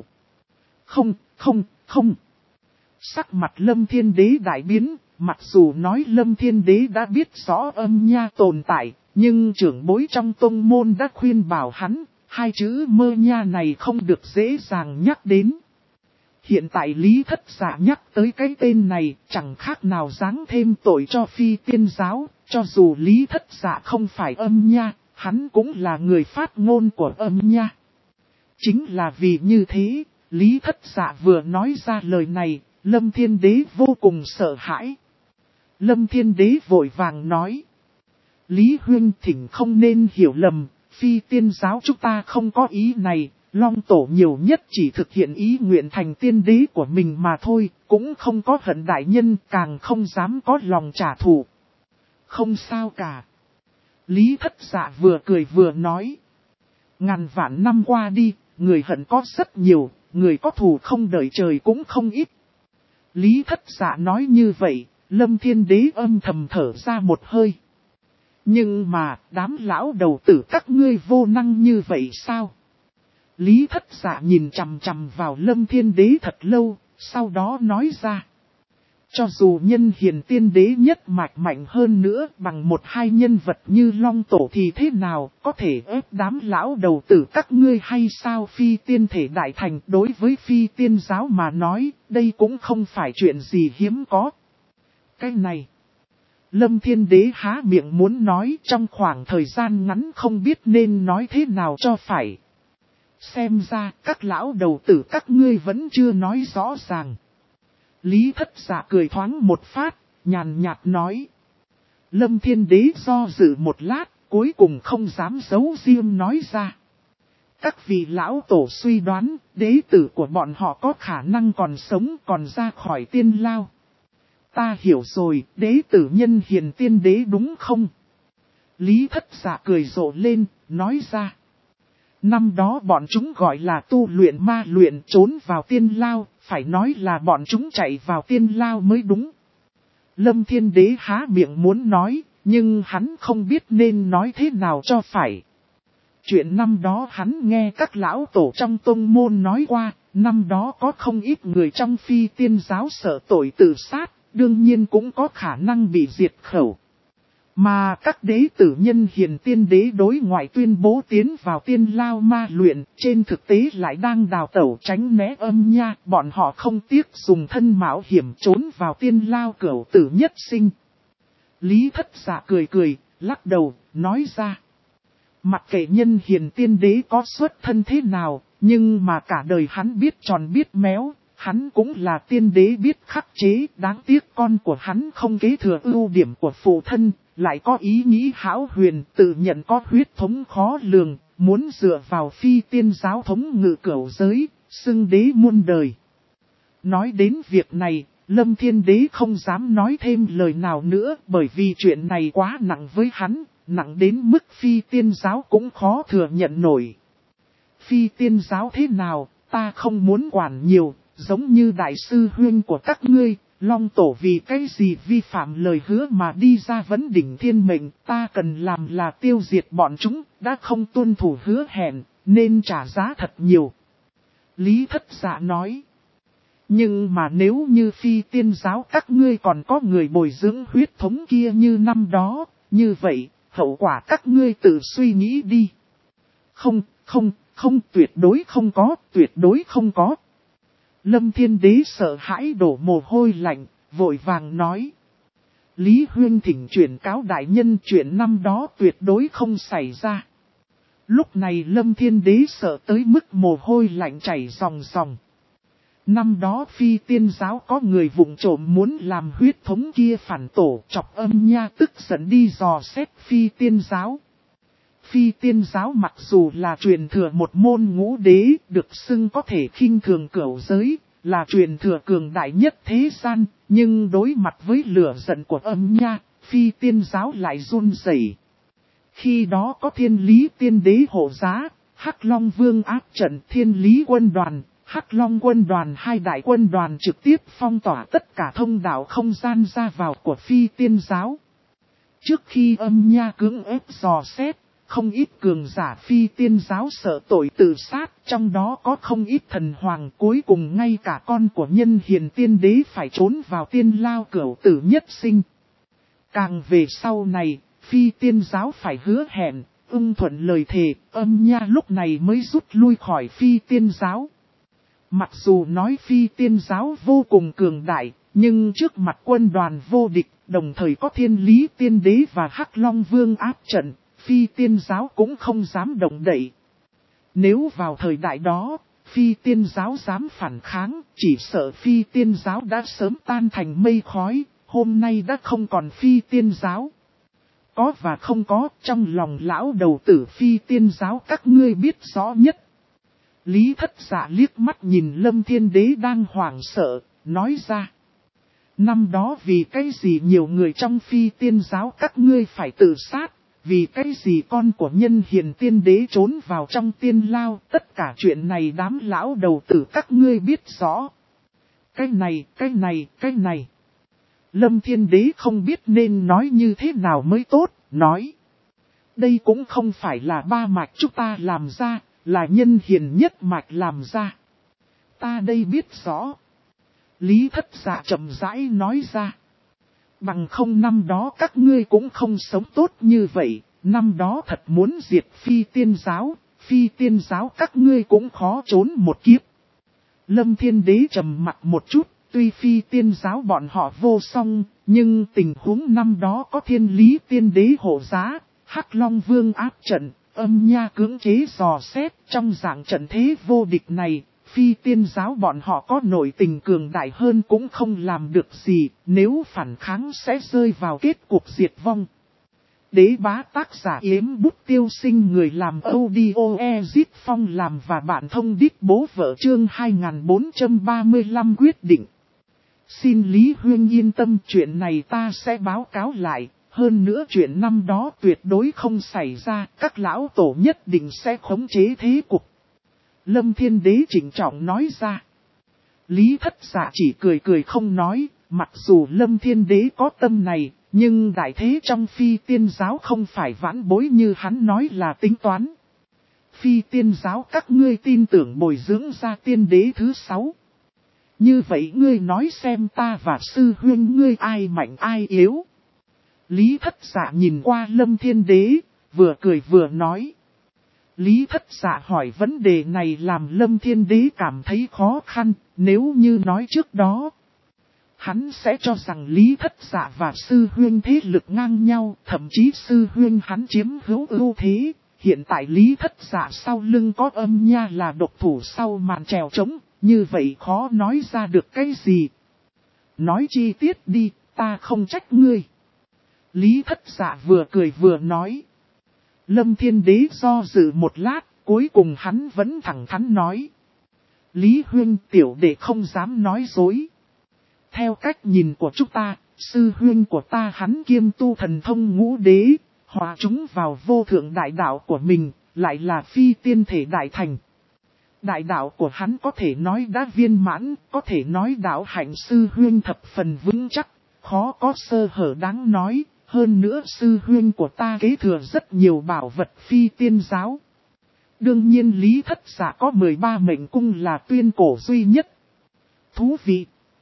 Không. Sắc mặt Lâm Thiên Đế đại biến, mặc dù nói Lâm Thiên Đế đã biết rõ Âm Nha tồn tại, nhưng trưởng bối trong tông môn đã khuyên bảo hắn, hai chữ Mơ Nha này không được dễ dàng nhắc đến. Hiện tại Lý Thất Dạ nhắc tới cái tên này chẳng khác nào giáng thêm tội cho phi tiên giáo, cho dù Lý Thất Dạ không phải âm nha, hắn cũng là người phát ngôn của âm nha. Chính là vì như thế, Lý Thất Dạ vừa nói ra lời này, Lâm Thiên Đế vô cùng sợ hãi. Lâm Thiên Đế vội vàng nói: Lý Huynh thỉnh không nên hiểu lầm, phi tiên giáo chúng ta không có ý này, Long Tổ nhiều nhất chỉ thực hiện ý nguyện thành tiên đế của mình mà thôi, cũng không có hận đại nhân, càng không dám có lòng trả thù. Không sao cả. Lý Thất Dạ vừa cười vừa nói: ngàn vạn năm qua đi, người hận có rất nhiều, người có thù không đợi trời cũng không ít. Lý Thất Dạ nói như vậy, Lâm Thiên Đế âm thầm thở ra một hơi. Nhưng mà, đám lão đầu tử các ngươi vô năng như vậy sao? Lý Thất Dạ nhìn chằm chằm vào Lâm Thiên Đế thật lâu, sau đó nói ra: cho dù nhân hiền tiên đế nhất mạch mạnh hơn nữa bằng một hai nhân vật như Long Tổ thì thế nào, có thể ép đám lão đầu tử các ngươi hay sao? Phi tiên thể đại thành đối với phi tiên giáo mà nói, đây cũng không phải chuyện gì hiếm có. Cái này, Lâm Thiên Đế há miệng muốn nói, trong khoảng thời gian ngắn không biết nên nói thế nào cho phải. Xem ra các lão đầu tử các ngươi vẫn chưa nói rõ ràng. Lý Thất Dạ cười thoáng một phát, nhàn nhạt nói. Lâm Thiên Đế do dự một lát, cuối cùng không dám giấu riêng nói ra. Các vị lão tổ suy đoán, đế tử của bọn họ có khả năng còn sống còn ra khỏi tiên lao. Ta hiểu rồi, đế tử nhân hiền tiên đế đúng không? Lý Thất Dạ cười rộ lên, nói ra. Năm đó bọn chúng gọi là tu luyện ma luyện trốn vào tiên lao, phải nói là bọn chúng chạy vào tiên lao mới đúng. Lâm Thiên Đế há miệng muốn nói, nhưng hắn không biết nên nói thế nào cho phải. Chuyện năm đó hắn nghe các lão tổ trong tông môn nói qua, năm đó có không ít người trong phi tiên giáo sợ tội tự sát, đương nhiên cũng có khả năng bị diệt khẩu. Mà các đế tử nhân hiền tiên đế đối ngoại tuyên bố tiến vào tiên lao ma luyện, trên thực tế lại đang đào tẩu tránh né âm nha, bọn họ không tiếc dùng thân mạo hiểm trốn vào tiên lao cửu tử nhất sinh. Lý Thất Dạ cười cười, lắc đầu, nói ra. Mặc kệ nhân hiền tiên đế có xuất thân thế nào, nhưng mà cả đời hắn biết tròn biết méo, hắn cũng là tiên đế biết khắc chế, đáng tiếc con của hắn không kế thừa ưu điểm của phụ thân. Lại có ý nghĩ hão huyền, tự nhận có huyết thống khó lường, muốn dựa vào phi tiên giáo thống ngự cửu giới, xưng đế muôn đời. Nói đến việc này, Lâm Thiên Đế không dám nói thêm lời nào nữa, bởi vì chuyện này quá nặng với hắn, nặng đến mức phi tiên giáo cũng khó thừa nhận nổi. Phi tiên giáo thế nào, ta không muốn quản nhiều, giống như đại sư huynh của các ngươi. Long Tổ vì cái gì vi phạm lời hứa mà đi ra vấn đỉnh thiên mệnh, ta cần làm là tiêu diệt bọn chúng, đã không tuân thủ hứa hẹn, nên trả giá thật nhiều. Lý Thất Dạ nói. Nhưng mà nếu như phi tiên giáo các ngươi còn có người bồi dưỡng huyết thống kia như năm đó, như vậy, hậu quả các ngươi tự suy nghĩ đi. Không, tuyệt đối không có, tuyệt đối không có. Lâm Thiên Đế sợ hãi đổ mồ hôi lạnh, vội vàng nói. Lý Huyên thỉnh chuyển cáo đại nhân chuyện năm đó tuyệt đối không xảy ra. Lúc này Lâm Thiên Đế sợ tới mức mồ hôi lạnh chảy ròng ròng. Năm đó phi tiên giáo có người vụng trộm muốn làm huyết thống kia phản tổ, chọc âm nha tức giận đi dò xét phi tiên giáo. Phi tiên giáo mặc dù là truyền thừa một môn ngũ đế, được xưng có thể khinh thường cửu giới, là truyền thừa cường đại nhất thế gian, nhưng đối mặt với lửa giận của âm nha, phi tiên giáo lại run rẩy. Khi đó có thiên lý tiên đế hộ giá, Hắc Long Vương áp trận thiên lý quân đoàn, Hắc Long quân đoàn hai đại quân đoàn trực tiếp phong tỏa tất cả thông đạo không gian ra vào của phi tiên giáo. Trước khi âm nha cưỡng ép dò xét, không ít cường giả phi tiên giáo sợ tội tự sát, trong đó có không ít thần hoàng, cuối cùng ngay cả con của nhân hiền tiên đế phải trốn vào tiên lao cửu tử nhất sinh. Càng về sau này, phi tiên giáo phải hứa hẹn, ưng thuận lời thề, âm nha lúc này mới rút lui khỏi phi tiên giáo. Mặc dù nói phi tiên giáo vô cùng cường đại, nhưng trước mặt quân đoàn vô địch, đồng thời có thiên lý tiên đế và Hắc Long Vương áp trận, phi tiên giáo cũng không dám động đậy. Nếu vào thời đại đó, phi tiên giáo dám phản kháng, chỉ sợ phi tiên giáo đã sớm tan thành mây khói, hôm nay đã không còn phi tiên giáo. Có và không có, trong lòng lão đầu tử phi tiên giáo các ngươi biết rõ nhất. Lý Thất Dạ liếc mắt nhìn Lâm Thiên Đế đang hoảng sợ, nói ra. Năm đó vì cái gì nhiều người trong phi tiên giáo các ngươi phải tự sát, vì cái gì con của nhân hiền tiên đế trốn vào trong tiên lao, tất cả chuyện này đám lão đầu tử các ngươi biết rõ. Cái này. Lâm Thiên Đế không biết nên nói như thế nào mới tốt, nói. Đây cũng không phải là ba mạch chúng ta làm ra, là nhân hiền nhất mạch làm ra. Ta đây biết rõ. Lý Thất Dạ chậm rãi nói ra. Bằng không năm đó các ngươi cũng không sống tốt như vậy, năm đó thật muốn diệt phi tiên giáo các ngươi cũng khó trốn một kiếp. Lâm Thiên Đế trầm mặt một chút, tuy phi tiên giáo bọn họ vô song, nhưng tình huống năm đó có thiên lý tiên đế hộ giá, Hắc Long Vương áp trận, âm nha cưỡng chế dò xét trong dạng trận thế vô địch này. Phi tiên giáo bọn họ có nội tình cường đại hơn cũng không làm được gì, nếu phản kháng sẽ rơi vào kết cục diệt vong. Đế bá tác giả Yếm Bút Tiêu Sinh, người làm audio Ezit Phong làm và bạn thông đít bố vợ chương 2435 quyết định. Xin Lý Huyên yên tâm, chuyện này ta sẽ báo cáo lại, hơn nữa chuyện năm đó tuyệt đối không xảy ra, các lão tổ nhất định sẽ khống chế thế cục. Lâm Thiên Đế trịnh trọng nói ra. Lý Thất Dạ chỉ cười không nói, mặc dù Lâm Thiên Đế có tâm này, nhưng đại thế trong phi tiên giáo không phải vãn bối như hắn nói là tính toán. Phi tiên giáo các ngươi tin tưởng bồi dưỡng ra tiên đế thứ 6. Như vậy ngươi nói xem ta và sư huynh ngươi ai mạnh ai yếu. Lý Thất Dạ nhìn qua Lâm Thiên Đế, vừa cười vừa nói. Lý Thất Dạ hỏi vấn đề này làm Lâm Thiên Đế cảm thấy khó khăn, nếu như nói trước đó. Hắn sẽ cho rằng Lý Thất Dạ và sư huynh thế lực ngang nhau, thậm chí sư huynh hắn chiếm hữu ưu thế. Hiện tại Lý Thất Dạ sau lưng có âm nha là độc thủ sau màn trèo trống, như vậy khó nói ra được cái gì. Nói chi tiết đi, ta không trách ngươi. Lý Thất Dạ vừa cười vừa nói. Lâm Thiên Đế do dự một lát, cuối cùng hắn vẫn thẳng thắn nói. Lý huynh, tiểu đệ không dám nói dối. Theo cách nhìn của chúng ta, sư huynh của ta hắn kiêm tu thần thông ngũ đế, hòa chúng vào vô thượng đại đạo của mình, lại là phi tiên thể đại thành. Đại đạo của hắn có thể nói đã viên mãn, có thể nói đạo hạnh sư huynh thập phần vững chắc, khó có sơ hở đáng nói. Hơn nữa sư huynh của ta kế thừa rất nhiều bảo vật phi tiên giáo. Đương nhiên Lý Thất Dạ có 13 mệnh cung là tuyên cổ duy nhất. Thú vị.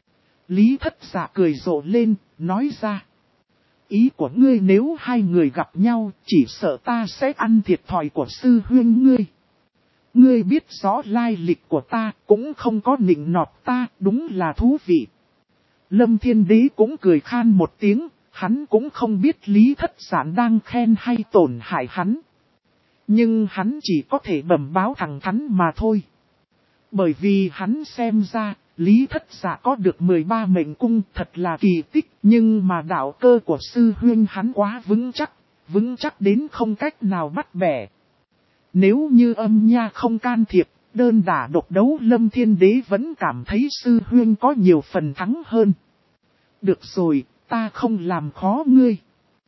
Lý Thất Dạ cười rộ lên, nói ra. Ý của ngươi nếu hai người gặp nhau, chỉ sợ ta sẽ ăn thiệt thòi của sư huynh ngươi. Ngươi biết rõ lai lịch của ta, cũng không có nịnh nọt ta, đúng là thú vị. Lâm Thiên Đế cũng cười khan một tiếng. Hắn cũng không biết Lý Thất Dạ đang khen hay tổn hại hắn. Nhưng hắn chỉ có thể bẩm báo thẳng thắn mà thôi. Bởi vì hắn xem ra, Lý Thất Dạ có được 13 mệnh cung thật là kỳ tích. Nhưng mà đạo cơ của sư huynh hắn quá vững chắc đến không cách nào bắt bẻ. Nếu như âm nha không can thiệp, đơn đả độc đấu Lâm Thiên Đế vẫn cảm thấy sư huynh có nhiều phần thắng hơn. Được rồi. Ta không làm khó ngươi.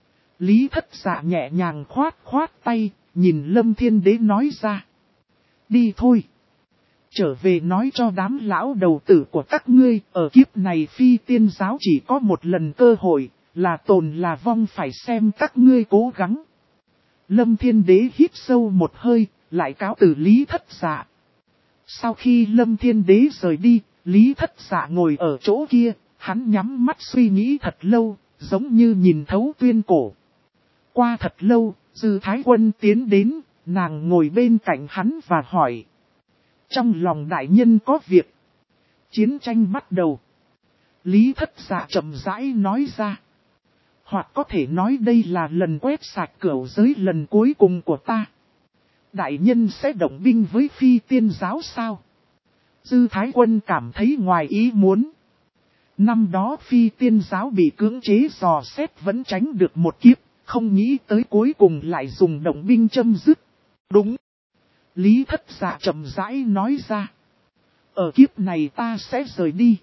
Lý Thất Dạ nhẹ nhàng khoát tay, nhìn Lâm Thiên Đế nói ra. Đi thôi. Trở về nói cho đám lão đầu tử của các ngươi, ở kiếp này phi tiên giáo chỉ có một lần cơ hội, là tồn là vong phải xem các ngươi cố gắng. Lâm Thiên Đế hít sâu một hơi, lại cáo từ Lý Thất Dạ. Sau khi Lâm Thiên Đế rời đi, Lý Thất Dạ ngồi ở chỗ kia. Hắn nhắm mắt suy nghĩ thật lâu, giống như nhìn thấu tuyên cổ. Qua thật lâu, Dư Thái Quân tiến đến, nàng ngồi bên cạnh hắn và hỏi. Trong lòng đại nhân có việc. Chiến tranh bắt đầu. Lý Thất Dạ chậm rãi nói ra. Hoặc có thể nói đây là lần quét sạch cửu giới lần cuối cùng của ta. Đại nhân sẽ động binh với Phi Tiên giáo sao? Dư Thái Quân cảm thấy ngoài ý muốn. Năm đó Phi Tiên giáo bị cưỡng chế dò xét vẫn tránh được một kiếp, không nghĩ tới cuối cùng lại dùng động binh châm dứt. Đúng. Lý Thất Dạ chậm rãi nói ra. Ở kiếp này ta sẽ rời đi.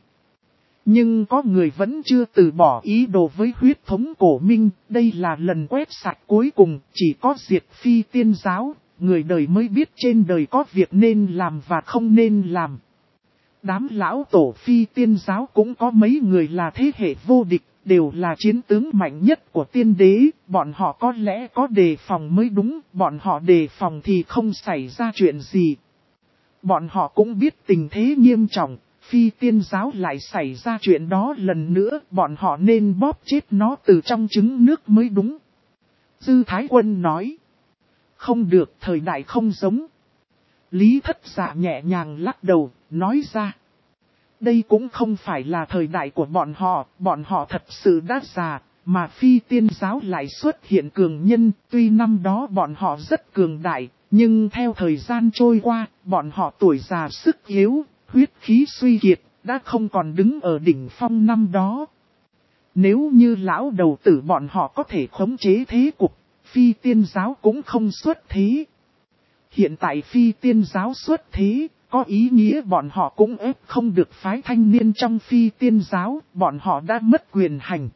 Nhưng có người vẫn chưa từ bỏ ý đồ với huyết thống cổ minh, đây là lần quét sạch cuối cùng, chỉ có diệt Phi Tiên giáo, người đời mới biết trên đời có việc nên làm và không nên làm. Đám lão tổ Phi Tiên giáo cũng có mấy người là thế hệ vô địch, đều là chiến tướng mạnh nhất của tiên đế, bọn họ có lẽ có đề phòng mới đúng, bọn họ đề phòng thì không xảy ra chuyện gì. Bọn họ cũng biết tình thế nghiêm trọng, Phi Tiên giáo lại xảy ra chuyện đó lần nữa, bọn họ nên bóp chết nó từ trong trứng nước mới đúng. Dư Thái Quân nói. Không được, thời đại không giống. Lý Thất Dạ nhẹ nhàng lắc đầu, nói ra. Đây cũng không phải là thời đại của bọn họ thật sự đã già, mà Phi Tiên giáo lại xuất hiện cường nhân, tuy năm đó bọn họ rất cường đại, nhưng theo thời gian trôi qua, bọn họ tuổi già sức yếu, huyết khí suy kiệt, đã không còn đứng ở đỉnh phong năm đó. Nếu như lão đầu tử bọn họ có thể khống chế thế cục, Phi Tiên giáo cũng không xuất thế. Hiện tại Phi Tiên giáo xuất thế, có ý nghĩa bọn họ cũng ép không được phái thanh niên trong Phi Tiên giáo, bọn họ đã mất quyền hành.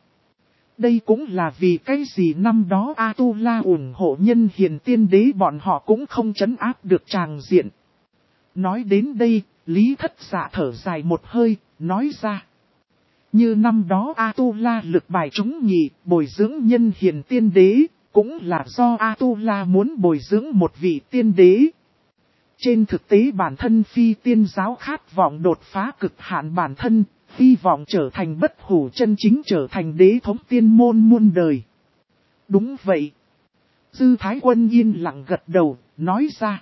Đây cũng là vì cái gì năm đó Atula ủng hộ nhân hiền tiên đế bọn họ cũng không trấn áp được tràng diện. Nói đến đây, Lý Thất Dạ thở dài một hơi, nói ra. Như năm đó Atula lực bài chúng nhị, bồi dưỡng nhân hiền tiên đế, cũng là do Atula muốn bồi dưỡng một vị tiên đế. Trên thực tế bản thân Phi Tiên giáo khát vọng đột phá cực hạn bản thân, hy vọng trở thành bất hủ chân chính trở thành đế thống tiên môn muôn đời. Đúng vậy. Dư Thái Quân yên lặng gật đầu, nói ra.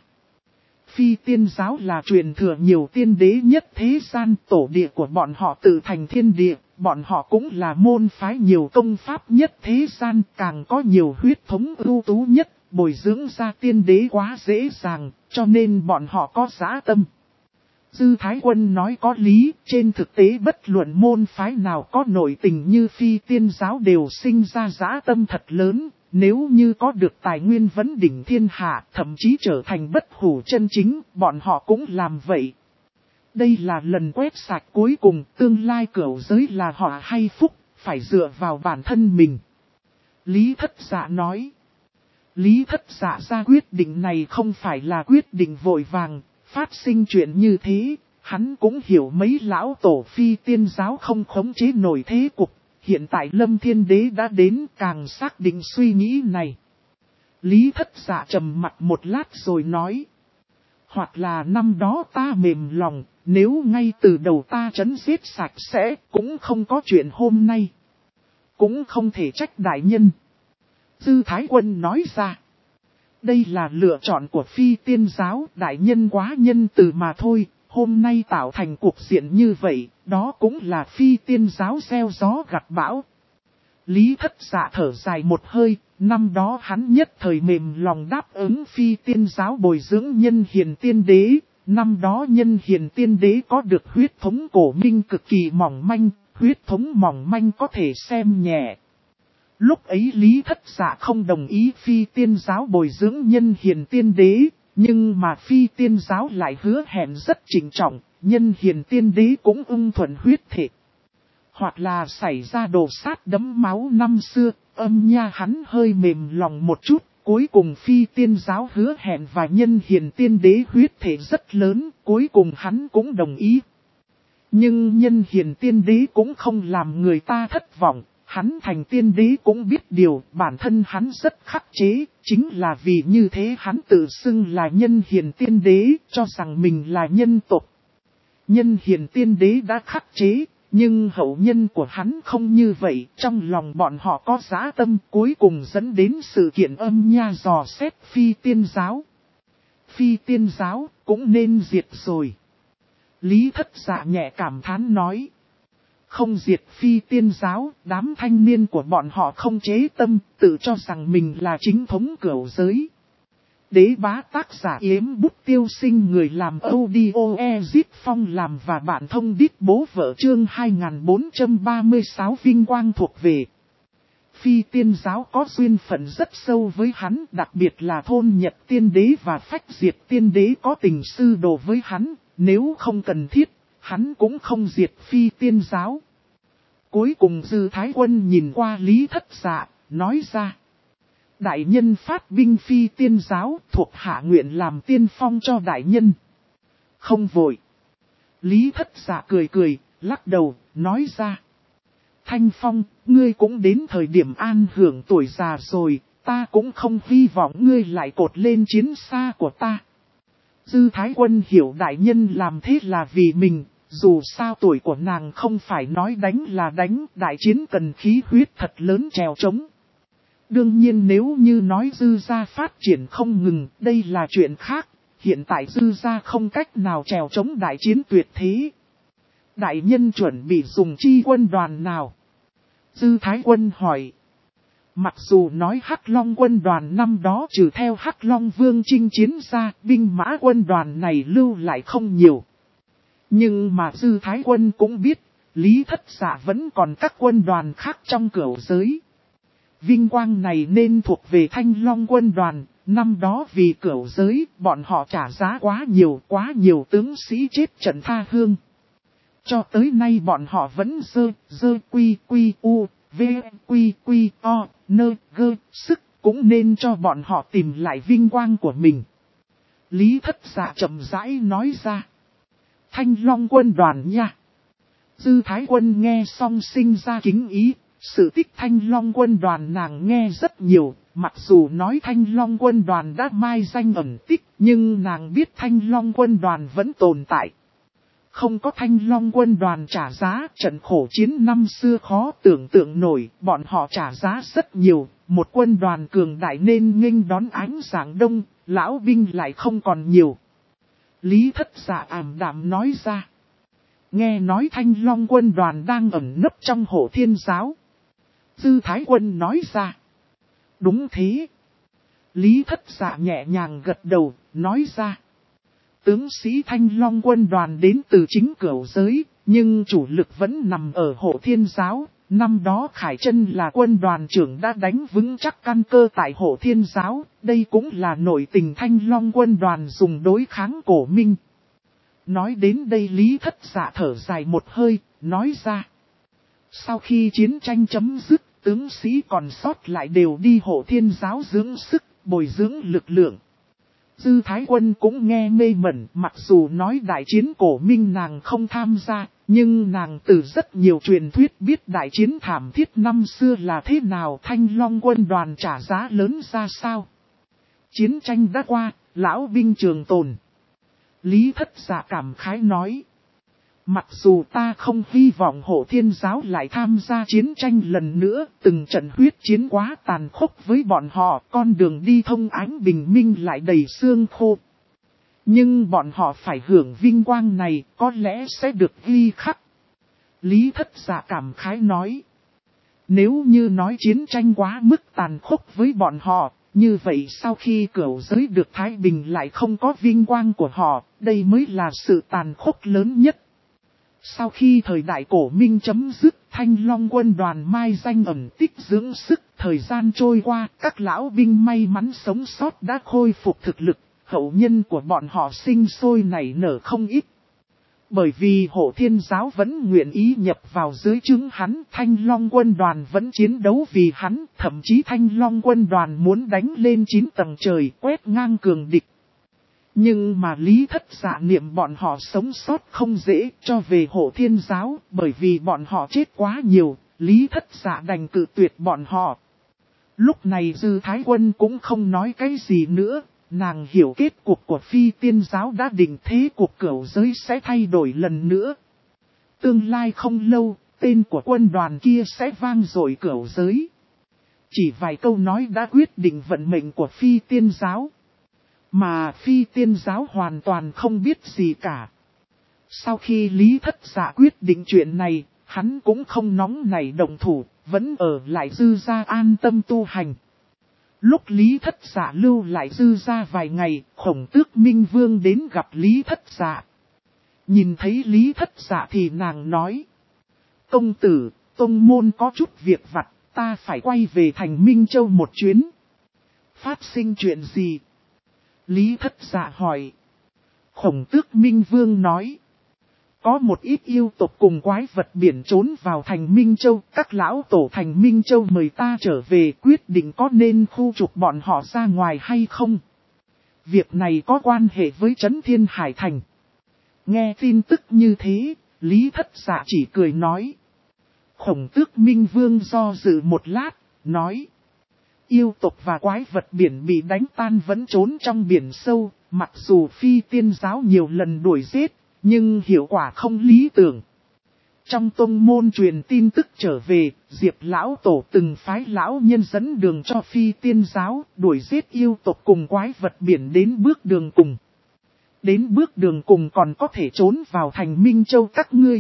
Phi Tiên giáo là truyền thừa nhiều tiên đế nhất thế gian, tổ địa của bọn họ tự thành thiên địa, bọn họ cũng là môn phái nhiều công pháp nhất thế gian, càng có nhiều huyết thống ưu tú nhất, bồi dưỡng ra tiên đế quá dễ dàng, cho nên bọn họ có dã tâm. Dư Thái Quân nói có lý, trên thực tế bất luận môn phái nào có nội tình như Phi Tiên giáo đều sinh ra dã tâm thật lớn. Nếu như có được tài nguyên vấn đỉnh thiên hạ, thậm chí trở thành bất hủ chân chính, bọn họ cũng làm vậy. Đây là lần quét sạch cuối cùng, tương lai cửu giới là họ hay phúc, phải dựa vào bản thân mình. Lý Thất Dạ nói. Lý Thất Dạ ra quyết định này không phải là quyết định vội vàng, phát sinh chuyện như thế, hắn cũng hiểu mấy lão tổ Phi Tiên giáo không khống chế nổi thế cục. Hiện tại Lâm Thiên Đế đã đến càng xác định suy nghĩ này. Lý Thất Dạ trầm mặt một lát rồi nói. Hoặc là năm đó ta mềm lòng, nếu ngay từ đầu ta trấn giết sạch sẽ, cũng không có chuyện hôm nay. Cũng không thể trách đại nhân. Dư Thái Quân nói ra. Đây là lựa chọn của Phi Tiên giáo, đại nhân quá nhân từ mà thôi. Hôm nay tạo thành cuộc diện như vậy, đó cũng là Phi Tiên giáo gieo gió gặt bão. Lý Thất Dạ thở dài một hơi, năm đó hắn nhất thời mềm lòng đáp ứng Phi Tiên giáo bồi dưỡng nhân hiền tiên đế. Năm đó nhân hiền tiên đế có được huyết thống cổ minh cực kỳ mỏng manh, huyết thống mỏng manh có thể xem nhẹ. Lúc ấy Lý Thất Dạ không đồng ý Phi Tiên giáo bồi dưỡng nhân hiền tiên đế. Nhưng mà Phi Tiên giáo lại hứa hẹn rất trịnh trọng, nhân hiền tiên đế cũng ưng thuận huyết thể. Hoặc là xảy ra đồ sát đẫm máu năm xưa, âm nha hắn hơi mềm lòng một chút, cuối cùng Phi Tiên giáo hứa hẹn và nhân hiền tiên đế huyết thể rất lớn, cuối cùng hắn cũng đồng ý. Nhưng nhân hiền tiên đế cũng không làm người ta thất vọng. Hắn thành tiên đế cũng biết điều, bản thân hắn rất khắc chế, chính là vì như thế hắn tự xưng là nhân hiền tiên đế, cho rằng mình là nhân tộc. Nhân hiền tiên đế đã khắc chế, nhưng hậu nhân của hắn không như vậy, trong lòng bọn họ có dã tâm, cuối cùng dẫn đến sự kiện âm nha dò xét Phi Tiên giáo. phi tiên giáo, cũng nên diệt rồi. Lý Thất Dạ nhẹ cảm thán nói. Không diệt phi tiên giáo, đám thanh niên của bọn họ không chế tâm, tự cho rằng mình là chính thống cửu giới. Đế bá tác giả Yếm Bút Tiêu Sinh, người làm audio Ezit Phong làm và bạn thông đít bố vợ chương 2436 vinh quang thuộc về. Phi tiên giáo có duyên phận rất sâu với hắn, đặc biệt là thôn Nhật tiên đế và phách diệt tiên đế có tình sư đồ với hắn, nếu không cần thiết, hắn cũng không diệt phi tiên giáo. Cuối cùng Dư Thái Quân nhìn qua Lý Thất Dạ, nói ra. Đại nhân phát binh phi tiên giáo, thuộc hạ nguyện làm tiên phong cho đại nhân. Không vội. Lý Thất Dạ cười cười, lắc đầu, nói ra. Thanh Phong, ngươi cũng đến thời điểm an hưởng tuổi già rồi, ta cũng không hy vọng ngươi lại cột lên chiến xa của ta. Dư Thái Quân hiểu đại nhân làm thế là vì mình, dù sao tuổi của nàng không phải nói đánh là đánh, đại chiến cần khí huyết thật lớn trèo trống. Đương nhiên nếu như nói Dư gia phát triển không ngừng, đây là chuyện khác, hiện tại Dư gia không cách nào trèo trống đại chiến tuyệt thế. Đại nhân chuẩn bị dùng chi quân đoàn nào? Dư Thái Quân hỏi. Mặc dù nói Hắc Long quân đoàn năm đó trừ theo Hắc Long Vương chinh chiến ra, binh mã quân đoàn này lưu lại không nhiều. Nhưng mà Dư Thái Quân cũng biết, Lý Thất Dạ vẫn còn các quân đoàn khác trong cửu giới. Vinh quang này nên thuộc về Thanh Long quân đoàn, năm đó vì cửu giới, bọn họ trả giá quá nhiều tướng sĩ chết trận tha hương. Cho tới nay bọn họ vẫn dơ quy u, v quy o, nơ gơ, sức, cũng nên cho bọn họ tìm lại vinh quang của mình. Lý Thất Dạ chậm rãi nói ra. Thanh Long quân đoàn nha. Dư Thái Quân nghe xong sinh ra kính ý. Sự tích Thanh Long quân đoàn nàng nghe rất nhiều, mặc dù nói Thanh Long quân đoàn đã mai danh ẩn tích, nhưng nàng biết Thanh Long quân đoàn vẫn tồn tại. Không có Thanh Long quân đoàn trả giá, trận khổ chiến năm xưa khó tưởng tượng nổi, bọn họ trả giá rất nhiều, một quân đoàn cường đại nên nghênh đón ánh sáng đông, lão binh lại không còn nhiều. Lý Thất Dạ ảm đạm nói ra. Nghe nói Thanh Long quân đoàn đang ẩn nấp trong Hổ Thiên giáo. Dư Thái Quân nói ra. Đúng thế. Lý Thất Dạ nhẹ nhàng gật đầu, nói ra. Tướng sĩ Thanh Long quân đoàn đến từ chính cửu giới, nhưng chủ lực vẫn nằm ở Hổ Thiên giáo. Năm đó Khải Trân là quân đoàn trưởng đã đánh vững chắc căn cơ tại Hổ Thiên giáo, đây cũng là nội tình Thanh Long quân đoàn dùng đối kháng Cổ Minh. Nói đến đây Lý Thất Dạ thở dài một hơi, nói ra. Sau khi chiến tranh chấm dứt, tướng sĩ còn sót lại đều đi Hổ Thiên giáo dưỡng sức, bồi dưỡng lực lượng. Dư Thái Quân cũng nghe mê mẩn, mặc dù nói đại chiến Cổ Minh nàng không tham gia, nhưng nàng từ rất nhiều truyền thuyết biết đại chiến thảm thiết năm xưa là thế nào, Thanh Long quân đoàn trả giá lớn ra sao. Chiến tranh đã qua, lão binh trường tồn. Lý Thất Dạ cảm khái nói. Mặc dù ta không hy vọng Hổ Thiên giáo lại tham gia chiến tranh lần nữa, từng trận huyết chiến quá tàn khốc với bọn họ, con đường đi thông ánh bình minh lại đầy xương khô. Nhưng bọn họ phải hưởng vinh quang này, có lẽ sẽ được ghi khắc. Lý Thất Dạ cảm khái nói. Nếu như nói chiến tranh quá mức tàn khốc với bọn họ, như vậy sau khi cửu giới được thái bình lại không có vinh quang của họ, đây mới là sự tàn khốc lớn nhất. Sau khi thời đại Cổ Minh chấm dứt, Thanh Long quân đoàn mai danh ẩn tích dưỡng sức, thời gian trôi qua, các lão binh may mắn sống sót đã khôi phục thực lực, hậu nhân của bọn họ sinh sôi nảy nở không ít. Bởi vì Hổ Thiên giáo vẫn nguyện ý nhập vào dưới trướng hắn, Thanh Long quân đoàn vẫn chiến đấu vì hắn, thậm chí Thanh Long quân đoàn muốn đánh lên 9 tầng trời quét ngang cường địch. Nhưng mà Lý Thất Dạ niệm bọn họ sống sót không dễ cho về Hổ Thiên giáo, bởi vì bọn họ chết quá nhiều, Lý Thất Dạ đành cự tuyệt bọn họ. Lúc này Dư Thái Quân cũng không nói cái gì nữa, nàng hiểu kết cục của phi tiên giáo đã định, thế cuộc cửu giới sẽ thay đổi lần nữa. Tương lai không lâu, tên của quân đoàn kia sẽ vang dội cửu giới. Chỉ vài câu nói đã quyết định vận mệnh của phi tiên giáo. Mà phi tiên giáo hoàn toàn không biết gì cả. Sau khi Lý Thất Dạ quyết định chuyện này, hắn cũng không nóng nảy động thủ, vẫn ở lại Dư Gia an tâm tu hành. Lúc Lý Thất Dạ lưu lại Dư Gia vài ngày, Khổng Tước Minh Vương đến gặp Lý Thất Dạ. Nhìn thấy Lý Thất Dạ thì nàng nói: công tử, tông môn có chút việc vặt, ta phải quay về thành Minh Châu một chuyến. Phát sinh chuyện gì? Lý Thất Dạ hỏi. Khổng Tước Minh Vương nói: có một ít yêu tộc cùng quái vật biển trốn vào thành Minh Châu, các lão tổ thành Minh Châu mời ta trở về quyết định có nên khu trục bọn họ ra ngoài hay không. Việc này có quan hệ với Trấn Thiên Hải Thành. Nghe tin tức như thế, Lý Thất Dạ chỉ cười nói. Khổng Tước Minh Vương do dự một lát, nói: yêu tộc và quái vật biển bị đánh tan vẫn trốn trong biển sâu, mặc dù phi tiên giáo nhiều lần đuổi giết, nhưng hiệu quả không lý tưởng. Trong tông môn truyền tin tức trở về, Diệp lão tổ từng phái lão nhân dẫn đường cho phi tiên giáo, đuổi giết yêu tộc cùng quái vật biển đến bước đường cùng. Đến bước đường cùng còn có thể trốn vào thành Minh Châu các ngươi.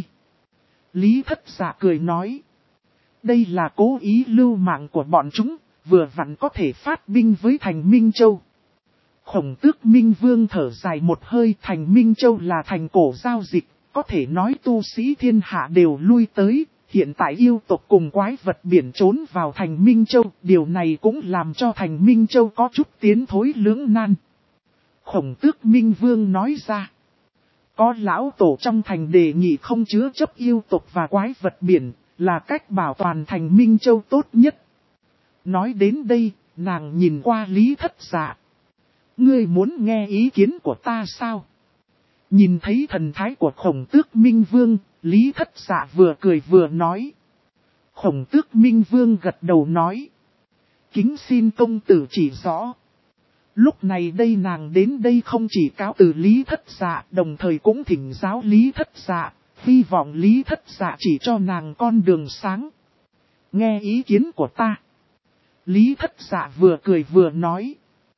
Lý Thất Dạ cười nói: đây là cố ý lưu mạng của bọn chúng, vừa vặn có thể phát binh với thành Minh Châu. Khổng Tước Minh Vương thở dài một hơi. Thành Minh Châu là thành cổ giao dịch, có thể nói tu sĩ thiên hạ đều lui tới. Hiện tại yêu tộc cùng quái vật biển trốn vào thành Minh Châu, điều này cũng làm cho thành Minh Châu có chút tiến thối lưỡng nan. Khổng Tước Minh Vương nói ra: có lão tổ trong thành đề nghị không chứa chấp yêu tộc và quái vật biển, là cách bảo toàn thành Minh Châu tốt nhất. Nói đến đây, nàng nhìn qua Lý Thất Dạ. Ngươi muốn nghe ý kiến của ta sao? Nhìn thấy thần thái của Khổng Tước Minh Vương, Lý Thất Dạ vừa cười vừa nói. Khổng Tước Minh Vương gật đầu nói: kính xin công tử chỉ rõ. Lúc này đây nàng đến đây không chỉ cáo từ Lý Thất Dạ, đồng thời cũng thỉnh giáo Lý Thất Dạ, hy vọng Lý Thất Dạ chỉ cho nàng con đường sáng. Nghe ý kiến của ta. Lý Thất Dạ vừa cười vừa nói: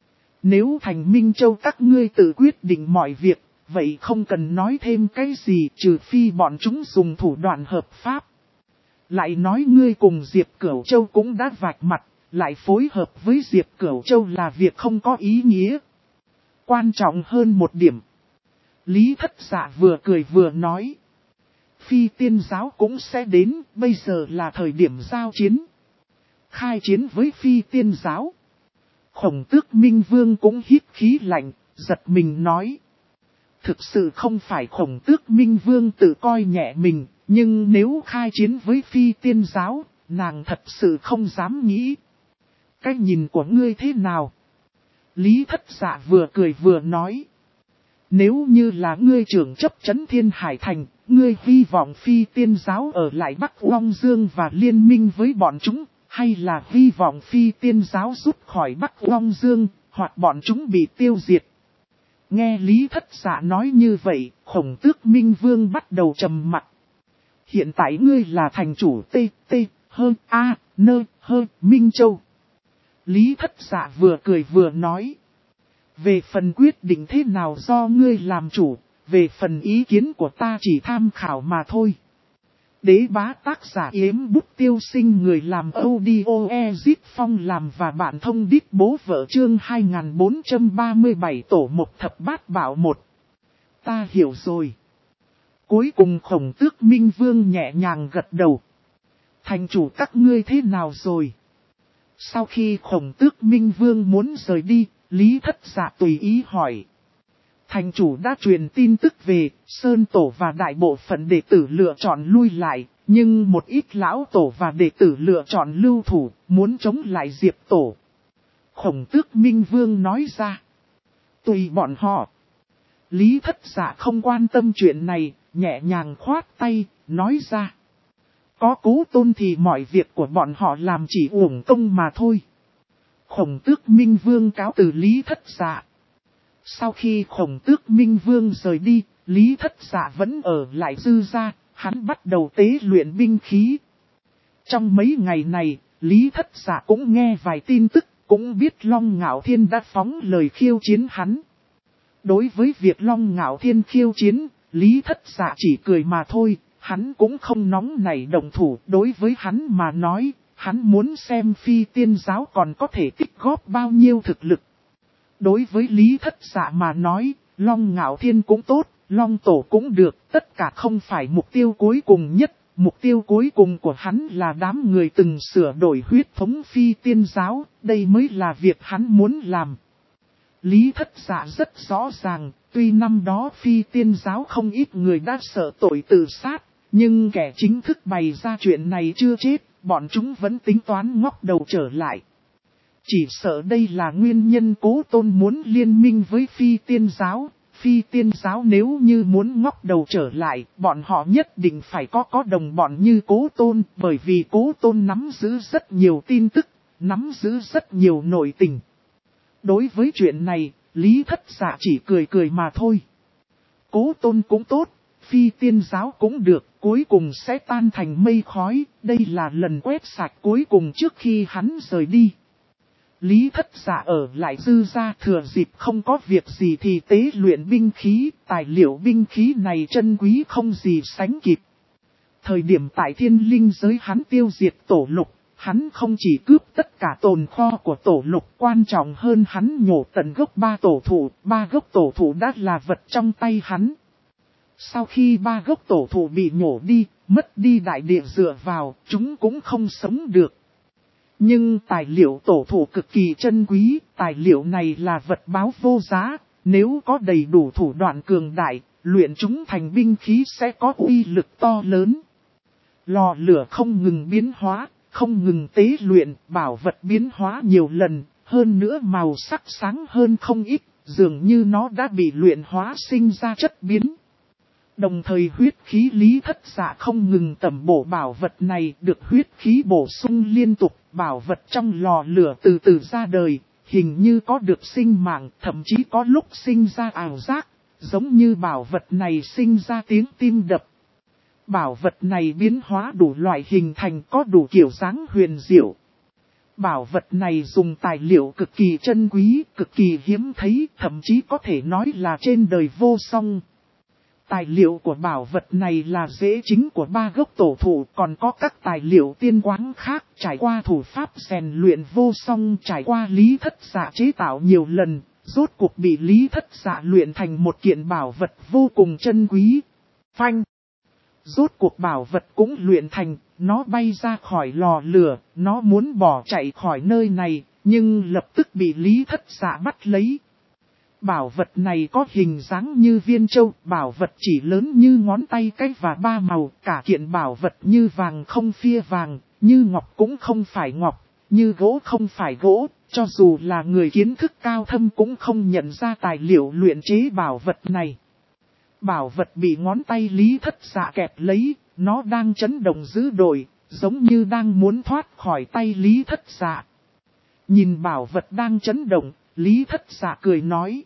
nếu thành Minh Châu các ngươi tự quyết định mọi việc, vậy không cần nói thêm cái gì, trừ phi bọn chúng dùng thủ đoạn hợp pháp. Lại nói ngươi cùng Diệp Cửu Châu cũng đã vạch mặt, lại phối hợp với Diệp Cửu Châu là việc không có ý nghĩa. Quan trọng hơn một điểm. Lý Thất Dạ vừa cười vừa nói: phi tiên giáo cũng sẽ đến, bây giờ là thời điểm giao chiến. Khai chiến với phi tiên giáo. Khổng Tước Minh Vương cũng hít khí lạnh, giật mình nói. Thực sự không phải Khổng Tước Minh Vương tự coi nhẹ mình, nhưng nếu khai chiến với phi tiên giáo, nàng thật sự không dám nghĩ. Cái nhìn của ngươi thế nào? Lý Thất Dạ vừa cười vừa nói. Nếu như là ngươi trưởng chấp Trấn Thiên Hải Thành, ngươi hy vọng phi tiên giáo ở lại Bắc Long Dương và liên minh với bọn chúng, hay là hy vọng phi tiên giáo rút khỏi Bắc Long Dương, hoặc bọn chúng bị tiêu diệt? Nghe Lý Thất Dạ nói như vậy, Khổng Tước Minh Vương bắt đầu trầm mặc. Hiện tại ngươi là thành chủ Minh Châu. Lý Thất Dạ vừa cười vừa nói. Về phần quyết định thế nào do ngươi làm chủ, về phần ý kiến của ta chỉ tham khảo mà thôi. Đế bá tác giả Yếm Bút Tiêu Sinh, người làm audio Ezit Phong làm và bạn thông đít bố vợ chương 2437 tổ một thập bát bảo một. Ta hiểu rồi. Cuối cùng Khổng Tước Minh Vương nhẹ nhàng gật đầu. Thành chủ các ngươi thế nào rồi? Sau khi Khổng Tước Minh Vương muốn rời đi, Lý Thất Dạ tùy ý hỏi. Thành chủ đã truyền tin tức về, Sơn Tổ và đại bộ phận đệ tử lựa chọn lui lại, nhưng một ít lão tổ và đệ tử lựa chọn lưu thủ, muốn chống lại Diệp Tổ. Khổng Tước Minh Vương nói ra. Tùy bọn họ. Lý Thất Dạ không quan tâm chuyện này, nhẹ nhàng khoát tay, nói ra. Có Cố Tôn thì mọi việc của bọn họ làm chỉ uổng công mà thôi. Khổng Tước Minh Vương cáo từ Lý Thất Dạ. Sau khi Khổng Tước Minh Vương rời đi, Lý Thất Dạ vẫn ở lại Dư Gia, hắn bắt đầu tế luyện binh khí. Trong mấy ngày này, Lý Thất Dạ cũng nghe vài tin tức, cũng biết Long Ngạo Thiên đã phóng lời khiêu chiến hắn. Đối với việc Long Ngạo Thiên khiêu chiến, Lý Thất Dạ chỉ cười mà thôi, hắn cũng không nóng nảy động thủ. Đối với hắn mà nói, hắn muốn xem Phi Tiên giáo còn có thể tích góp bao nhiêu thực lực. Đối với Lý Thất Dạ mà nói, Long Ngạo Thiên cũng tốt, Long Tổ cũng được, tất cả không phải mục tiêu cuối cùng nhất. Mục tiêu cuối cùng của hắn là đám người từng sửa đổi huyết thống Phi Tiên giáo, đây mới là việc hắn muốn làm. Lý Thất Dạ rất rõ ràng, tuy năm đó Phi Tiên giáo không ít người đã sợ tội tự sát, nhưng kẻ chính thức bày ra chuyện này chưa chết, bọn chúng vẫn tính toán ngóc đầu trở lại. Chỉ sợ đây là nguyên nhân Cố Tôn muốn liên minh với Phi Tiên giáo. Phi Tiên giáo nếu như muốn ngóc đầu trở lại, bọn họ nhất định phải có đồng bọn như Cố Tôn, bởi vì Cố Tôn nắm giữ rất nhiều tin tức, nắm giữ rất nhiều nội tình. Đối với chuyện này, Lý Thất Dạ chỉ cười cười mà thôi. Cố Tôn cũng tốt, Phi Tiên giáo cũng được, cuối cùng sẽ tan thành mây khói, đây là lần quét sạch cuối cùng trước khi hắn rời đi. Lý Thất Dạ ở lại Dư gia thừa dịp không có việc gì thì tế luyện binh khí, tài liệu binh khí này chân quý không gì sánh kịp. Thời điểm tại Thiên Linh giới hắn tiêu diệt Tổ Lục, hắn không chỉ cướp tất cả tồn kho của Tổ Lục, quan trọng hơn hắn nhổ tận gốc 3 gốc tổ thụ đã là vật trong tay hắn. Sau khi 3 gốc tổ thụ bị nhổ đi, mất đi đại địa dựa vào, chúng cũng không sống được. Nhưng tài liệu tổ thụ cực kỳ chân quý, tài liệu này là vật báo vô giá, nếu có đầy đủ thủ đoạn cường đại, luyện chúng thành binh khí sẽ có uy lực to lớn. Lò lửa không ngừng biến hóa, không ngừng tế luyện, bảo vật biến hóa nhiều lần, hơn nữa màu sắc sáng hơn không ít, dường như nó đã bị luyện hóa sinh ra chất biến. Đồng thời huyết khí Lý Thất Dạ không ngừng tẩm bổ bảo vật này, được huyết khí bổ sung liên tục, bảo vật trong lò lửa từ từ ra đời, hình như có được sinh mạng, thậm chí có lúc sinh ra ảo giác, giống như bảo vật này sinh ra tiếng tim đập. Bảo vật này biến hóa đủ loại hình thành, có đủ kiểu dáng huyền diệu. Bảo vật này dùng tài liệu cực kỳ chân quý, cực kỳ hiếm thấy, thậm chí có thể nói là trên đời vô song. Tài liệu của bảo vật này là rễ chính của 3 gốc tổ thụ, còn có các tài liệu tiên quáng khác trải qua thủ pháp rèn luyện vô song, trải qua Lý Thất Dạ chế tạo nhiều lần, rốt cuộc bị Lý Thất Dạ luyện thành một kiện bảo vật vô cùng chân quý. Phanh! Rốt cuộc bảo vật cũng luyện thành, nó bay ra khỏi lò lửa, nó muốn bỏ chạy khỏi nơi này, nhưng lập tức bị Lý Thất Dạ bắt lấy. Bảo vật này có hình dáng như viên châu, bảo vật chỉ lớn như ngón tay cái và 3 màu, cả kiện bảo vật như vàng không phia vàng, như ngọc cũng không phải ngọc, như gỗ không phải gỗ, cho dù là người kiến thức cao thâm cũng không nhận ra tài liệu luyện chế bảo vật này. Bảo vật bị ngón tay Lý Thất Dạ kẹp lấy, nó đang chấn động dữ dội, giống như đang muốn thoát khỏi tay Lý Thất Dạ. Nhìn bảo vật đang chấn động, Lý Thất Dạ cười nói.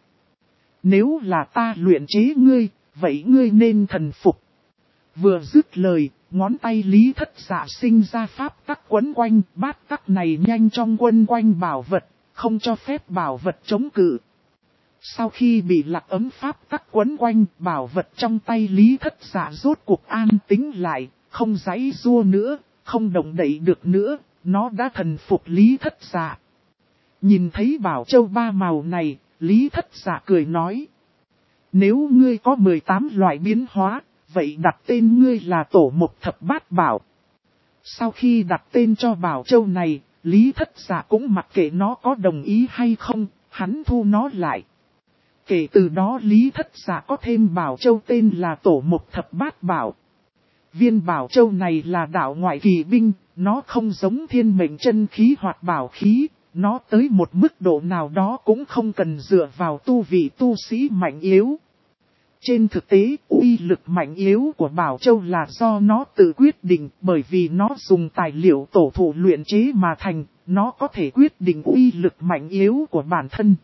Nếu là ta luyện chế ngươi, vậy ngươi nên thần phục. Vừa dứt lời, ngón tay Lý Thất Dạ sinh ra pháp tắc quấn quanh, bát tắc này nhanh chóng quấn quanh bảo vật, không cho phép bảo vật chống cự. Sau khi bị lạc ấm pháp tắc quấn quanh, bảo vật trong tay Lý Thất Dạ rốt cuộc an tĩnh lại, không giãy giụa nữa, không động đậy được nữa, nó đã thần phục Lý Thất Dạ. Nhìn thấy bảo châu 3 màu này, Lý Thất Dạ cười nói. Nếu ngươi có 18 loại biến hóa, vậy đặt tên ngươi là Tổ Mộc Thập Bát Bảo. Sau khi đặt tên cho bảo châu này, Lý Thất Dạ cũng mặc kệ nó có đồng ý hay không, hắn thu nó lại. Kể từ đó Lý Thất Dạ có thêm bảo châu tên là Tổ Mộc Thập Bát Bảo. Viên bảo châu này là đạo ngoại kỳ binh, nó không giống thiên mệnh chân khí hoặc bảo khí. Nó tới một mức độ nào đó cũng không cần dựa vào tu vị tu sĩ mạnh yếu. Trên thực tế, uy lực mạnh yếu của Bảo Châu là do nó tự quyết định, bởi vì nó dùng tài liệu tổ thụ luyện chế mà thành, nó có thể quyết định uy lực mạnh yếu của bản thân.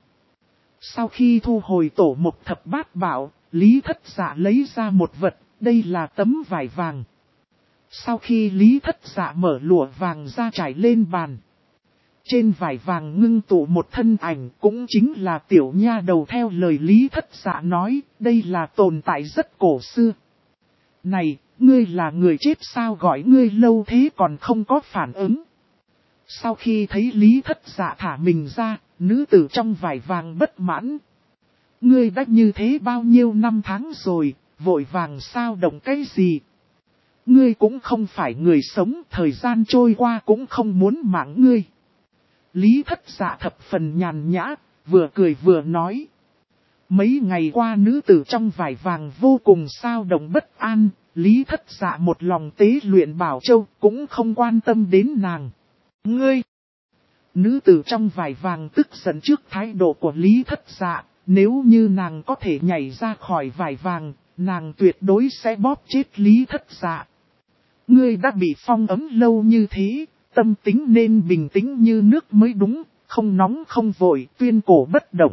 Sau khi thu hồi Tổ Mộc Thập Bát Bảo, Lý Thất Dạ lấy ra một vật, đây là tấm vải vàng. Sau khi Lý Thất Dạ mở lụa vàng ra trải lên bàn. Trên vải vàng ngưng tụ một thân ảnh, cũng chính là tiểu nha đầu theo lời Lý Thất Dạ nói, đây là tồn tại rất cổ xưa. Này, ngươi là người chết sao, gọi ngươi lâu thế còn không có phản ứng. Sau khi thấy Lý Thất Dạ thả mình ra, nữ tử trong vải vàng bất mãn. Ngươi đã như thế bao nhiêu năm tháng rồi, vội vàng sao động cái gì? Ngươi cũng không phải người sống, thời gian trôi qua cũng không muốn mạng ngươi. Lý Thất Dạ thập phần nhàn nhã, vừa cười vừa nói. Mấy ngày qua nữ tử trong vải vàng vô cùng sao động bất an, Lý Thất Dạ một lòng tế luyện Bảo Châu cũng không quan tâm đến nàng. Ngươi! Nữ tử trong vải vàng tức giận trước thái độ của Lý Thất Dạ, nếu như nàng có thể nhảy ra khỏi vải vàng, nàng tuyệt đối sẽ bóp chết Lý Thất Dạ. Ngươi đã bị phong ấm lâu như thế, tâm tính nên bình tĩnh như nước mới đúng, không nóng không vội, tuyên cổ bất động.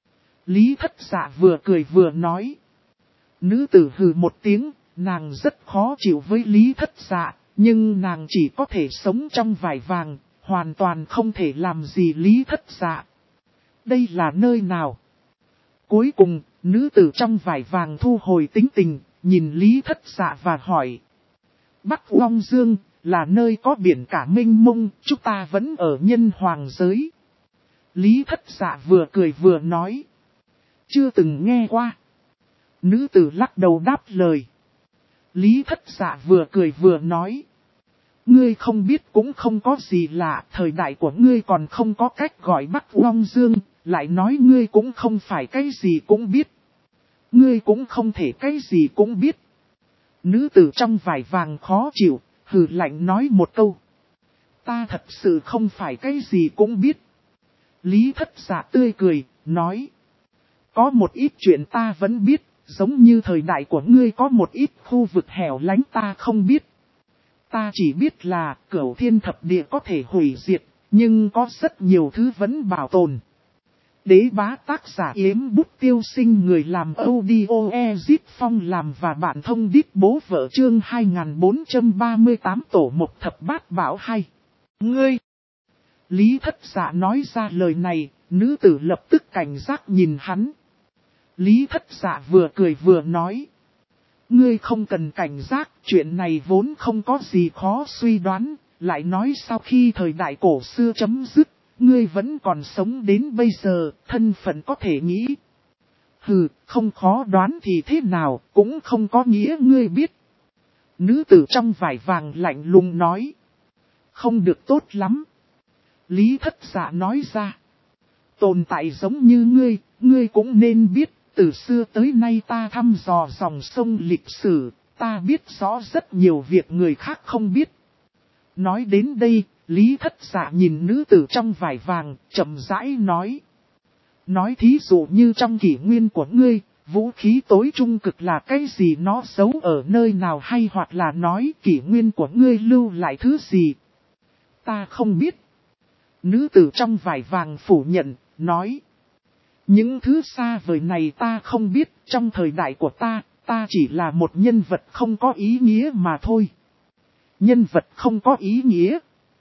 Lý Thất Dạ vừa cười vừa nói. Nữ tử hừ một tiếng, nàng rất khó chịu với Lý Thất Dạ, nhưng nàng chỉ có thể sống trong vải vàng, hoàn toàn không thể làm gì Lý Thất Dạ. Đây là nơi nào? Cuối cùng, nữ tử trong vải vàng thu hồi tính tình, nhìn Lý Thất Dạ và hỏi. Bắc Long Dương, là nơi có biển cả mênh mông, chúng ta vẫn ở nhân hoàng giới. Lý Thất Dạ vừa cười vừa nói. Chưa từng nghe qua. Nữ tử lắc đầu đáp lời. Lý Thất Dạ vừa cười vừa nói. Ngươi không biết cũng không có gì lạ, thời đại của ngươi còn không có cách gọi Bắc Long Dương, lại nói ngươi cũng không phải cái gì cũng biết. Ngươi cũng không thể cái gì cũng biết. Nữ tử trong vải vàng khó chịu, hừ lạnh nói một câu. Ta thật sự không phải cái gì cũng biết. Lý Thất Dạ tươi cười, nói. Có một ít chuyện ta vẫn biết, giống như thời đại của ngươi có một ít khu vực hẻo lánh ta không biết. Ta chỉ biết là Cửu Thiên Thập Địa có thể hủy diệt, nhưng có rất nhiều thứ vẫn bảo tồn. Đế bá tác giả Yếm Bút Tiêu Sinh, người làm audio Ezit Phong làm và bạn thông đít bố vợ chương 2438 tổ một thập bát bảo hay. Ngươi! Lý Thất Dạ nói ra lời này, nữ tử lập tức cảnh giác nhìn hắn. Lý Thất Dạ vừa cười vừa nói. Ngươi không cần cảnh giác, chuyện này vốn không có gì khó suy đoán, lại nói sau khi thời đại cổ xưa chấm dứt, ngươi vẫn còn sống đến bây giờ, thân phận có thể nghĩ. Hừ, không khó đoán thì thế nào, cũng không có nghĩa ngươi biết. Nữ tử trong vải vàng lạnh lùng nói. Không được tốt lắm. Lý Thất Dạ nói ra. Tồn tại giống như ngươi cũng nên biết. Từ xưa tới nay ta thăm dò dòng sông lịch sử, ta biết rõ rất nhiều việc người khác không biết. Nói đến đây, Lý Thất Dạ nhìn nữ tử trong vải vàng, chậm rãi nói. Nói thí dụ như trong kỷ nguyên của ngươi, vũ khí tối trung cực là cái gì, nó giấu ở nơi nào, hay hoặc là nói kỷ nguyên của ngươi lưu lại thứ gì. Ta không biết. Nữ tử trong vải vàng phủ nhận, nói. Những thứ xa vời này ta không biết, trong thời đại của ta chỉ là một nhân vật không có ý nghĩa mà thôi. Nhân vật không có ý nghĩa.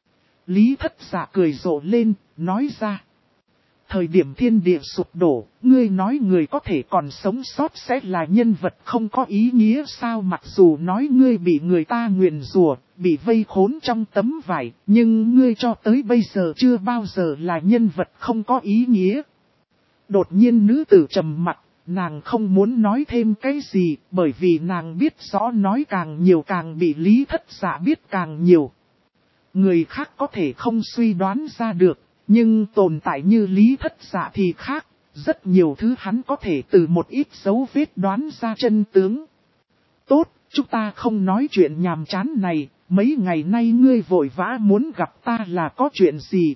Lý Thất Dạ cười rộ lên, nói ra. Thời điểm thiên địa sụp đổ, ngươi nói người có thể còn sống sót sẽ là nhân vật không có ý nghĩa sao? Mặc dù nói ngươi bị người ta nguyền rủa, bị vây khốn trong tấm vải, nhưng ngươi cho tới bây giờ chưa bao giờ là nhân vật không có ý nghĩa. Đột nhiên nữ tử trầm mặt, nàng không muốn nói thêm cái gì, bởi vì nàng biết rõ nói càng nhiều càng bị Lý Thất Dạ biết càng nhiều. Người khác có thể không suy đoán ra được, nhưng tồn tại như Lý Thất Dạ thì khác, rất nhiều thứ hắn có thể từ một ít dấu vết đoán ra chân tướng. Tốt, chúng ta không nói chuyện nhàm chán này, mấy ngày nay ngươi vội vã muốn gặp ta là có chuyện gì?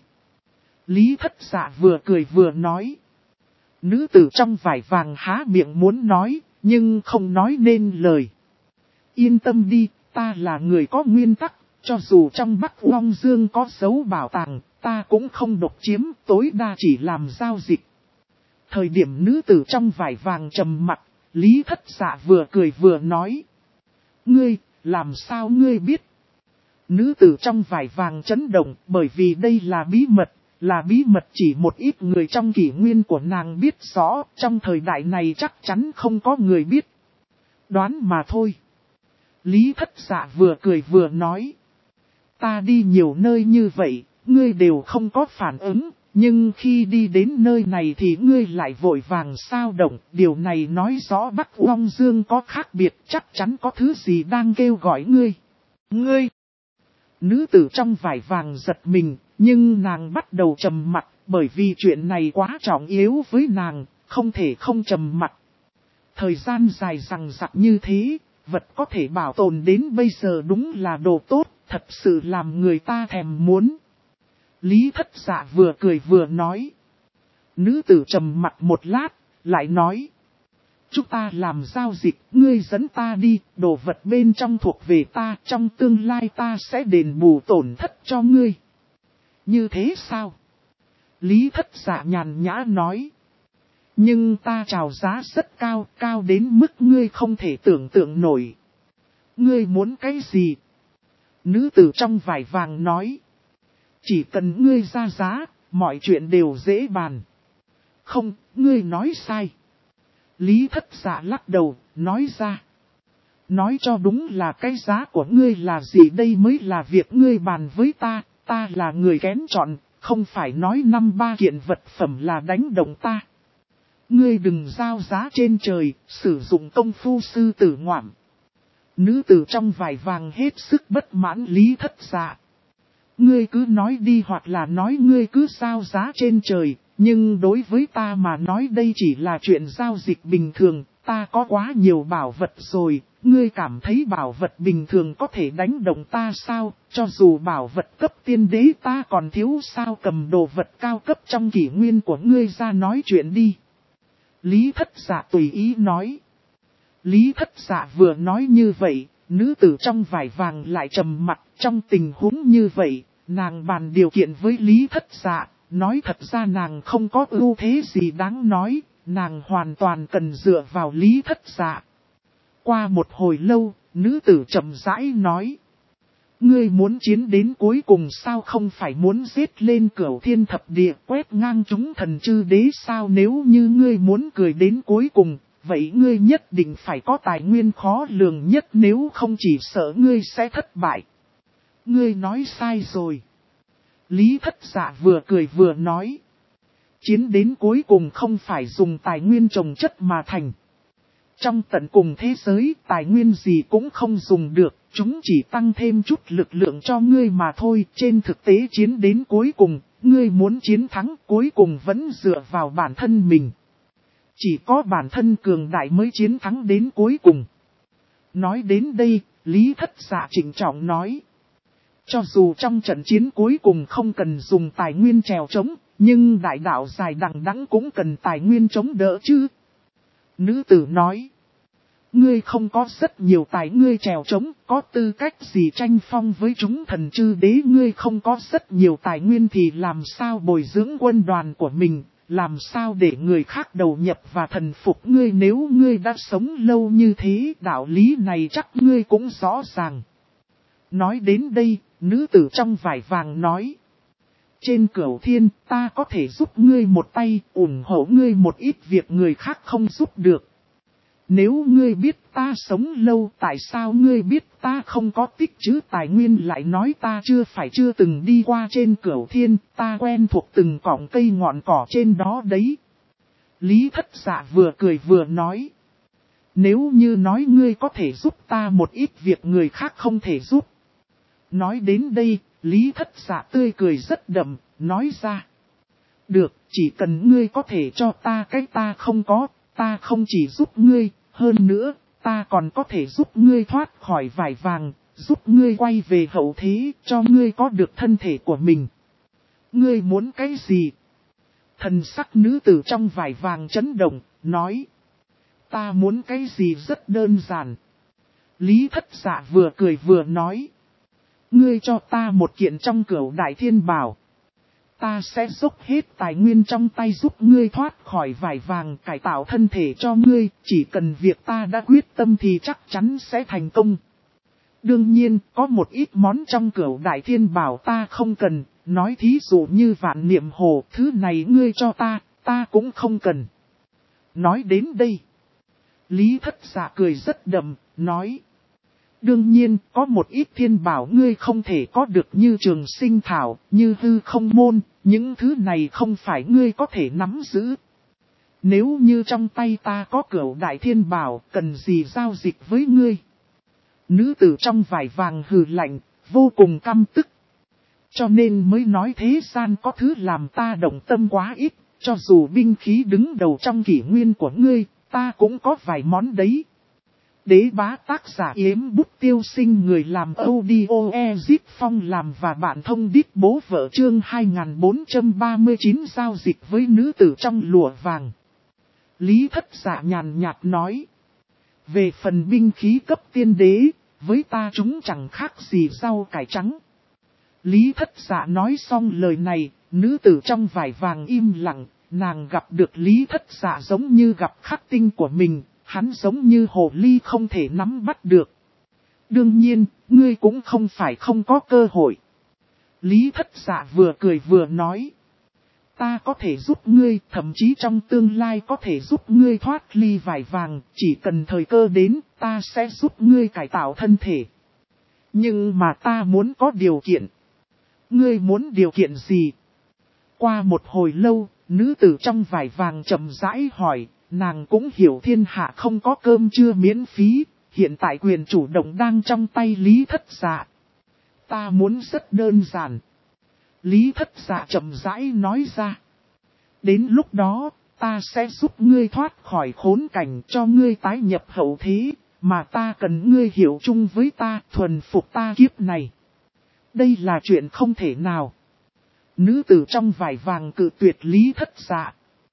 Lý Thất Dạ vừa cười vừa nói. Nữ tử trong vải vàng há miệng muốn nói, nhưng không nói nên lời. Yên tâm đi, ta là người có nguyên tắc, cho dù trong Bắc Long Dương có dấu bảo tàng, ta cũng không độc chiếm, tối đa chỉ làm giao dịch. Thời điểm nữ tử trong vải vàng trầm mặt, Lý Thất Dạ vừa cười vừa nói. Ngươi, làm sao ngươi biết? Nữ tử trong vải vàng chấn động, bởi vì đây là bí mật, Là bí mật chỉ một ít người trong kỷ nguyên của nàng biết rõ, trong thời đại này chắc chắn không có người biết. Đoán mà thôi. Lý Thất Dạ vừa cười vừa nói. Ta đi nhiều nơi như vậy, ngươi đều không có phản ứng, nhưng khi đi đến nơi này thì ngươi lại vội vàng sao động. Điều này nói rõ Bắc Long Dương có khác biệt, chắc chắn có thứ gì đang kêu gọi ngươi. Ngươi! Nữ tử trong vải vàng giật mình, nhưng nàng bắt đầu trầm mặc, bởi vì chuyện này quá trọng yếu với nàng, không thể không trầm mặc. Thời gian dài dằng dặc như thế, vật có thể bảo tồn đến bây giờ đúng là đồ tốt, thật sự làm người ta thèm muốn. Lý Thất Dạ vừa cười vừa nói. Nữ tử trầm mặc một lát, lại nói. Chúng ta làm giao dịch, ngươi dẫn ta đi, đồ vật bên trong thuộc về ta, trong tương lai ta sẽ đền bù tổn thất cho ngươi. Như thế sao? Lý Thất Dạ nhàn nhã nói. Nhưng ta chào giá rất cao, cao đến mức ngươi không thể tưởng tượng nổi. Ngươi muốn cái gì? Nữ tử trong vải vàng nói. Chỉ cần ngươi ra giá, mọi chuyện đều dễ bàn. Không, ngươi nói sai. Lý Thất Dạ lắc đầu, nói ra. Nói cho đúng là cái giá của ngươi là gì đây mới là việc ngươi bàn với ta là người kén chọn, không phải nói 5-3 kiện vật phẩm là đánh động ta. Ngươi đừng giao giá trên trời, sử dụng công phu sư tử ngoạm. Nữ tử trong vải vàng hết sức bất mãn Lý Thất Dạ. Ngươi cứ nói đi hoặc là nói ngươi cứ giao giá trên trời, nhưng đối với ta mà nói đây chỉ là chuyện giao dịch bình thường, ta có quá nhiều bảo vật rồi, ngươi cảm thấy bảo vật bình thường có thể đánh động ta sao, cho dù bảo vật cấp tiên đế ta còn thiếu sao, cầm đồ vật cao cấp trong kỷ nguyên của ngươi ra nói chuyện đi. Lý Thất Dạ tùy ý nói. Lý Thất Dạ vừa nói như vậy, nữ tử trong vải vàng lại trầm mặt. Trong tình huống như vậy, nàng bàn điều kiện với Lý Thất Dạ, nói thật ra nàng không có ưu thế gì đáng nói, nàng hoàn toàn cần dựa vào Lý Thất Dạ. Qua một hồi lâu, nữ tử chậm rãi nói. Ngươi muốn chiến đến cuối cùng sao, không phải muốn giết lên Cửu Thiên Thập Địa quét ngang chúng thần chư đế sao? Nếu như ngươi muốn cười đến cuối cùng, vậy ngươi nhất định phải có tài nguyên khó lường nhất, nếu không chỉ sợ ngươi sẽ thất bại. Ngươi nói sai rồi. Lý Thất Dạ vừa cười vừa nói. Chiến đến cuối cùng không phải dùng tài nguyên trồng chất mà thành. Trong tận cùng thế giới, tài nguyên gì cũng không dùng được, chúng chỉ tăng thêm chút lực lượng cho ngươi mà thôi. Trên thực tế chiến đến cuối cùng, ngươi muốn chiến thắng cuối cùng vẫn dựa vào bản thân mình. Chỉ có bản thân cường đại mới chiến thắng đến cuối cùng. Nói đến đây, Lý Thất Dạ trịnh trọng nói. Cho dù trong trận chiến cuối cùng không cần dùng tài nguyên trèo trống, nhưng đại đạo dài đằng đẵng cũng cần tài nguyên chống đỡ chứ. Nữ tử nói. Ngươi không có rất nhiều tài ngươi trèo trống, có tư cách gì tranh phong với chúng thần chư đế? Ngươi không có rất nhiều tài nguyên thì làm sao bồi dưỡng quân đoàn của mình, làm sao để người khác đầu nhập và thần phục ngươi? Nếu ngươi đã sống lâu như thế, đạo lý này chắc ngươi cũng rõ ràng. Nói đến đây, nữ tử trong vải vàng nói. Trên Cửu Thiên, ta có thể giúp ngươi một tay, ủng hộ ngươi một ít việc người khác không giúp được. Nếu ngươi biết ta sống lâu, tại sao ngươi biết ta không có tích trữ tài nguyên lại nói ta chưa từng đi qua trên Cửu Thiên, ta quen thuộc từng cọng cây ngọn cỏ trên đó đấy. Lý Thất Dạ vừa cười vừa nói. Nếu như nói ngươi có thể giúp ta một ít việc người khác không thể giúp. Nói đến đây, Lý Thất Dạ tươi cười rất đậm, nói ra. Được, chỉ cần ngươi có thể cho ta cái ta không có, ta không chỉ giúp ngươi, hơn nữa, ta còn có thể giúp ngươi thoát khỏi vải vàng, giúp ngươi quay về hậu thế, cho ngươi có được thân thể của mình. Ngươi muốn cái gì? Thần sắc nữ tử trong vải vàng chấn động, nói. Ta muốn cái gì rất đơn giản. Lý Thất Dạ vừa cười vừa nói. Ngươi cho ta một kiện trong Cửu Đại Thiên Bảo. Ta sẽ dốc hết tài nguyên trong tay giúp ngươi thoát khỏi vải vàng, cải tạo thân thể cho ngươi, chỉ cần việc ta đã quyết tâm thì chắc chắn sẽ thành công. Đương nhiên, có một ít món trong Cửu Đại Thiên Bảo ta không cần, nói thí dụ như vạn niệm hồ, thứ này ngươi cho ta cũng không cần. Nói đến đây, Lý Thất Dạ cười rất đậm, nói. Đương nhiên, có một ít thiên bảo ngươi không thể có được như trường sinh thảo, như hư không môn, những thứ này không phải ngươi có thể nắm giữ. Nếu như trong tay ta có cửu đại thiên bảo, cần gì giao dịch với ngươi? Nữ tử trong vải vàng hừ lạnh, vô cùng căm tức. Cho nên mới nói thế gian có thứ làm ta động tâm quá ít, cho dù binh khí đứng đầu trong kỷ nguyên của ngươi, ta cũng có vài món đấy. Đế bá tác giả Yếm Bút Tiêu Sinh, người làm audio Ezip Phong làm và bạn thông đít bố vợ, chương 2439 giao dịch với nữ tử trong lụa vàng. Lý Thất Dạ nhàn nhạt nói. Về phần binh khí cấp tiên đế, với ta chúng chẳng khác gì rau cải trắng. Lý Thất Dạ nói xong lời này, nữ tử trong vải vàng im lặng, nàng gặp được Lý Thất Dạ giống như gặp khắc tinh của mình, hắn giống như hồ ly không thể nắm bắt được. Đương nhiên, ngươi cũng không phải không có cơ hội. Lý Thất Dạ vừa cười vừa nói. Ta có thể giúp ngươi, thậm chí trong tương lai có thể giúp ngươi thoát ly vải vàng, chỉ cần thời cơ đến, ta sẽ giúp ngươi cải tạo thân thể. Nhưng mà ta muốn có điều kiện. Ngươi muốn điều kiện gì? Qua một hồi lâu, nữ tử trong vải vàng chậm rãi hỏi, nàng cũng hiểu thiên hạ không có cơm trưa miễn phí, hiện tại quyền chủ động đang trong tay Lý Thất Dạ. Ta muốn rất đơn giản. Lý Thất Dạ chậm rãi nói ra. Đến lúc đó, ta sẽ giúp ngươi thoát khỏi khốn cảnh, cho ngươi tái nhập hậu thế, mà ta cần ngươi hiểu chung với ta, thuần phục ta kiếp này. Đây là chuyện không thể nào. Nữ tử trong vải vàng cự tuyệt Lý Thất Dạ.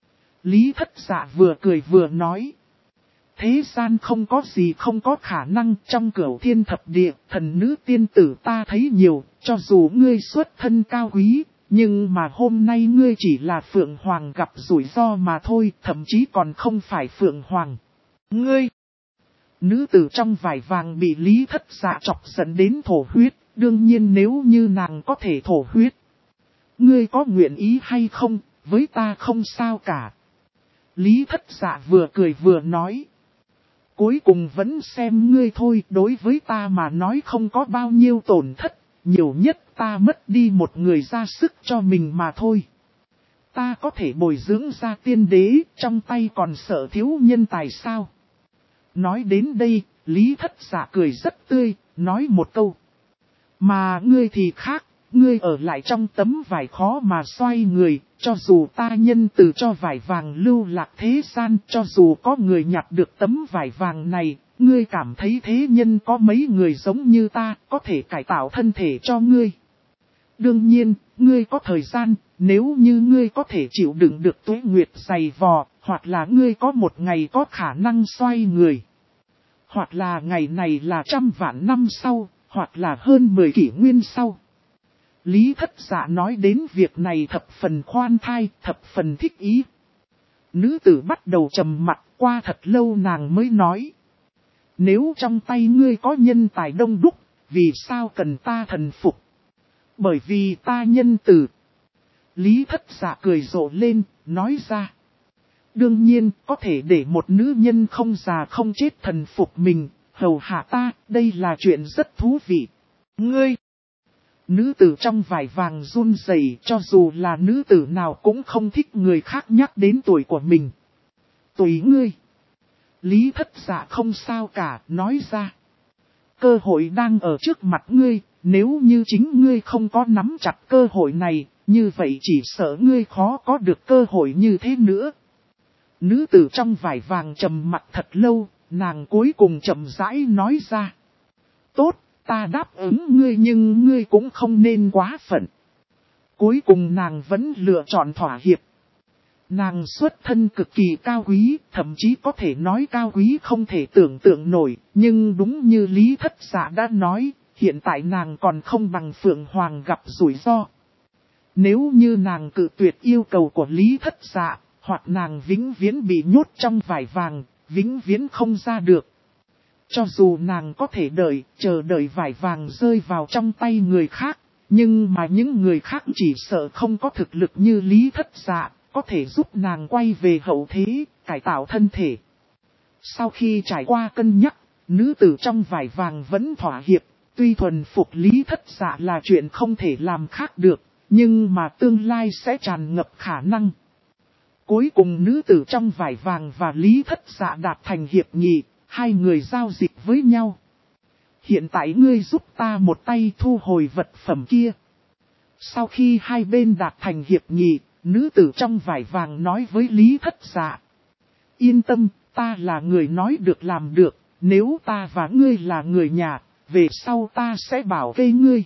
Lý Thất Dạ vừa cười vừa nói. Thế gian không có gì không có khả năng, trong cửu thiên thập địa, thần nữ tiên tử ta thấy nhiều, cho dù ngươi xuất thân cao quý, nhưng mà hôm nay ngươi chỉ là Phượng Hoàng gặp rủi ro mà thôi, thậm chí còn không phải Phượng Hoàng. Ngươi! Nữ tử trong vải vàng bị Lý Thất Dạ chọc giận đến thổ huyết, đương nhiên nếu như nàng có thể thổ huyết. Ngươi có nguyện ý hay không, với ta không sao cả. Lý Thất Dạ vừa cười vừa nói. Cuối cùng vẫn xem ngươi thôi, đối với ta mà nói không có bao nhiêu tổn thất, nhiều nhất ta mất đi một người ra sức cho mình mà thôi. Ta có thể bồi dưỡng ra tiên đế, trong tay còn sợ thiếu nhân tài sao? Nói đến đây, Lý Thất Dạ cười rất tươi, nói một câu. Mà ngươi thì khác, ngươi ở lại trong tấm vải khó mà xoay người, cho dù ta nhân từ cho vải vàng lưu lạc thế gian, cho dù có người nhặt được tấm vải vàng này, ngươi cảm thấy thế nhân có mấy người giống như ta, có thể cải tạo thân thể cho ngươi. Đương nhiên, ngươi có thời gian, nếu như ngươi có thể chịu đựng được tuế nguyệt dày vò, hoặc là ngươi có một ngày có khả năng xoay người. Hoặc là ngày này là 100 vạn năm sau, hoặc là hơn 10 kỷ nguyên sau. Lý Thất Dạ nói đến việc này thập phần khoan thai, thập phần thích ý. Nữ tử bắt đầu trầm mặt, qua thật lâu nàng mới nói. Nếu trong tay ngươi có nhân tài đông đúc, vì sao cần ta thần phục? Bởi vì ta nhân từ. Lý Thất Dạ cười rộ lên, nói ra. Đương nhiên, có thể để một nữ nhân không già không chết thần phục mình, hầu hạ ta, đây là chuyện rất thú vị. Ngươi! Nữ tử trong vải vàng run rẩy, cho dù là nữ tử nào cũng không thích người khác nhắc đến tuổi của mình. Tùy ngươi. Lý Thất Dạ không sao cả, nói ra. Cơ hội đang ở trước mặt ngươi, nếu như chính ngươi không có nắm chặt cơ hội này, như vậy chỉ sợ ngươi khó có được cơ hội như thế nữa. Nữ tử trong vải vàng trầm mặt thật lâu, nàng cuối cùng chậm rãi nói ra. Tốt, ta đáp ứng ngươi nhưng ngươi cũng không nên quá phận. Cuối cùng nàng vẫn lựa chọn thỏa hiệp. Nàng xuất thân cực kỳ cao quý, thậm chí có thể nói cao quý không thể tưởng tượng nổi, nhưng đúng như Lý Thất Dạ đã nói, hiện tại nàng còn không bằng Phượng Hoàng gặp rủi ro. Nếu như nàng cự tuyệt yêu cầu của Lý Thất Dạ, hoặc nàng vĩnh viễn bị nhốt trong vải vàng, vĩnh viễn không ra được. Cho dù nàng có thể chờ đợi vải vàng rơi vào trong tay người khác, Nhưng mà những người khác chỉ sợ không có thực lực như Lý Thất Dạ, có thể giúp nàng quay về hậu thế, cải tạo thân thể. Sau khi trải qua cân nhắc, nữ tử trong vải vàng vẫn thỏa hiệp, tuy thuần phục Lý Thất Dạ là chuyện không thể làm khác được, nhưng mà tương lai sẽ tràn ngập khả năng. Cuối cùng nữ tử trong vải vàng và Lý Thất Dạ đạt thành hiệp nghị, hai người giao dịch với nhau. Hiện tại ngươi giúp ta một tay thu hồi vật phẩm kia. Sau khi hai bên đạt thành hiệp nghị, nữ tử trong vải vàng nói với Lý Thất Dạ. Yên tâm, ta là người nói được làm được, nếu ta và ngươi là người nhà, về sau ta sẽ bảo kê ngươi.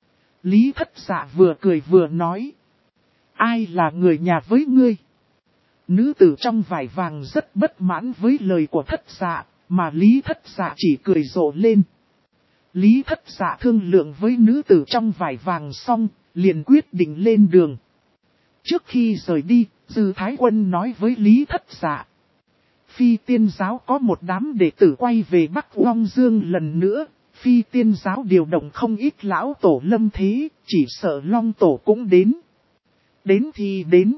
Lý Thất Dạ vừa cười vừa nói. Ai là người nhà với ngươi? Nữ tử trong vải vàng rất bất mãn với lời của Thất Dạ, mà Lý Thất Dạ chỉ cười rộ lên. Lý Thất Dạ thương lượng với nữ tử trong vải vàng xong, liền quyết định lên đường. Trước khi rời đi, Dư Thái Quân nói với Lý Thất Dạ. Phi Tiên giáo có một đám đệ tử quay về Bắc Long Dương lần nữa, Phi Tiên giáo điều động không ít lão tổ lâm thế, chỉ sợ Long tổ cũng đến. Đến thì đến.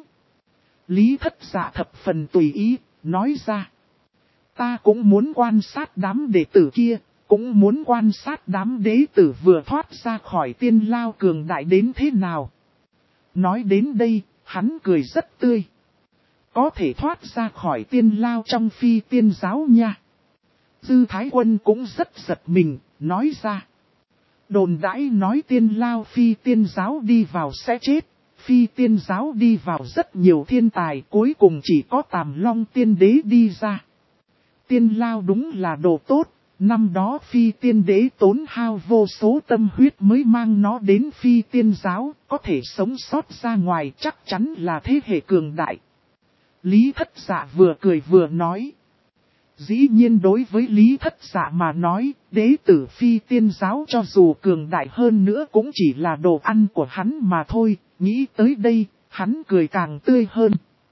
Lý Thất Dạ thập phần tùy ý, nói ra. Ta cũng muốn quan sát đám đệ tử kia, cũng muốn quan sát đám đế tử vừa thoát ra khỏi tiên lao cường đại đến thế nào. Nói đến đây, hắn cười rất tươi. Có thể thoát ra khỏi tiên lao trong Phi Tiên giáo nha. Dư Thái Quân cũng rất giật mình, nói ra. Đồn đãi nói tiên lao Phi Tiên giáo đi vào sẽ chết. Phi Tiên giáo đi vào rất nhiều thiên tài, cuối cùng chỉ có Tàm Long Tiên Đế đi ra. Tiên lao đúng là đồ tốt, năm đó Phi Tiên Đế tốn hao vô số tâm huyết mới mang nó đến Phi Tiên giáo, có thể sống sót ra ngoài chắc chắn là thế hệ cường đại. Lý Thất Dạ vừa cười vừa nói. Dĩ nhiên đối với Lý Thất Dạ mà nói, đế tử Phi Tiên giáo cho dù cường đại hơn nữa cũng chỉ là đồ ăn của hắn mà thôi, nghĩ tới đây, hắn cười càng tươi hơn.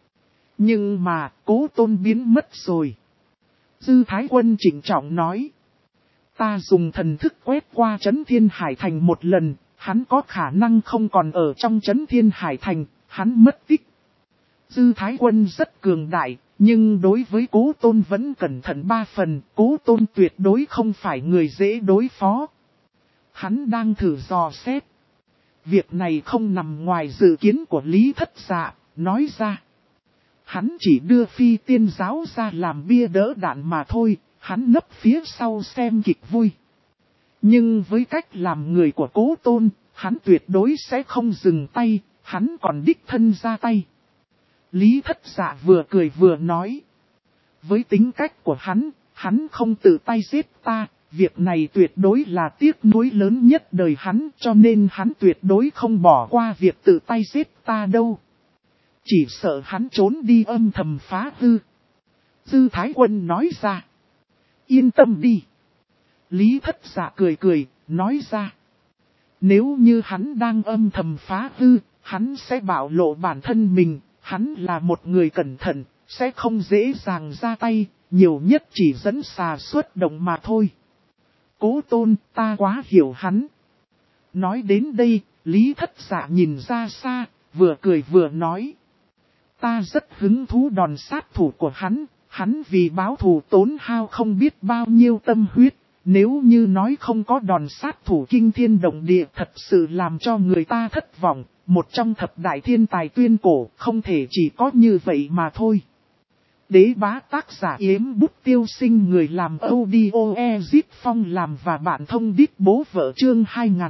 Nhưng mà, Cố Tôn biến mất rồi. Dư Thái Quân chỉnh trọng nói. Ta dùng thần thức quét qua Trấn Thiên Hải Thành một lần, hắn có khả năng không còn ở trong Trấn Thiên Hải Thành, hắn mất tích. Dư Thái Quân rất cường đại, nhưng đối với Cố Tôn vẫn cẩn thận 3 phần, Cố Tôn tuyệt đối không phải người dễ đối phó. Hắn đang thử dò xét. Việc này không nằm ngoài dự kiến của Lý Thất Dạ, nói ra. Hắn chỉ đưa Phi Tiên giáo ra làm bia đỡ đạn mà thôi, hắn nấp phía sau xem kịch vui. Nhưng với cách làm người của Cố Tôn, hắn tuyệt đối sẽ không dừng tay, hắn còn đích thân ra tay. Lý Thất Dạ vừa cười vừa nói. Với tính cách của hắn không tự tay giết ta, việc này tuyệt đối là tiếc nuối lớn nhất đời hắn, cho nên hắn tuyệt đối không bỏ qua việc tự tay giết ta đâu. Chỉ sợ hắn trốn đi âm thầm phá hư. Dư Thái Quân nói ra. Yên tâm đi. Lý Thất Dạ cười cười, nói ra. Nếu như hắn đang âm thầm phá hư, hắn sẽ bảo lộ bản thân mình, hắn là một người cẩn thận, sẽ không dễ dàng ra tay, nhiều nhất chỉ dẫn xà xuất động mà thôi. Cố Tôn, ta quá hiểu hắn. Nói đến đây, Lý Thất Dạ nhìn ra xa, vừa cười vừa nói. Ta rất hứng thú đòn sát thủ của hắn vì báo thù tốn hao không biết bao nhiêu tâm huyết. Nếu như nói không có đòn sát thủ kinh thiên động địa thật sự làm cho người ta thất vọng. Một trong thập đại thiên tài tuyên cổ không thể chỉ có như vậy mà thôi. Đế bá tác giả Yếm Bút Tiêu Sinh, người làm audio Ezit Phong làm và bạn thông đít bố vợ chương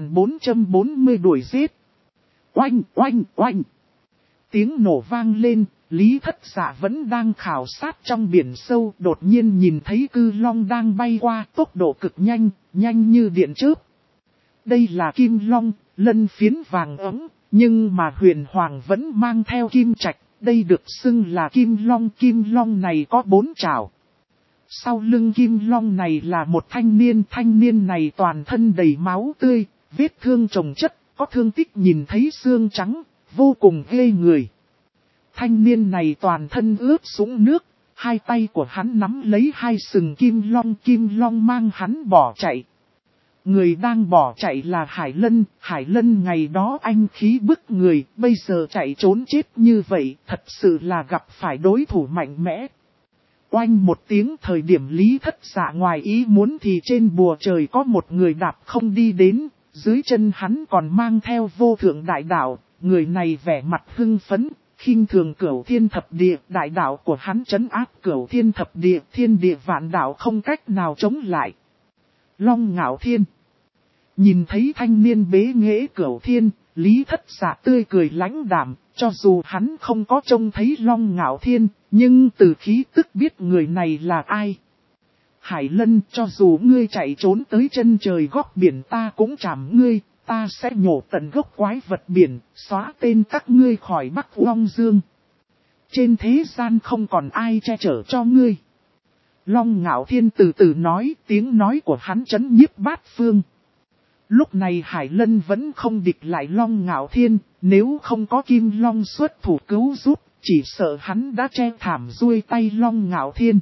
2440 đuổi giết. Oanh oanh oanh. Tiếng nổ vang lên, Lý Thất Dạ vẫn đang khảo sát trong biển sâu, đột nhiên nhìn thấy cư long đang bay qua, tốc độ cực nhanh, nhanh như điện chớp. Đây là kim long, lân phiến vàng ấm, nhưng mà huyền hoàng vẫn mang theo kim trạch, đây được xưng là kim long này có 4 trảo. Sau lưng kim long này là một thanh niên này toàn thân đầy máu tươi, vết thương chồng chất, có thương tích nhìn thấy xương trắng, vô cùng ghê người. Thanh niên này toàn thân ướt sũng nước, hai tay của hắn nắm lấy hai sừng kim long mang hắn bỏ chạy. Người đang bỏ chạy là Hải Lân ngày đó anh khí bức người, bây giờ chạy trốn chết như vậy, thật sự là gặp phải đối thủ mạnh mẽ. Oanh một tiếng, thời điểm Lý Thất Dạ ngoài ý muốn thì trên bùa trời có một người đạp không đi đến, dưới chân hắn còn mang theo vô thượng đại đạo, người này vẻ mặt hưng phấn, khinh thường Cửu Thiên Thập Địa, đại đạo của hắn trấn áp Cửu Thiên Thập Địa, thiên địa vạn đạo không cách nào chống lại. Long Ngạo Thiên. Nhìn thấy thanh niên bế nghễ Cửu Thiên, Lý Thất Dạ tươi cười lãnh đạm, cho dù hắn không có trông thấy Long Ngạo Thiên, nhưng từ khí tức biết người này là ai. Hải Lân, cho dù ngươi chạy trốn tới chân trời góc biển ta cũng chạm ngươi, ta sẽ nhổ tận gốc quái vật biển, xóa tên các ngươi khỏi Bắc Long Dương. Trên thế gian không còn ai che chở cho ngươi. Long Ngạo Thiên từ từ nói, tiếng nói của hắn chấn nhiếp bát phương. Lúc này Hải Lân vẫn không địch lại Long Ngạo Thiên, nếu không có Kim Long xuất thủ cứu giúp, chỉ sợ hắn đã che thảm xuôi tay Long Ngạo Thiên.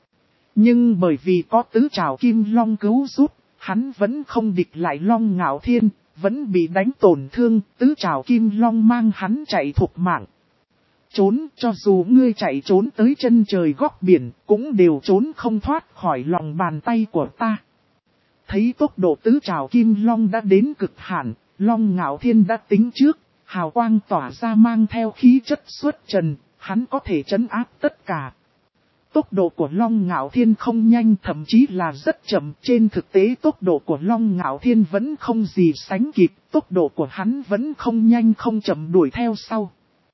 Nhưng bởi vì có tứ trảo Kim Long cứu giúp, hắn vẫn không địch lại Long Ngạo Thiên, vẫn bị đánh tổn thương, tứ trảo Kim Long mang hắn chạy thục mạng. Trốn, cho dù ngươi chạy trốn tới chân trời góc biển, cũng đều trốn không thoát khỏi lòng bàn tay của ta. Thấy tốc độ tứ trảo Kim Long đã đến cực hạn, Long Ngạo Thiên đã tính trước, hào quang tỏa ra mang theo khí chất xuất trần, hắn có thể trấn áp tất cả. Tốc độ của Long Ngạo Thiên không nhanh, thậm chí là rất chậm, trên thực tế tốc độ của Long Ngạo Thiên vẫn không gì sánh kịp, tốc độ của hắn vẫn không nhanh không chậm đuổi theo sau.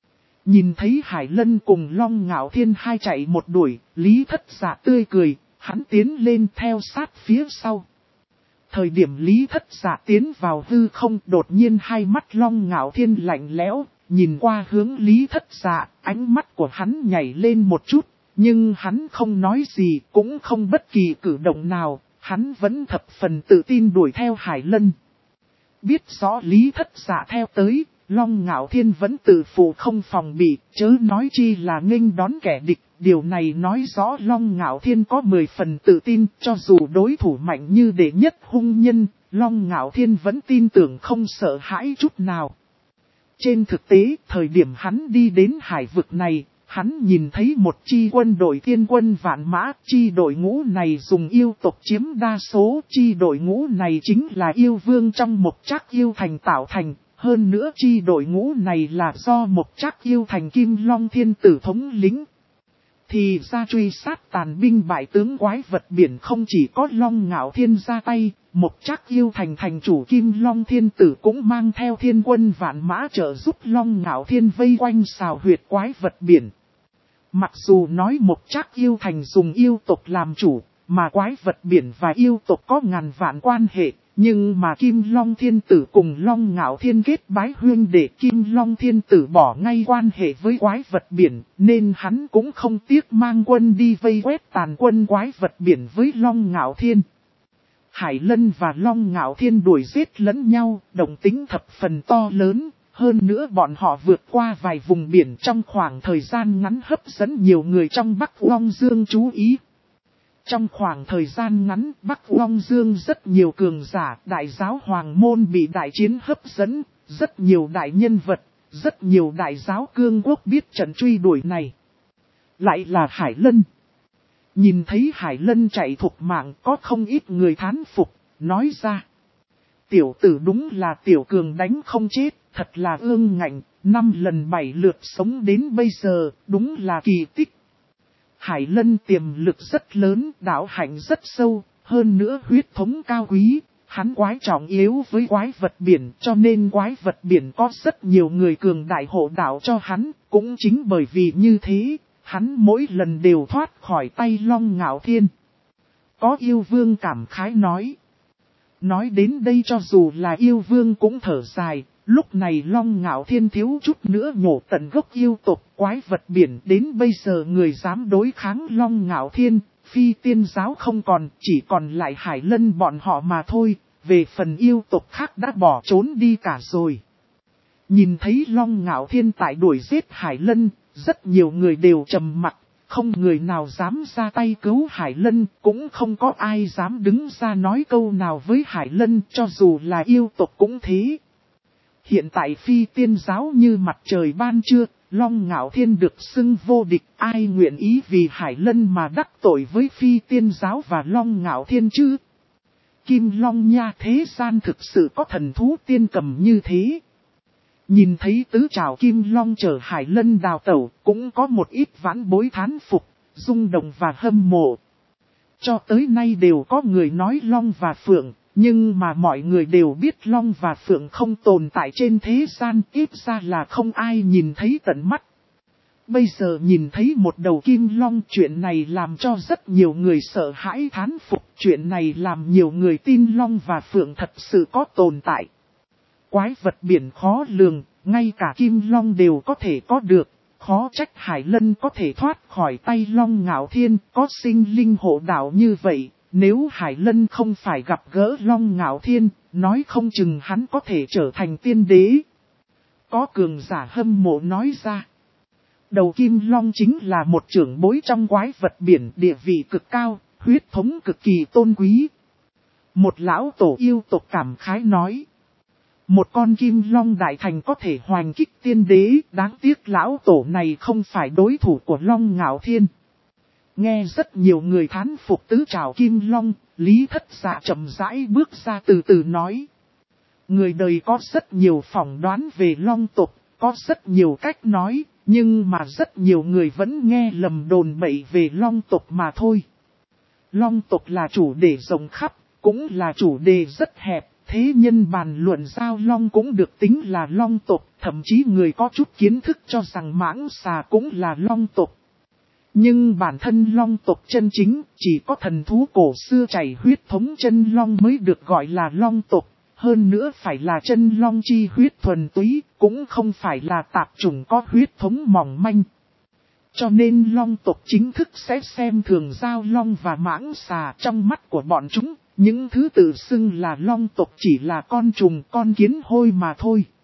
Nhìn thấy Hải Lân cùng Long Ngạo Thiên hai chạy một đuổi, Lý Thất Dạ tươi cười, hắn tiến lên theo sát phía sau. Thời điểm Lý Thất Dạ tiến vào hư không, đột nhiên hai mắt Long Ngạo Thiên lạnh lẽo, nhìn qua hướng Lý Thất Dạ, ánh mắt của hắn nhảy lên một chút, nhưng hắn không nói gì, cũng không bất kỳ cử động nào, hắn vẫn thập phần tự tin đuổi theo Hải Lân. Biết rõ Lý Thất Dạ theo tới, Long Ngạo Thiên vẫn tự phụ không phòng bị, chớ nói chi là nghênh đón kẻ địch. Điều này nói rõ Long Ngạo Thiên có 10 phần tự tin, cho dù đối thủ mạnh như đệ nhất hung nhân, Long Ngạo Thiên vẫn tin tưởng không sợ hãi chút nào. Trên thực tế, thời điểm hắn đi đến hải vực này, hắn nhìn thấy một chi quân đội thiên quân vạn mã, chi đội ngũ này dùng yêu tộc chiếm đa số, chi đội ngũ này chính là yêu vương trong Mộc Trác Yêu Thành tạo thành, hơn nữa chi đội ngũ này là do Mộc Trác Yêu Thành Kim Long Thiên Tử thống lĩnh. Thì ra truy sát tàn binh bại tướng quái vật biển không chỉ có Long Ngạo Thiên ra tay, Mộc Trác Yêu Thành thành chủ Kim Long Thiên Tử cũng mang theo thiên quân vạn mã trợ giúp Long Ngạo Thiên vây quanh xào huyệt quái vật biển. Mặc dù nói Mộc Trác Yêu Thành dùng yêu tộc làm chủ, mà quái vật biển và yêu tộc có ngàn vạn quan hệ, nhưng mà Kim Long Thiên Tử cùng Long Ngạo Thiên kết bái huyên để Kim Long Thiên Tử bỏ ngay quan hệ với quái vật biển, nên hắn cũng không tiếc mang quân đi vây quét tàn quân quái vật biển với Long Ngạo Thiên. Hải Lân và Long Ngạo Thiên đuổi giết lẫn nhau, động tính thập phần to lớn. Hơn nữa bọn họ vượt qua vài vùng biển trong khoảng thời gian ngắn hấp dẫn nhiều người trong Bắc Long Dương chú ý. Trong khoảng thời gian ngắn, Bắc Long Dương rất nhiều cường giả, đại giáo hoàng môn bị đại chiến hấp dẫn, rất nhiều đại nhân vật, rất nhiều đại giáo cương quốc biết trận truy đuổi này. Lại là Hải Lân. Nhìn thấy Hải Lân chạy thục mạng có không ít người thán phục, nói ra. Tiểu tử đúng là tiểu cường đánh không chết, thật là ương ngạnh, 5 lần 7 lượt sống đến bây giờ, đúng là kỳ tích. Hải Lân tiềm lực rất lớn, đạo hạnh rất sâu, hơn nữa huyết thống cao quý, hắn quái trọng yếu với quái vật biển cho nên quái vật biển có rất nhiều người cường đại hộ đạo cho hắn, cũng chính bởi vì như thế, hắn mỗi lần đều thoát khỏi tay Long Ngạo Thiên. Có yêu vương cảm khái nói. Nói đến đây cho dù là yêu vương cũng thở dài, lúc này Long Ngạo Thiên thiếu chút nữa nhổ tận gốc yêu tộc quái vật biển đến bây giờ người dám đối kháng Long Ngạo Thiên, phi tiên giáo không còn, chỉ còn lại Hải Lân bọn họ mà thôi, về phần yêu tộc khác đã bỏ trốn đi cả rồi. Nhìn thấy Long Ngạo Thiên tại đuổi giết Hải Lân, rất nhiều người đều trầm mặc, không người nào dám ra tay cứu Hải Lân, cũng không có ai dám đứng ra nói câu nào với Hải Lân, cho dù là yêu tộc cũng thế. Hiện tại phi tiên giáo như mặt trời ban trưa, Long Ngạo Thiên được xưng vô địch, ai nguyện ý vì Hải Lân mà đắc tội với phi tiên giáo và Long Ngạo Thiên chứ? Kim Long nha, thế gian thực sự có thần thú tiên cầm như thế. Nhìn thấy tứ trảo Kim Long chở Hải Lân đào tẩu, cũng có một ít vãn bối thán phục, rung động và hâm mộ. Cho tới nay đều có người nói Long và Phượng, nhưng mà mọi người đều biết Long và Phượng không tồn tại trên thế gian, ít ra là không ai nhìn thấy tận mắt. Bây giờ nhìn thấy một đầu Kim Long, chuyện này làm cho rất nhiều người sợ hãi thán phục, chuyện này làm nhiều người tin Long và Phượng thật sự có tồn tại. Quái vật biển khó lường, ngay cả Kim Long đều có thể có được, khó trách Hải Lân có thể thoát khỏi tay Long Ngạo Thiên, có sinh linh hộ đạo như vậy. Nếu Hải Lân không phải gặp gỡ Long Ngạo Thiên, nói không chừng hắn có thể trở thành tiên đế. Có cường giả hâm mộ nói ra. Đầu Kim Long chính là một trưởng bối trong quái vật biển, địa vị cực cao, huyết thống cực kỳ tôn quý. Một lão tổ yêu tộc cảm khái nói. Một con Kim Long đại thành có thể hoành kích tiên đế, đáng tiếc lão tổ này không phải đối thủ của Long Ngạo Thiên. Nghe rất nhiều người thán phục tứ trảo Kim Long, Lý Thất Dạ chậm rãi bước ra từ từ nói. Người đời có rất nhiều phỏng đoán về Long tộc, có rất nhiều cách nói, nhưng mà rất nhiều người vẫn nghe lầm đồn bậy về Long tộc mà thôi. Long tộc là chủ đề rộng khắp, cũng là chủ đề rất hẹp, thế nhân bàn luận giao Long cũng được tính là Long tộc, thậm chí người có chút kiến thức cho rằng mãng xà cũng là Long tộc. Nhưng bản thân Long tộc chân chính, chỉ có thần thú cổ xưa chảy huyết thống chân Long mới được gọi là Long tộc. Hơn nữa phải là chân Long chi huyết thuần túy, cũng không phải là tạp chủng có huyết thống mỏng manh. Cho nên Long tộc chính thức sẽ xem thường giao Long và mãng xà, trong mắt của bọn chúng. Những thứ tự xưng là Long tộc chỉ là con trùng con kiến hôi mà thôi.